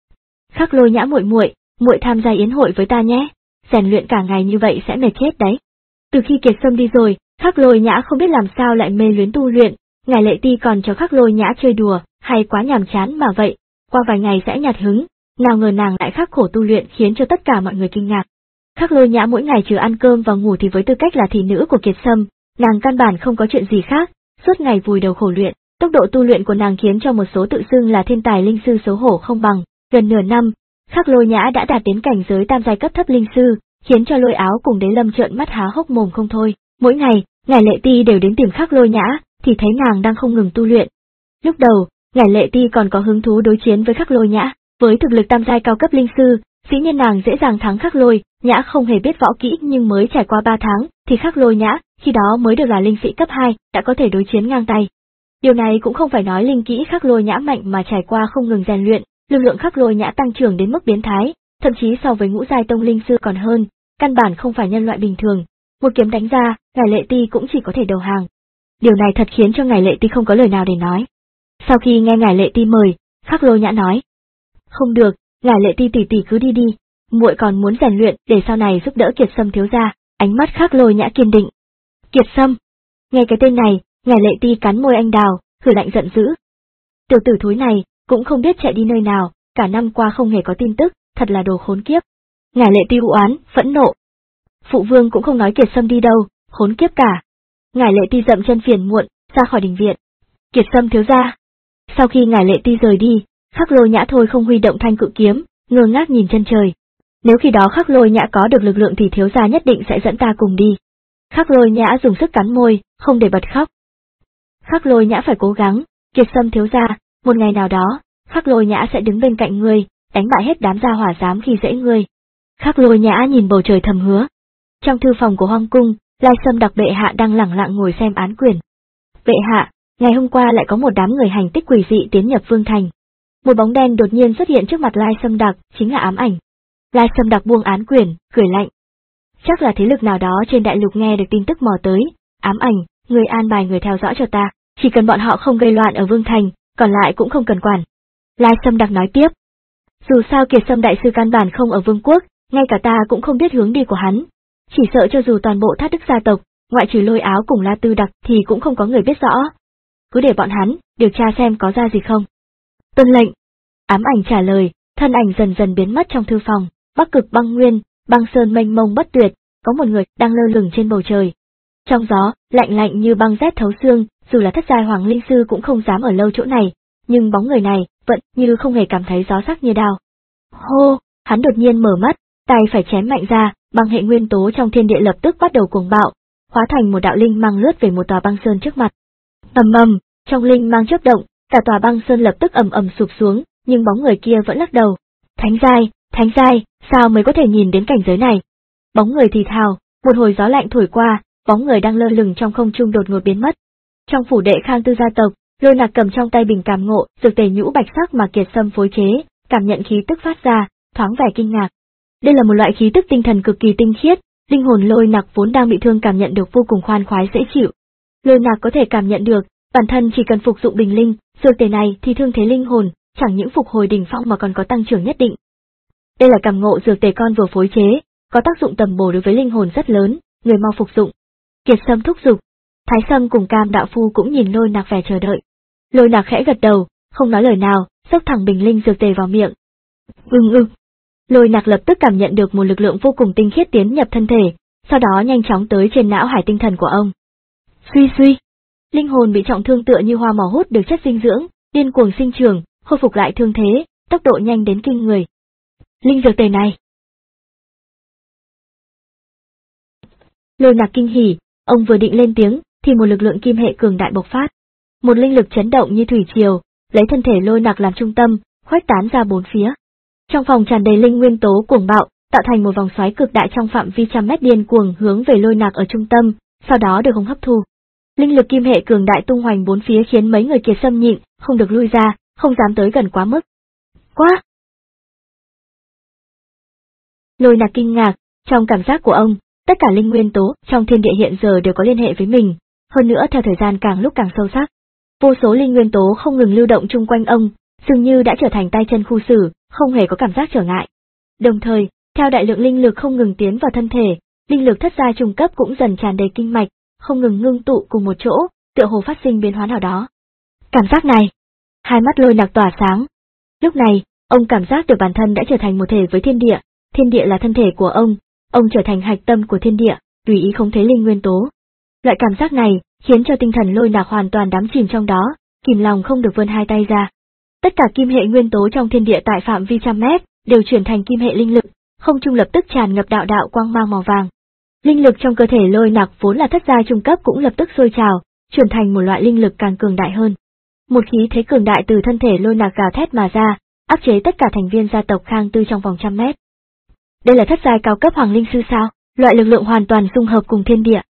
Khắc Lôi Nhã muội muội, muội tham gia yến hội với ta nhé, rèn luyện cả ngày như vậy sẽ mệt chết đấy. Từ khi Kiệt Sâm đi rồi, Khắc Lôi Nhã không biết làm sao lại mê luyến tu luyện, Ngải Lệ Ti còn cho Khắc Lôi Nhã chơi đùa, hay quá nhàm chán mà vậy, qua vài ngày sẽ nhạt hứng, nào ngờ nàng lại khắc khổ tu luyện khiến cho tất cả mọi người kinh ngạc. Khắc Lôi Nhã mỗi ngày trừ ăn cơm và ngủ thì với tư cách là thị nữ của Kiệt Sâm, nàng căn bản không có chuyện gì khác, suốt ngày vùi đầu khổ luyện, tốc độ tu luyện của nàng khiến cho một số tự xưng là thiên tài linh sư xấu hổ không bằng. Gần nửa năm, Khắc Lôi Nhã đã đạt đến cảnh giới tam giai cấp thấp linh sư, khiến cho Lôi Áo cùng Đế Lâm trợn mắt há hốc mồm không thôi. Mỗi ngày, Ngải Lệ Ti đều đến tìm Khắc Lôi Nhã, thì thấy nàng đang không ngừng tu luyện. Lúc đầu, Ngải Lệ Ti còn có hứng thú đối chiến với Khắc Lôi Nhã, với thực lực tam giai cao cấp linh sư, dĩ nhiên nàng dễ dàng thắng Khắc Lôi Nhã. Không hề biết võ kỹ nhưng mới trải qua ba tháng, thì Khắc Lôi Nhã, khi đó mới được là linh sĩ cấp hai, đã có thể đối chiến ngang tay. Điều này cũng không phải nói linh kỹ Khắc Lôi Nhã mạnh mà trải qua không ngừng rèn luyện, lực lượng Khắc Lôi Nhã tăng trưởng đến mức biến thái, thậm chí so với ngũ giai tông linh sư còn hơn, căn bản không phải nhân loại bình thường. Một kiếm đánh ra, Ngải Lệ Ti cũng chỉ có thể đầu hàng. Điều này thật khiến cho Ngải Lệ Ti không có lời nào để nói. Sau khi nghe Ngải Lệ Ti mời, Khắc Lôi Nhã nói: "Không được, Ngải Lệ Ti tỷ tỷ cứ đi đi, muội còn muốn rèn luyện để sau này giúp đỡ Kiệt Sâm thiếu gia." Ánh mắt Khắc Lôi Nhã kiên định. Kiệt Sâm. Nghe cái tên này, Ngải Lệ Ti cắn môi anh đào, hừ lạnh giận dữ. Tiểu tử thối này, cũng không biết chạy đi nơi nào, cả năm qua không hề có tin tức, thật là đồ khốn kiếp. Ngải Lệ Ti u oán, phẫn nộ. Phụ vương cũng không nói Kiệt Sâm đi đâu, khốn kiếp cả. Ngải Lệ Ti dậm chân phiền muộn, ra khỏi đình viện. Kiệt Sâm thiếu gia. Sau khi Ngải Lệ Ti rời đi, Khắc Lôi Nhã thôi không huy động thanh cự kiếm, ngơ ngác nhìn chân trời. Nếu khi đó Khắc Lôi Nhã có được lực lượng thì thiếu gia nhất định sẽ dẫn ta cùng đi. Khắc Lôi Nhã dùng sức cắn môi, không để bật khóc. Khắc Lôi Nhã phải cố gắng, Kiệt Sâm thiếu gia, một ngày nào đó, Khắc Lôi Nhã sẽ đứng bên cạnh ngươi, đánh bại hết đám gia hỏa dám khi dễ ngươi. Khắc Lôi Nhã nhìn bầu trời thầm hứa. Trong thư phòng của Hoang cung, Lai Sâm đặc bệ hạ đang lẳng lặng ngồi xem án quyền. Bệ hạ, ngày hôm qua lại có một đám người hành tích quỷ dị tiến nhập vương thành. Một bóng đen đột nhiên xuất hiện trước mặt Lai Sâm đặc, chính là Ám Ảnh. Lai Sâm đặc buông án quyền, cười lạnh. Chắc là thế lực nào đó trên đại lục nghe được tin tức mò tới. Ám Ảnh, người an bài người theo dõi cho ta, chỉ cần bọn họ không gây loạn ở vương thành, còn lại cũng không cần quản. Lai Sâm đặc nói tiếp. Dù sao Kiệt Sâm đại sư căn bản không ở vương quốc, ngay cả ta cũng không biết hướng đi của hắn. Chỉ sợ cho dù toàn bộ Thác Đức gia tộc, ngoại trừ Lôi Áo cùng La Tư Đặc thì cũng không có người biết rõ. Cứ để bọn hắn, điều tra xem có ra gì không. Tuân lệnh. Ám Ảnh trả lời, thân ảnh dần dần biến mất trong thư phòng. Bắc Cực băng nguyên, băng sơn mênh mông bất tuyệt, có một người đang lơ lửng trên bầu trời. Trong gió, lạnh lạnh như băng rét thấu xương, dù là thất giai hoàng linh sư cũng không dám ở lâu chỗ này, nhưng bóng người này vẫn như không hề cảm thấy gió sắc như đao. Hô, hắn đột nhiên mở mắt, tay phải chém mạnh ra, băng hệ nguyên tố trong thiên địa lập tức bắt đầu cuồng bạo, hóa thành một đạo linh mang lướt về một tòa băng sơn trước mặt. Ầm ầm, trong linh mang chớp động, cả tòa băng sơn lập tức ầm ầm sụp xuống, nhưng bóng người kia vẫn lắc đầu. Thánh giai, thánh giai, sao mới có thể nhìn đến cảnh giới này? Bóng người thì thào, một hồi gió lạnh thổi qua, bóng người đang lơ lửng trong không trung đột ngột biến mất. Trong phủ đệ Khang Tư gia tộc, Lôi Nạc cầm trong tay bình cảm ngộ, dược tề nhũ bạch sắc mà Kiệt Sâm phối chế, cảm nhận khí tức phát ra, thoáng vẻ kinh ngạc. Đây là một loại khí tức tinh thần cực kỳ tinh khiết, linh hồn Lôi Nạc vốn đang bị thương cảm nhận được vô cùng khoan khoái dễ chịu. Lôi Nạc có thể cảm nhận được, bản thân chỉ cần phục dụng bình linh, dược tề này thì thương thế linh hồn, chẳng những phục hồi đỉnh phong mà còn có tăng trưởng nhất định. Đây là cảm ngộ dược tề con vừa phối chế, có tác dụng tầm bổ đối với linh hồn rất lớn, người mau phục dụng. Kiệt Sâm thúc giục. Thái Sâm cùng Cam đạo phu cũng nhìn Lôi Nạc vẻ chờ đợi. Lôi Nạc khẽ gật đầu, không nói lời nào, xốc thẳng bình linh dược tề vào miệng. Ưng ưng. Lôi Nạc lập tức cảm nhận được một lực lượng vô cùng tinh khiết tiến nhập thân thể, sau đó nhanh chóng tới trên não hải tinh thần của ông. Suy suy. Linh hồn bị trọng thương tựa như hoa màu hút được chất dinh dưỡng, điên cuồng sinh trưởng, khôi phục lại thương thế, tốc độ nhanh đến kinh người. Linh dược tề này. Lôi Nạc kinh hỉ, ông vừa định lên tiếng, thì một lực lượng kim hệ cường đại bộc phát. Một linh lực chấn động như thủy triều, lấy thân thể Lôi Nạc làm trung tâm, khuếch tán ra bốn phía. Trong phòng tràn đầy linh nguyên tố cuồng bạo, tạo thành một vòng xoáy cực đại trong phạm vi trăm mét điên cuồng hướng về Lôi Nạc ở trung tâm, sau đó được ông hấp thu. Linh lực kim hệ cường đại tung hoành bốn phía khiến mấy người Kiệt Sâm nhịn, không được lui ra, không dám tới gần quá mức. Quá! Lôi Nạc kinh ngạc, trong cảm giác của ông, tất cả linh nguyên tố trong thiên địa hiện giờ đều có liên hệ với mình, hơn nữa theo thời gian càng lúc càng sâu sắc. Vô số linh nguyên tố không ngừng lưu động chung quanh ông, dường như đã trở thành tay chân khu xử, không hề có cảm giác trở ngại. Đồng thời, theo đại lượng linh lực không ngừng tiến vào thân thể, linh lực thất giai trung cấp cũng dần tràn đầy kinh mạch, không ngừng ngưng tụ cùng một chỗ, tựa hồ phát sinh biến hóa nào đó. Cảm giác này, hai mắt Lôi Nạc tỏa sáng. Lúc này, ông cảm giác được bản thân đã trở thành một thể với thiên địa, thiên địa là thân thể của ông, ông trở thành hạch tâm của thiên địa, tùy ý khống chế linh nguyên tố. Loại cảm giác này khiến cho tinh thần Lôi Nạc hoàn toàn đắm chìm trong đó, kìm lòng không được vươn hai tay ra. Tất cả kim hệ nguyên tố trong thiên địa tại phạm vi trăm mét đều chuyển thành kim hệ linh lực, không trung lập tức tràn ngập đạo đạo quang mang màu vàng. Linh lực trong cơ thể Lôi Nạc vốn là thất giai trung cấp cũng lập tức sôi trào, chuyển thành một loại linh lực càng cường đại hơn. Một khí thế cường đại từ thân thể Lôi Nạc gào thét mà ra, áp chế tất cả thành viên gia tộc Khang Tư trong vòng trăm mét. Đây là thất giai cao cấp hoàng linh sư sao? Loại lực lượng hoàn toàn xung hợp cùng thiên địa.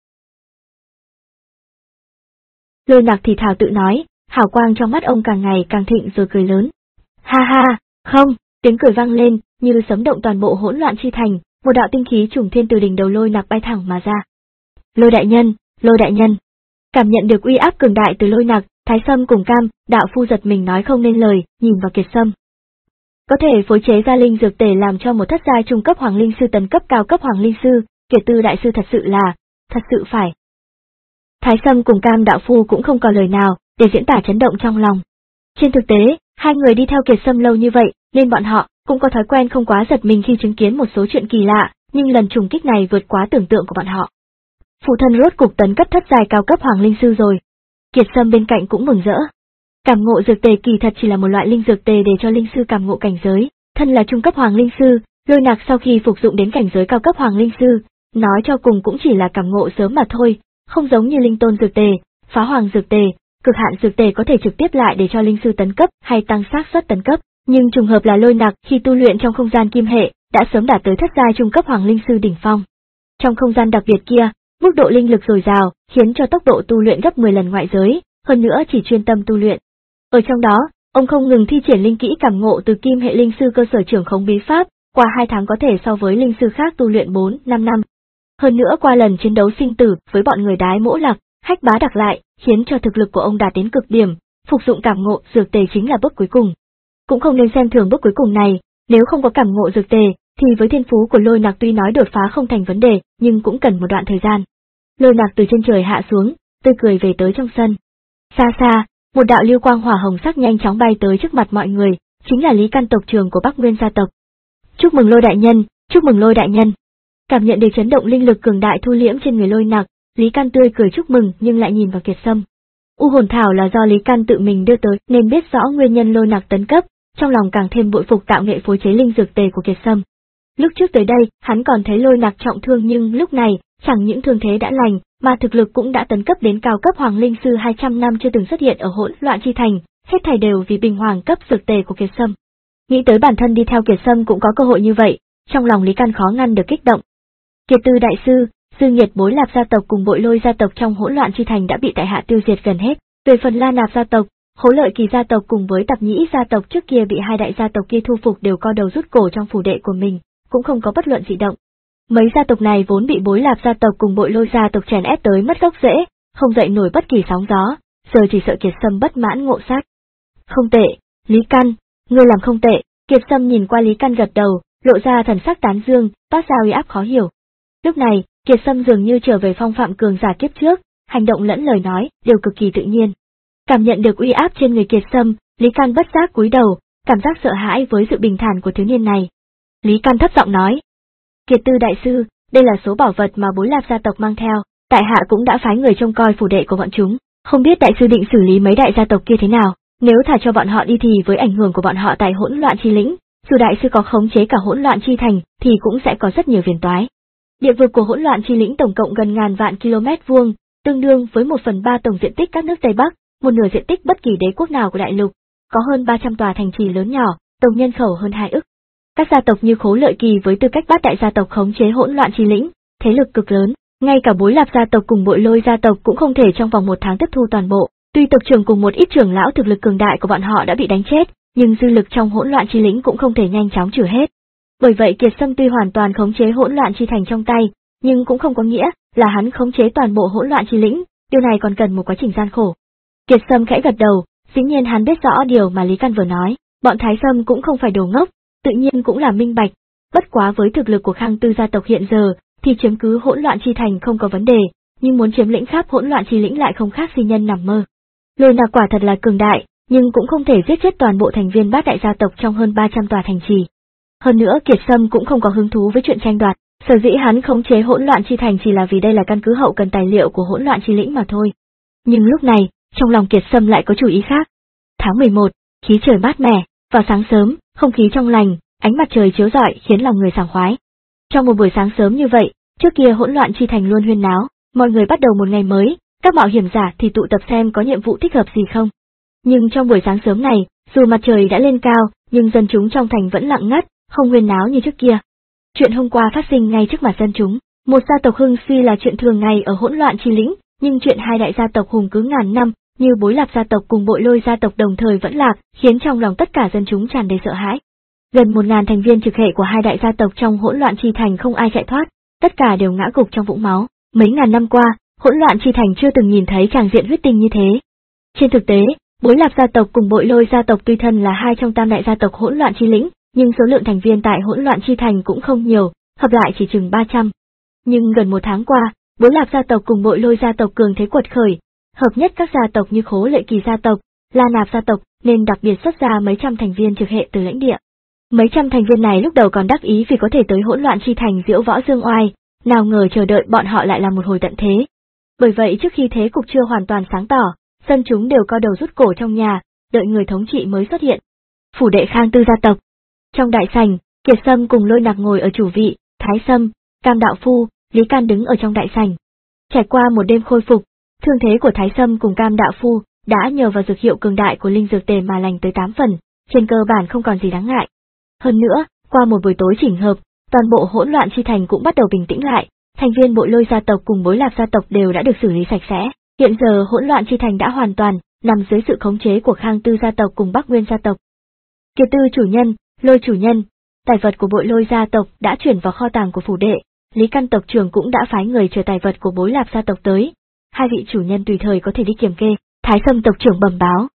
Lôi Nạc thì thào tự nói, hào quang trong mắt ông càng ngày càng thịnh rồi cười lớn. Ha ha, không, tiếng cười vang lên, như sấm động toàn bộ hỗn loạn chi thành, một đạo tinh khí trùng thiên từ đỉnh đầu Lôi Nạc bay thẳng mà ra. Lôi đại nhân, Lôi đại nhân. Cảm nhận được uy áp cường đại từ Lôi Nạc, Thái Sâm cùng Cam, đạo phu giật mình nói không nên lời, nhìn vào Kiệt Sâm. Có thể phối chế ra linh dược tề làm cho một thất giai trung cấp hoàng linh sư tấn cấp cao cấp hoàng linh sư, Kiệt Tư đại sư thật sự là, thật sự phải. Thái Sâm cùng Cam đạo phu cũng không có lời nào để diễn tả chấn động trong lòng. Trên thực tế, hai người đi theo Kiệt Sâm lâu như vậy, nên bọn họ cũng có thói quen không quá giật mình khi chứng kiến một số chuyện kỳ lạ, nhưng lần trùng kích này vượt quá tưởng tượng của bọn họ. Phụ thân rốt cục tấn cấp thất giai cao cấp hoàng linh sư rồi. Kiệt Sâm bên cạnh cũng mừng rỡ. Cảm ngộ dược tề kỳ thật chỉ là một loại linh dược tề để cho linh sư cảm ngộ cảnh giới, thân là trung cấp hoàng linh sư, Lôi Nạc sau khi phục dụng đến cảnh giới cao cấp hoàng linh sư, nói cho cùng cũng chỉ là cảm ngộ sớm mà thôi, không giống như linh tôn dược tề, phá hoàng dược tề, cực hạn dược tề có thể trực tiếp lại để cho linh sư tấn cấp hay tăng xác suất tấn cấp, nhưng trùng hợp là Lôi Nạc khi tu luyện trong không gian kim hệ, đã sớm đạt tới thất giai trung cấp hoàng linh sư đỉnh phong. Trong không gian đặc biệt kia, mức độ linh lực dồi dào, khiến cho tốc độ tu luyện gấp mười lần ngoại giới, hơn nữa chỉ chuyên tâm tu luyện. Ở trong đó, ông không ngừng thi triển linh kỹ cảm ngộ từ kim hệ linh sư cơ sở trưởng khống bí pháp, qua hai tháng có thể so với linh sư khác tu luyện bốn năm năm. Hơn nữa qua lần chiến đấu sinh tử với bọn người Đái Mỗ Lạc, Hách Bá Đặc lại, khiến cho thực lực của ông đạt đến cực điểm, phục dụng cảm ngộ dược tề chính là bước cuối cùng. Cũng không nên xem thường bước cuối cùng này, nếu không có cảm ngộ dược tề, thì với thiên phú của Lôi Nạc tuy nói đột phá không thành vấn đề, nhưng cũng cần một đoạn thời gian. Lôi Nạc từ trên trời hạ xuống, tươi cười về tới trong sân. Xa xa, một đạo lưu quang hỏa hồng sắc nhanh chóng bay tới trước mặt mọi người, chính là Lý Căn tộc trưởng của Bắc Nguyên gia tộc. Chúc mừng Lôi đại nhân, chúc mừng Lôi đại nhân. Cảm nhận được chấn động linh lực cường đại thu liễm trên người Lôi Nặc, Lý Căn tươi cười chúc mừng nhưng lại nhìn vào Kiệt Sâm. U hồn thảo là do Lý Căn tự mình đưa tới nên biết rõ nguyên nhân Lôi Nặc tấn cấp, trong lòng càng thêm bội phục tạo nghệ phối chế linh dược tề của Kiệt Sâm. Lúc trước tới đây, hắn còn thấy Lôi Nặc trọng thương nhưng lúc này, chẳng những thương thế đã lành, mà thực lực cũng đã tấn cấp đến cao cấp Hoàng Linh Sư hai trăm năm chưa từng xuất hiện ở Hỗn Loạn Chi Thành, hết thảy đều vì bình hoàng cấp dược tề của Kiệt Sâm. Nghĩ tới bản thân đi theo Kiệt Sâm cũng có cơ hội như vậy, trong lòng Lý Căn khó ngăn được kích động. Kiệt Tư đại sư, dư nghiệt Bối Lạp gia tộc cùng Bội Lôi gia tộc trong Hỗn Loạn Chi Thành đã bị tại hạ tiêu diệt gần hết, về phần La Nạp gia tộc, Hố Lợi Kỳ gia tộc cùng với Tạp Nhĩ gia tộc trước kia bị hai đại gia tộc kia thu phục đều co đầu rút cổ trong phủ đệ của mình, cũng không có bất luận dị động. Mấy gia tộc này vốn bị Bối Lạp gia tộc cùng Bội Lôi gia tộc chèn ép tới mất gốc rễ, không dậy nổi bất kỳ sóng gió, giờ chỉ sợ Kiệt Sâm bất mãn ngộ sát. Không tệ, Lý Căn, ngươi làm không tệ. Kiệt Sâm nhìn qua Lý Căn gật đầu, lộ ra thần sắc tán dương, phát ra uy áp khó hiểu. Lúc này, Kiệt Sâm dường như trở về phong phạm cường giả kiếp trước, hành động lẫn lời nói đều cực kỳ tự nhiên. Cảm nhận được uy áp trên người Kiệt Sâm, Lý Căn bất giác cúi đầu, cảm giác sợ hãi với sự bình thản của thiếu niên này. Lý Căn thấp giọng nói: Kiệt Tư đại sư, đây là số bảo vật mà Bối Lạp gia tộc mang theo, tại hạ cũng đã phái người trông coi phủ đệ của bọn chúng, không biết đại sư định xử lý mấy đại gia tộc kia thế nào. Nếu thả cho bọn họ đi thì với ảnh hưởng của bọn họ tại Hỗn Loạn Chi lĩnh, dù đại sư có khống chế cả Hỗn Loạn Chi thành thì cũng sẽ có rất nhiều phiền toái. Địa vực của Hỗn Loạn Chi lĩnh tổng cộng gần ngàn vạn km vuông, tương đương với một phần ba tổng diện tích các nước Tây Bắc, một nửa diện tích bất kỳ đế quốc nào của đại lục, có hơn ba trăm tòa thành trì lớn nhỏ, tổng nhân khẩu hơn hai ức. Các gia tộc như Khố Lợi Kỳ với tư cách bát đại gia tộc khống chế Hỗn Loạn Chi lĩnh, thế lực cực lớn, ngay cả Bối Lạp gia tộc cùng Bội Lôi gia tộc cũng không thể trong vòng một tháng tiếp thu toàn bộ. Tuy tộc trưởng cùng một ít trưởng lão thực lực cường đại của bọn họ đã bị đánh chết, nhưng dư lực trong Hỗn Loạn Chi lĩnh cũng không thể nhanh chóng trừ hết. Bởi vậy Kiệt Sâm tuy hoàn toàn khống chế Hỗn Loạn Chi thành trong tay, nhưng cũng không có nghĩa là hắn khống chế toàn bộ Hỗn Loạn Chi lĩnh, điều này còn cần một quá trình gian khổ. Kiệt Sâm khẽ gật đầu, dĩ nhiên hắn biết rõ điều mà Lý Căn vừa nói, bọn Thái Sâm cũng không phải đồ ngốc, tự nhiên cũng là minh bạch, bất quá với thực lực của Khang Tư gia tộc hiện giờ, thì chiếm cứ Hỗn Loạn Chi thành không có vấn đề, nhưng muốn chiếm lĩnh khắp Hỗn Loạn Chi lĩnh lại không khác si nhân nằm mơ. Lôi Nặc quả thật là cường đại, nhưng cũng không thể giết chết toàn bộ thành viên bát đại gia tộc trong hơn ba trăm tòa thành trì. Hơn nữa Kiệt Sâm cũng không có hứng thú với chuyện tranh đoạt, sở dĩ hắn khống chế Hỗn Loạn Chi thành chỉ là vì đây là căn cứ hậu cần tài liệu của Hỗn Loạn Chi lĩnh mà thôi. Nhưng lúc này, trong lòng Kiệt Sâm lại có chủ ý khác. Tháng mười một, khí trời mát mẻ, vào sáng sớm, không khí trong lành, ánh mặt trời chiếu rọi khiến lòng người sảng khoái. Trong một buổi sáng sớm như vậy, trước kia Hỗn Loạn Chi thành luôn huyên náo, mọi người bắt đầu một ngày mới, các mạo hiểm giả thì tụ tập xem có nhiệm vụ thích hợp gì không. Nhưng trong buổi sáng sớm này, dù mặt trời đã lên cao, nhưng dân chúng trong thành vẫn lặng ngắt, không huyên náo như trước kia. Chuyện hôm qua phát sinh ngay trước mặt dân chúng, một gia tộc hưng suy là chuyện thường ngày ở Hỗn Loạn Chi lĩnh, nhưng chuyện hai đại gia tộc hùng cứ ngàn năm, như Bối Lạp gia tộc cùng Bội Lôi gia tộc đồng thời vẫn lạc, khiến trong lòng tất cả dân chúng tràn đầy sợ hãi. Gần một ngàn thành viên trực hệ của hai đại gia tộc trong Hỗn Loạn Chi thành không ai chạy thoát, tất cả đều ngã gục trong vũng máu. Mấy ngàn năm qua, Hỗn Loạn Chi thành chưa từng nhìn thấy tràng diện huyết tinh như thế. Trên thực tế, Bối Lạp gia tộc cùng Bội Lôi gia tộc tuy thân là hai trong tam đại gia tộc Hỗn Loạn Chi lĩnh, nhưng số lượng thành viên tại Hỗn Loạn Chi thành cũng không nhiều, hợp lại chỉ chừng ba trăm. Nhưng gần một tháng qua, Bối Lạp gia tộc cùng Bội Lôi gia tộc cường thế quật khởi, hợp nhất các gia tộc như Khố Lợi Kỳ gia tộc, La Nạp gia tộc, nên đặc biệt xuất ra mấy trăm thành viên trực hệ từ lãnh địa. Mấy trăm thành viên này lúc đầu còn đắc ý vì có thể tới Hỗn Loạn Chi thành diễu võ dương oai, nào ngờ chờ đợi bọn họ lại là một hồi tận thế. Bởi vậy trước khi thế cục chưa hoàn toàn sáng tỏ, dân chúng đều co đầu rút cổ trong nhà, đợi người thống trị mới xuất hiện. Phủ đệ Khang Tư gia tộc. Trong đại sảnh, Kiệt Sâm cùng Lôi Nặc ngồi ở chủ vị, Thái Sâm, Cam Đạo Phu, Lý Can đứng ở trong đại sảnh. Trải qua một đêm khôi phục, thương thế của Thái Sâm cùng Cam Đạo Phu đã nhờ vào dược hiệu cường đại của linh dược tề mà lành tới tám phần, trên cơ bản không còn gì đáng ngại. Hơn nữa, qua một buổi tối chỉnh hợp, toàn bộ Hỗn Loạn Chi thành cũng bắt đầu bình tĩnh lại, thành viên Bội Lôi gia tộc cùng Bối Lạp gia tộc đều đã được xử lý sạch sẽ. Hiện giờ Hỗn Loạn Chi thành đã hoàn toàn nằm dưới sự khống chế của Khang Tư gia tộc cùng Bắc Nguyên gia tộc. Kiệt Tư chủ nhân, Lôi chủ nhân, tài vật của Bội Lôi gia tộc đã chuyển vào kho tàng của phủ đệ, Lý Căn tộc trưởng cũng đã phái người chờ tài vật của Bối Lạp gia tộc tới, hai vị chủ nhân tùy thời có thể đi kiểm kê. Thái Sâm tộc trưởng bẩm báo.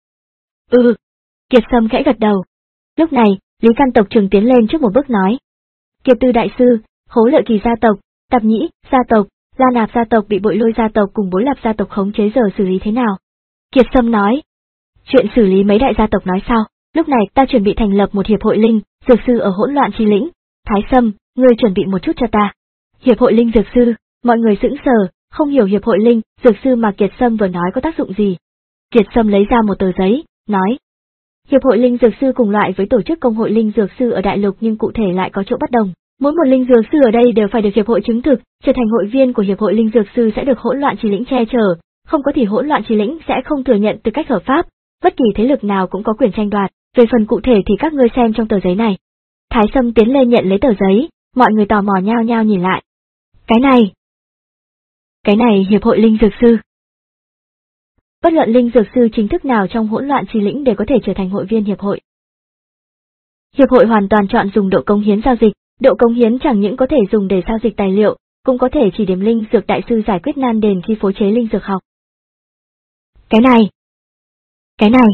Ừ. Kiệt Sâm khẽ gật đầu. Lúc này, Lý Căn tộc trưởng tiến lên trước một bước nói: Kiệt Tư đại sư, Khố Lợi Kỳ gia tộc, Tạp Nhĩ gia tộc, La Nạp gia tộc bị Bội Lôi gia tộc cùng Bối Lạp gia tộc khống chế, giờ xử lý thế nào? Kiệt Sâm nói: Chuyện xử lý mấy đại gia tộc nói sao? Lúc này ta chuẩn bị thành lập một hiệp hội linh dược sư ở Hỗn Loạn Chi lĩnh. Thái Sâm, ngươi chuẩn bị một chút cho ta. Hiệp hội Linh Dược Sư, mọi người sững sờ, không hiểu Hiệp hội Linh Dược Sư mà Kiệt Sâm vừa nói có tác dụng gì. Kiệt Sâm lấy ra một tờ giấy, nói. Hiệp hội Linh Dược Sư cùng loại với tổ chức Công hội Linh Dược Sư ở đại lục nhưng cụ thể lại có chỗ bất đồng. Mỗi một linh dược sư ở đây đều phải được hiệp hội chứng thực, trở thành hội viên của Hiệp hội Linh Dược Sư sẽ được hỗn loạn trì lĩnh che chở, không có thì hỗn loạn trì lĩnh sẽ không thừa nhận tư cách hợp pháp, bất kỳ thế lực nào cũng có quyền tranh đoạt, về phần cụ thể thì các ngươi xem trong tờ giấy này. Thái Sâm tiến lên nhận lấy tờ giấy, mọi người tò mò nhao nhao nhìn lại. Cái này, cái này Hiệp hội Linh Dược Sư. Bất luận linh dược sư chính thức nào trong hỗn loạn trì lĩnh đều có thể trở thành hội viên hiệp hội. Hiệp hội hoàn toàn chọn dùng độ cống hiến giao dịch, độ cống hiến chẳng những có thể dùng để giao dịch tài liệu, cũng có thể chỉ điểm linh dược đại sư giải quyết nan đề khi phối chế linh dược học. Cái này, cái này.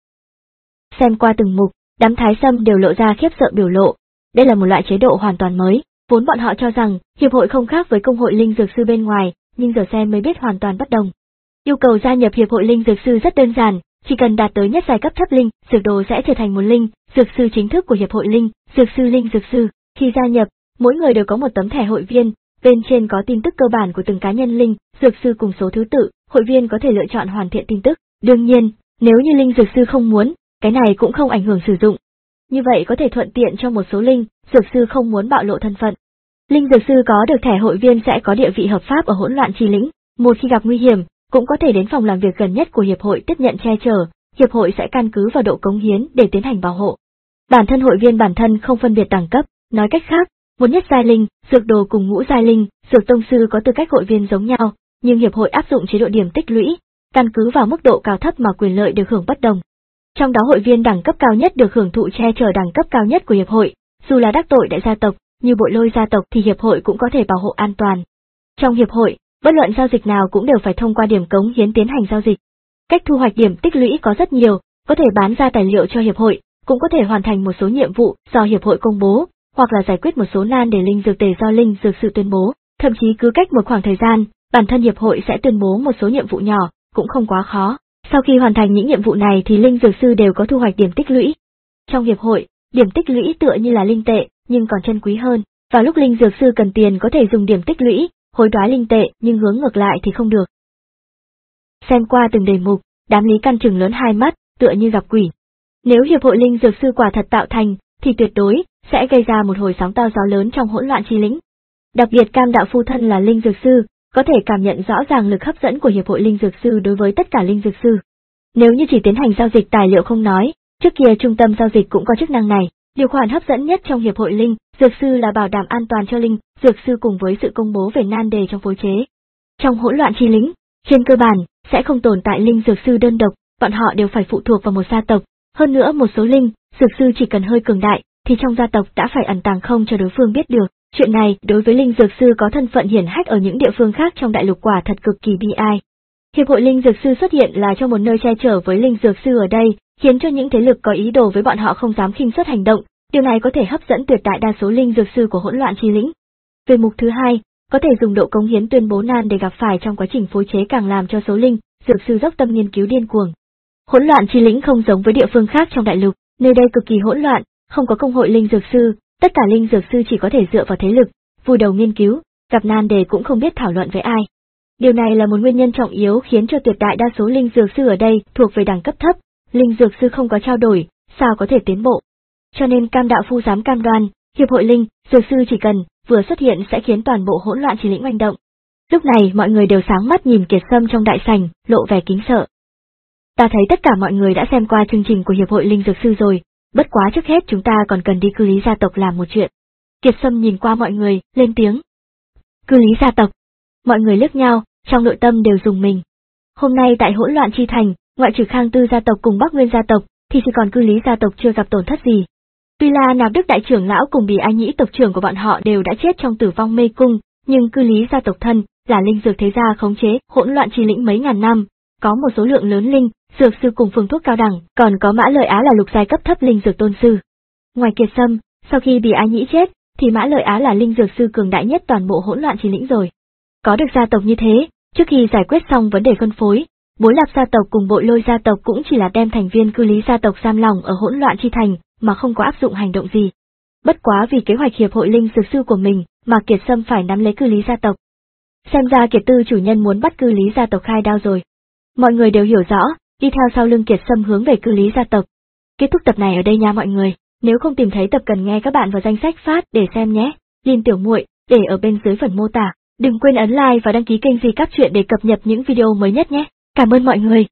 Xem qua từng mục, đám Thái Sâm đều lộ ra khiếp sợ biểu lộ, đây là một loại chế độ hoàn toàn mới, vốn bọn họ cho rằng hiệp hội không khác với công hội linh dược sư bên ngoài, nhưng giờ xem mới biết hoàn toàn bất đồng. Yêu cầu gia nhập hiệp hội linh dược sư rất đơn giản, chỉ cần đạt tới nhất giai cấp thấp linh dược đồ sẽ trở thành một linh dược sư chính thức của hiệp hội linh dược sư linh dược sư. Khi gia nhập, mỗi người đều có một tấm thẻ hội viên, bên trên có tin tức cơ bản của từng cá nhân linh dược sư cùng số thứ tự, hội viên có thể lựa chọn hoàn thiện tin tức. Đương nhiên, nếu như linh dược sư không muốn, cái này cũng không ảnh hưởng sử dụng. Như vậy có thể thuận tiện cho một số linh dược sư không muốn bạo lộ thân phận. Linh dược sư có được thẻ hội viên sẽ có địa vị hợp pháp ở hỗn loạn trì lĩnh, một khi gặp nguy hiểm, cũng có thể đến phòng làm việc gần nhất của hiệp hội tiếp nhận che chở, hiệp hội sẽ căn cứ vào độ cống hiến để tiến hành bảo hộ. Bản thân hội viên bản thân không phân biệt đẳng cấp, nói cách khác, một nhất giai linh, dược đồ cùng ngũ giai linh, dược tông sư có tư cách hội viên giống nhau, nhưng hiệp hội áp dụng chế độ điểm tích lũy, căn cứ vào mức độ cao thấp mà quyền lợi được hưởng bất đồng. Trong đó hội viên đẳng cấp cao nhất được hưởng thụ che chở đẳng cấp cao nhất của hiệp hội, dù là đắc tội đại gia tộc, như Bội Lôi gia tộc thì hiệp hội cũng có thể bảo hộ an toàn. Trong hiệp hội, bất luận giao dịch nào cũng đều phải thông qua điểm cống hiến tiến hành giao dịch. Cách thu hoạch điểm tích lũy có rất nhiều, có thể bán ra tài liệu cho hiệp hội, cũng có thể hoàn thành một số nhiệm vụ do hiệp hội công bố, hoặc là giải quyết một số nan đề linh dược tề do linh dược sư tuyên bố, thậm chí cứ cách một khoảng thời gian, bản thân hiệp hội sẽ tuyên bố một số nhiệm vụ nhỏ, cũng không quá khó. Sau khi hoàn thành những nhiệm vụ này thì linh dược sư đều có thu hoạch điểm tích lũy. Trong hiệp hội, điểm tích lũy tựa như là linh tệ, nhưng còn chân quý hơn, vào lúc linh dược sư cần tiền có thể dùng điểm tích lũy, hối đoái linh tệ, nhưng hướng ngược lại thì không được. Xem qua từng đề mục, đám Lý Căn trừng lớn hai mắt, tựa như gặp quỷ. Nếu hiệp hội linh dược sư quả thật tạo thành, thì tuyệt đối sẽ gây ra một hồi sóng to gió lớn trong hỗn loạn chi lĩnh. Đặc biệt Cam đạo phu thân là linh dược sư, có thể cảm nhận rõ ràng lực hấp dẫn của hiệp hội linh dược sư đối với tất cả linh dược sư. Nếu như chỉ tiến hành giao dịch tài liệu không nói, trước kia trung tâm giao dịch cũng có chức năng này. Điều khoản hấp dẫn nhất trong hiệp hội linh dược sư là bảo đảm an toàn cho linh dược sư cùng với sự công bố về nan đề trong phối chế. Trong hỗn loạn chi lĩnh, trên cơ bản sẽ không tồn tại linh dược sư đơn độc, bọn họ đều phải phụ thuộc vào một gia tộc. Hơn nữa một số linh dược sư chỉ cần hơi cường đại, thì trong gia tộc đã phải ẩn tàng không cho đối phương biết được. Chuyện này đối với linh dược sư có thân phận hiển hách ở những địa phương khác trong đại lục quả thật cực kỳ bi ai. Hiệp hội linh dược sư xuất hiện là trong một nơi che chở với linh dược sư ở đây, khiến cho những thế lực có ý đồ với bọn họ không dám khinh suất hành động. Điều này có thể hấp dẫn tuyệt đại đa số linh dược sư của hỗn loạn chi lĩnh. Về mục thứ hai, có thể dùng độ cống hiến tuyên bố nan để gặp phải trong quá trình phối chế càng làm cho số linh dược sư dốc tâm nghiên cứu điên cuồng. Hỗn loạn chi lĩnh không giống với địa phương khác trong đại lục, nơi đây cực kỳ hỗn loạn, không có công hội linh dược sư, tất cả linh dược sư chỉ có thể dựa vào thế lực, vùi đầu nghiên cứu, gặp nan đề cũng không biết thảo luận với ai. Điều này là một nguyên nhân trọng yếu khiến cho tuyệt đại đa số linh dược sư ở đây thuộc về đẳng cấp thấp, linh dược sư không có trao đổi, sao có thể tiến bộ. Cho nên Cam đạo phu dám cam đoan, hiệp hội linh dược sư chỉ cần vừa xuất hiện sẽ khiến toàn bộ hỗn loạn chi lĩnh oanh động. Lúc này mọi người đều sáng mắt nhìn Kiệt Sâm trong đại sảnh, lộ vẻ kính sợ. Ta thấy tất cả mọi người đã xem qua chương trình của hiệp hội linh dược sư rồi, bất quá trước hết chúng ta còn cần đi cư lý gia tộc làm một chuyện. Kiệt Sâm nhìn qua mọi người, lên tiếng. Cư lý gia tộc. Mọi người liếc nhau, trong nội tâm đều rùng mình. Hôm nay tại hỗn loạn chi thành, ngoại trừ Khang Tư gia tộc cùng Bắc Nguyên gia tộc, thì chỉ còn cư lý gia tộc chưa gặp tổn thất gì. Tuy là Nạp Đức đại trưởng lão cùng Bì Ai Nhĩ tộc trưởng của bọn họ đều đã chết trong tử vong mê cung, nhưng cư lý gia tộc thân là linh dược thế gia khống chế hỗn loạn chi lĩnh mấy ngàn năm, có một số lượng lớn linh dược sư cùng phương thuốc cao đẳng, còn có Mã Lợi Á là lục giai cấp thấp linh dược tôn sư. Ngoài Kiệt Sâm, sau khi Bì Ai Nhĩ chết, thì Mã Lợi Á là linh dược sư cường đại nhất toàn bộ hỗn loạn chi lĩnh rồi. Có được gia tộc như thế, trước khi giải quyết xong vấn đề phân phối, Bối Lạp gia tộc cùng Bội Lôi gia tộc cũng chỉ là đem thành viên cư lý gia tộc giam lỏng ở hỗn loạn chi thành, mà không có áp dụng hành động gì. bất quá vì kế hoạch hiệp hội linh dược sư của mình mà Kiệt Sâm phải nắm lấy cư lý gia tộc. Xem ra Kiệt Tư chủ nhân muốn bắt cư lý gia tộc khai đao rồi. Mọi người đều hiểu rõ, đi theo sau lưng Kiệt Sâm hướng về cư lý gia tộc. Kết thúc tập này ở đây nha mọi người, nếu không tìm thấy tập cần nghe các bạn vào danh sách phát để xem nhé. Link tiểu muội để ở bên dưới phần mô tả. Đừng quên ấn like và đăng ký kênh Gì Các Chuyện để cập nhật những video mới nhất nhé. Cảm ơn mọi người.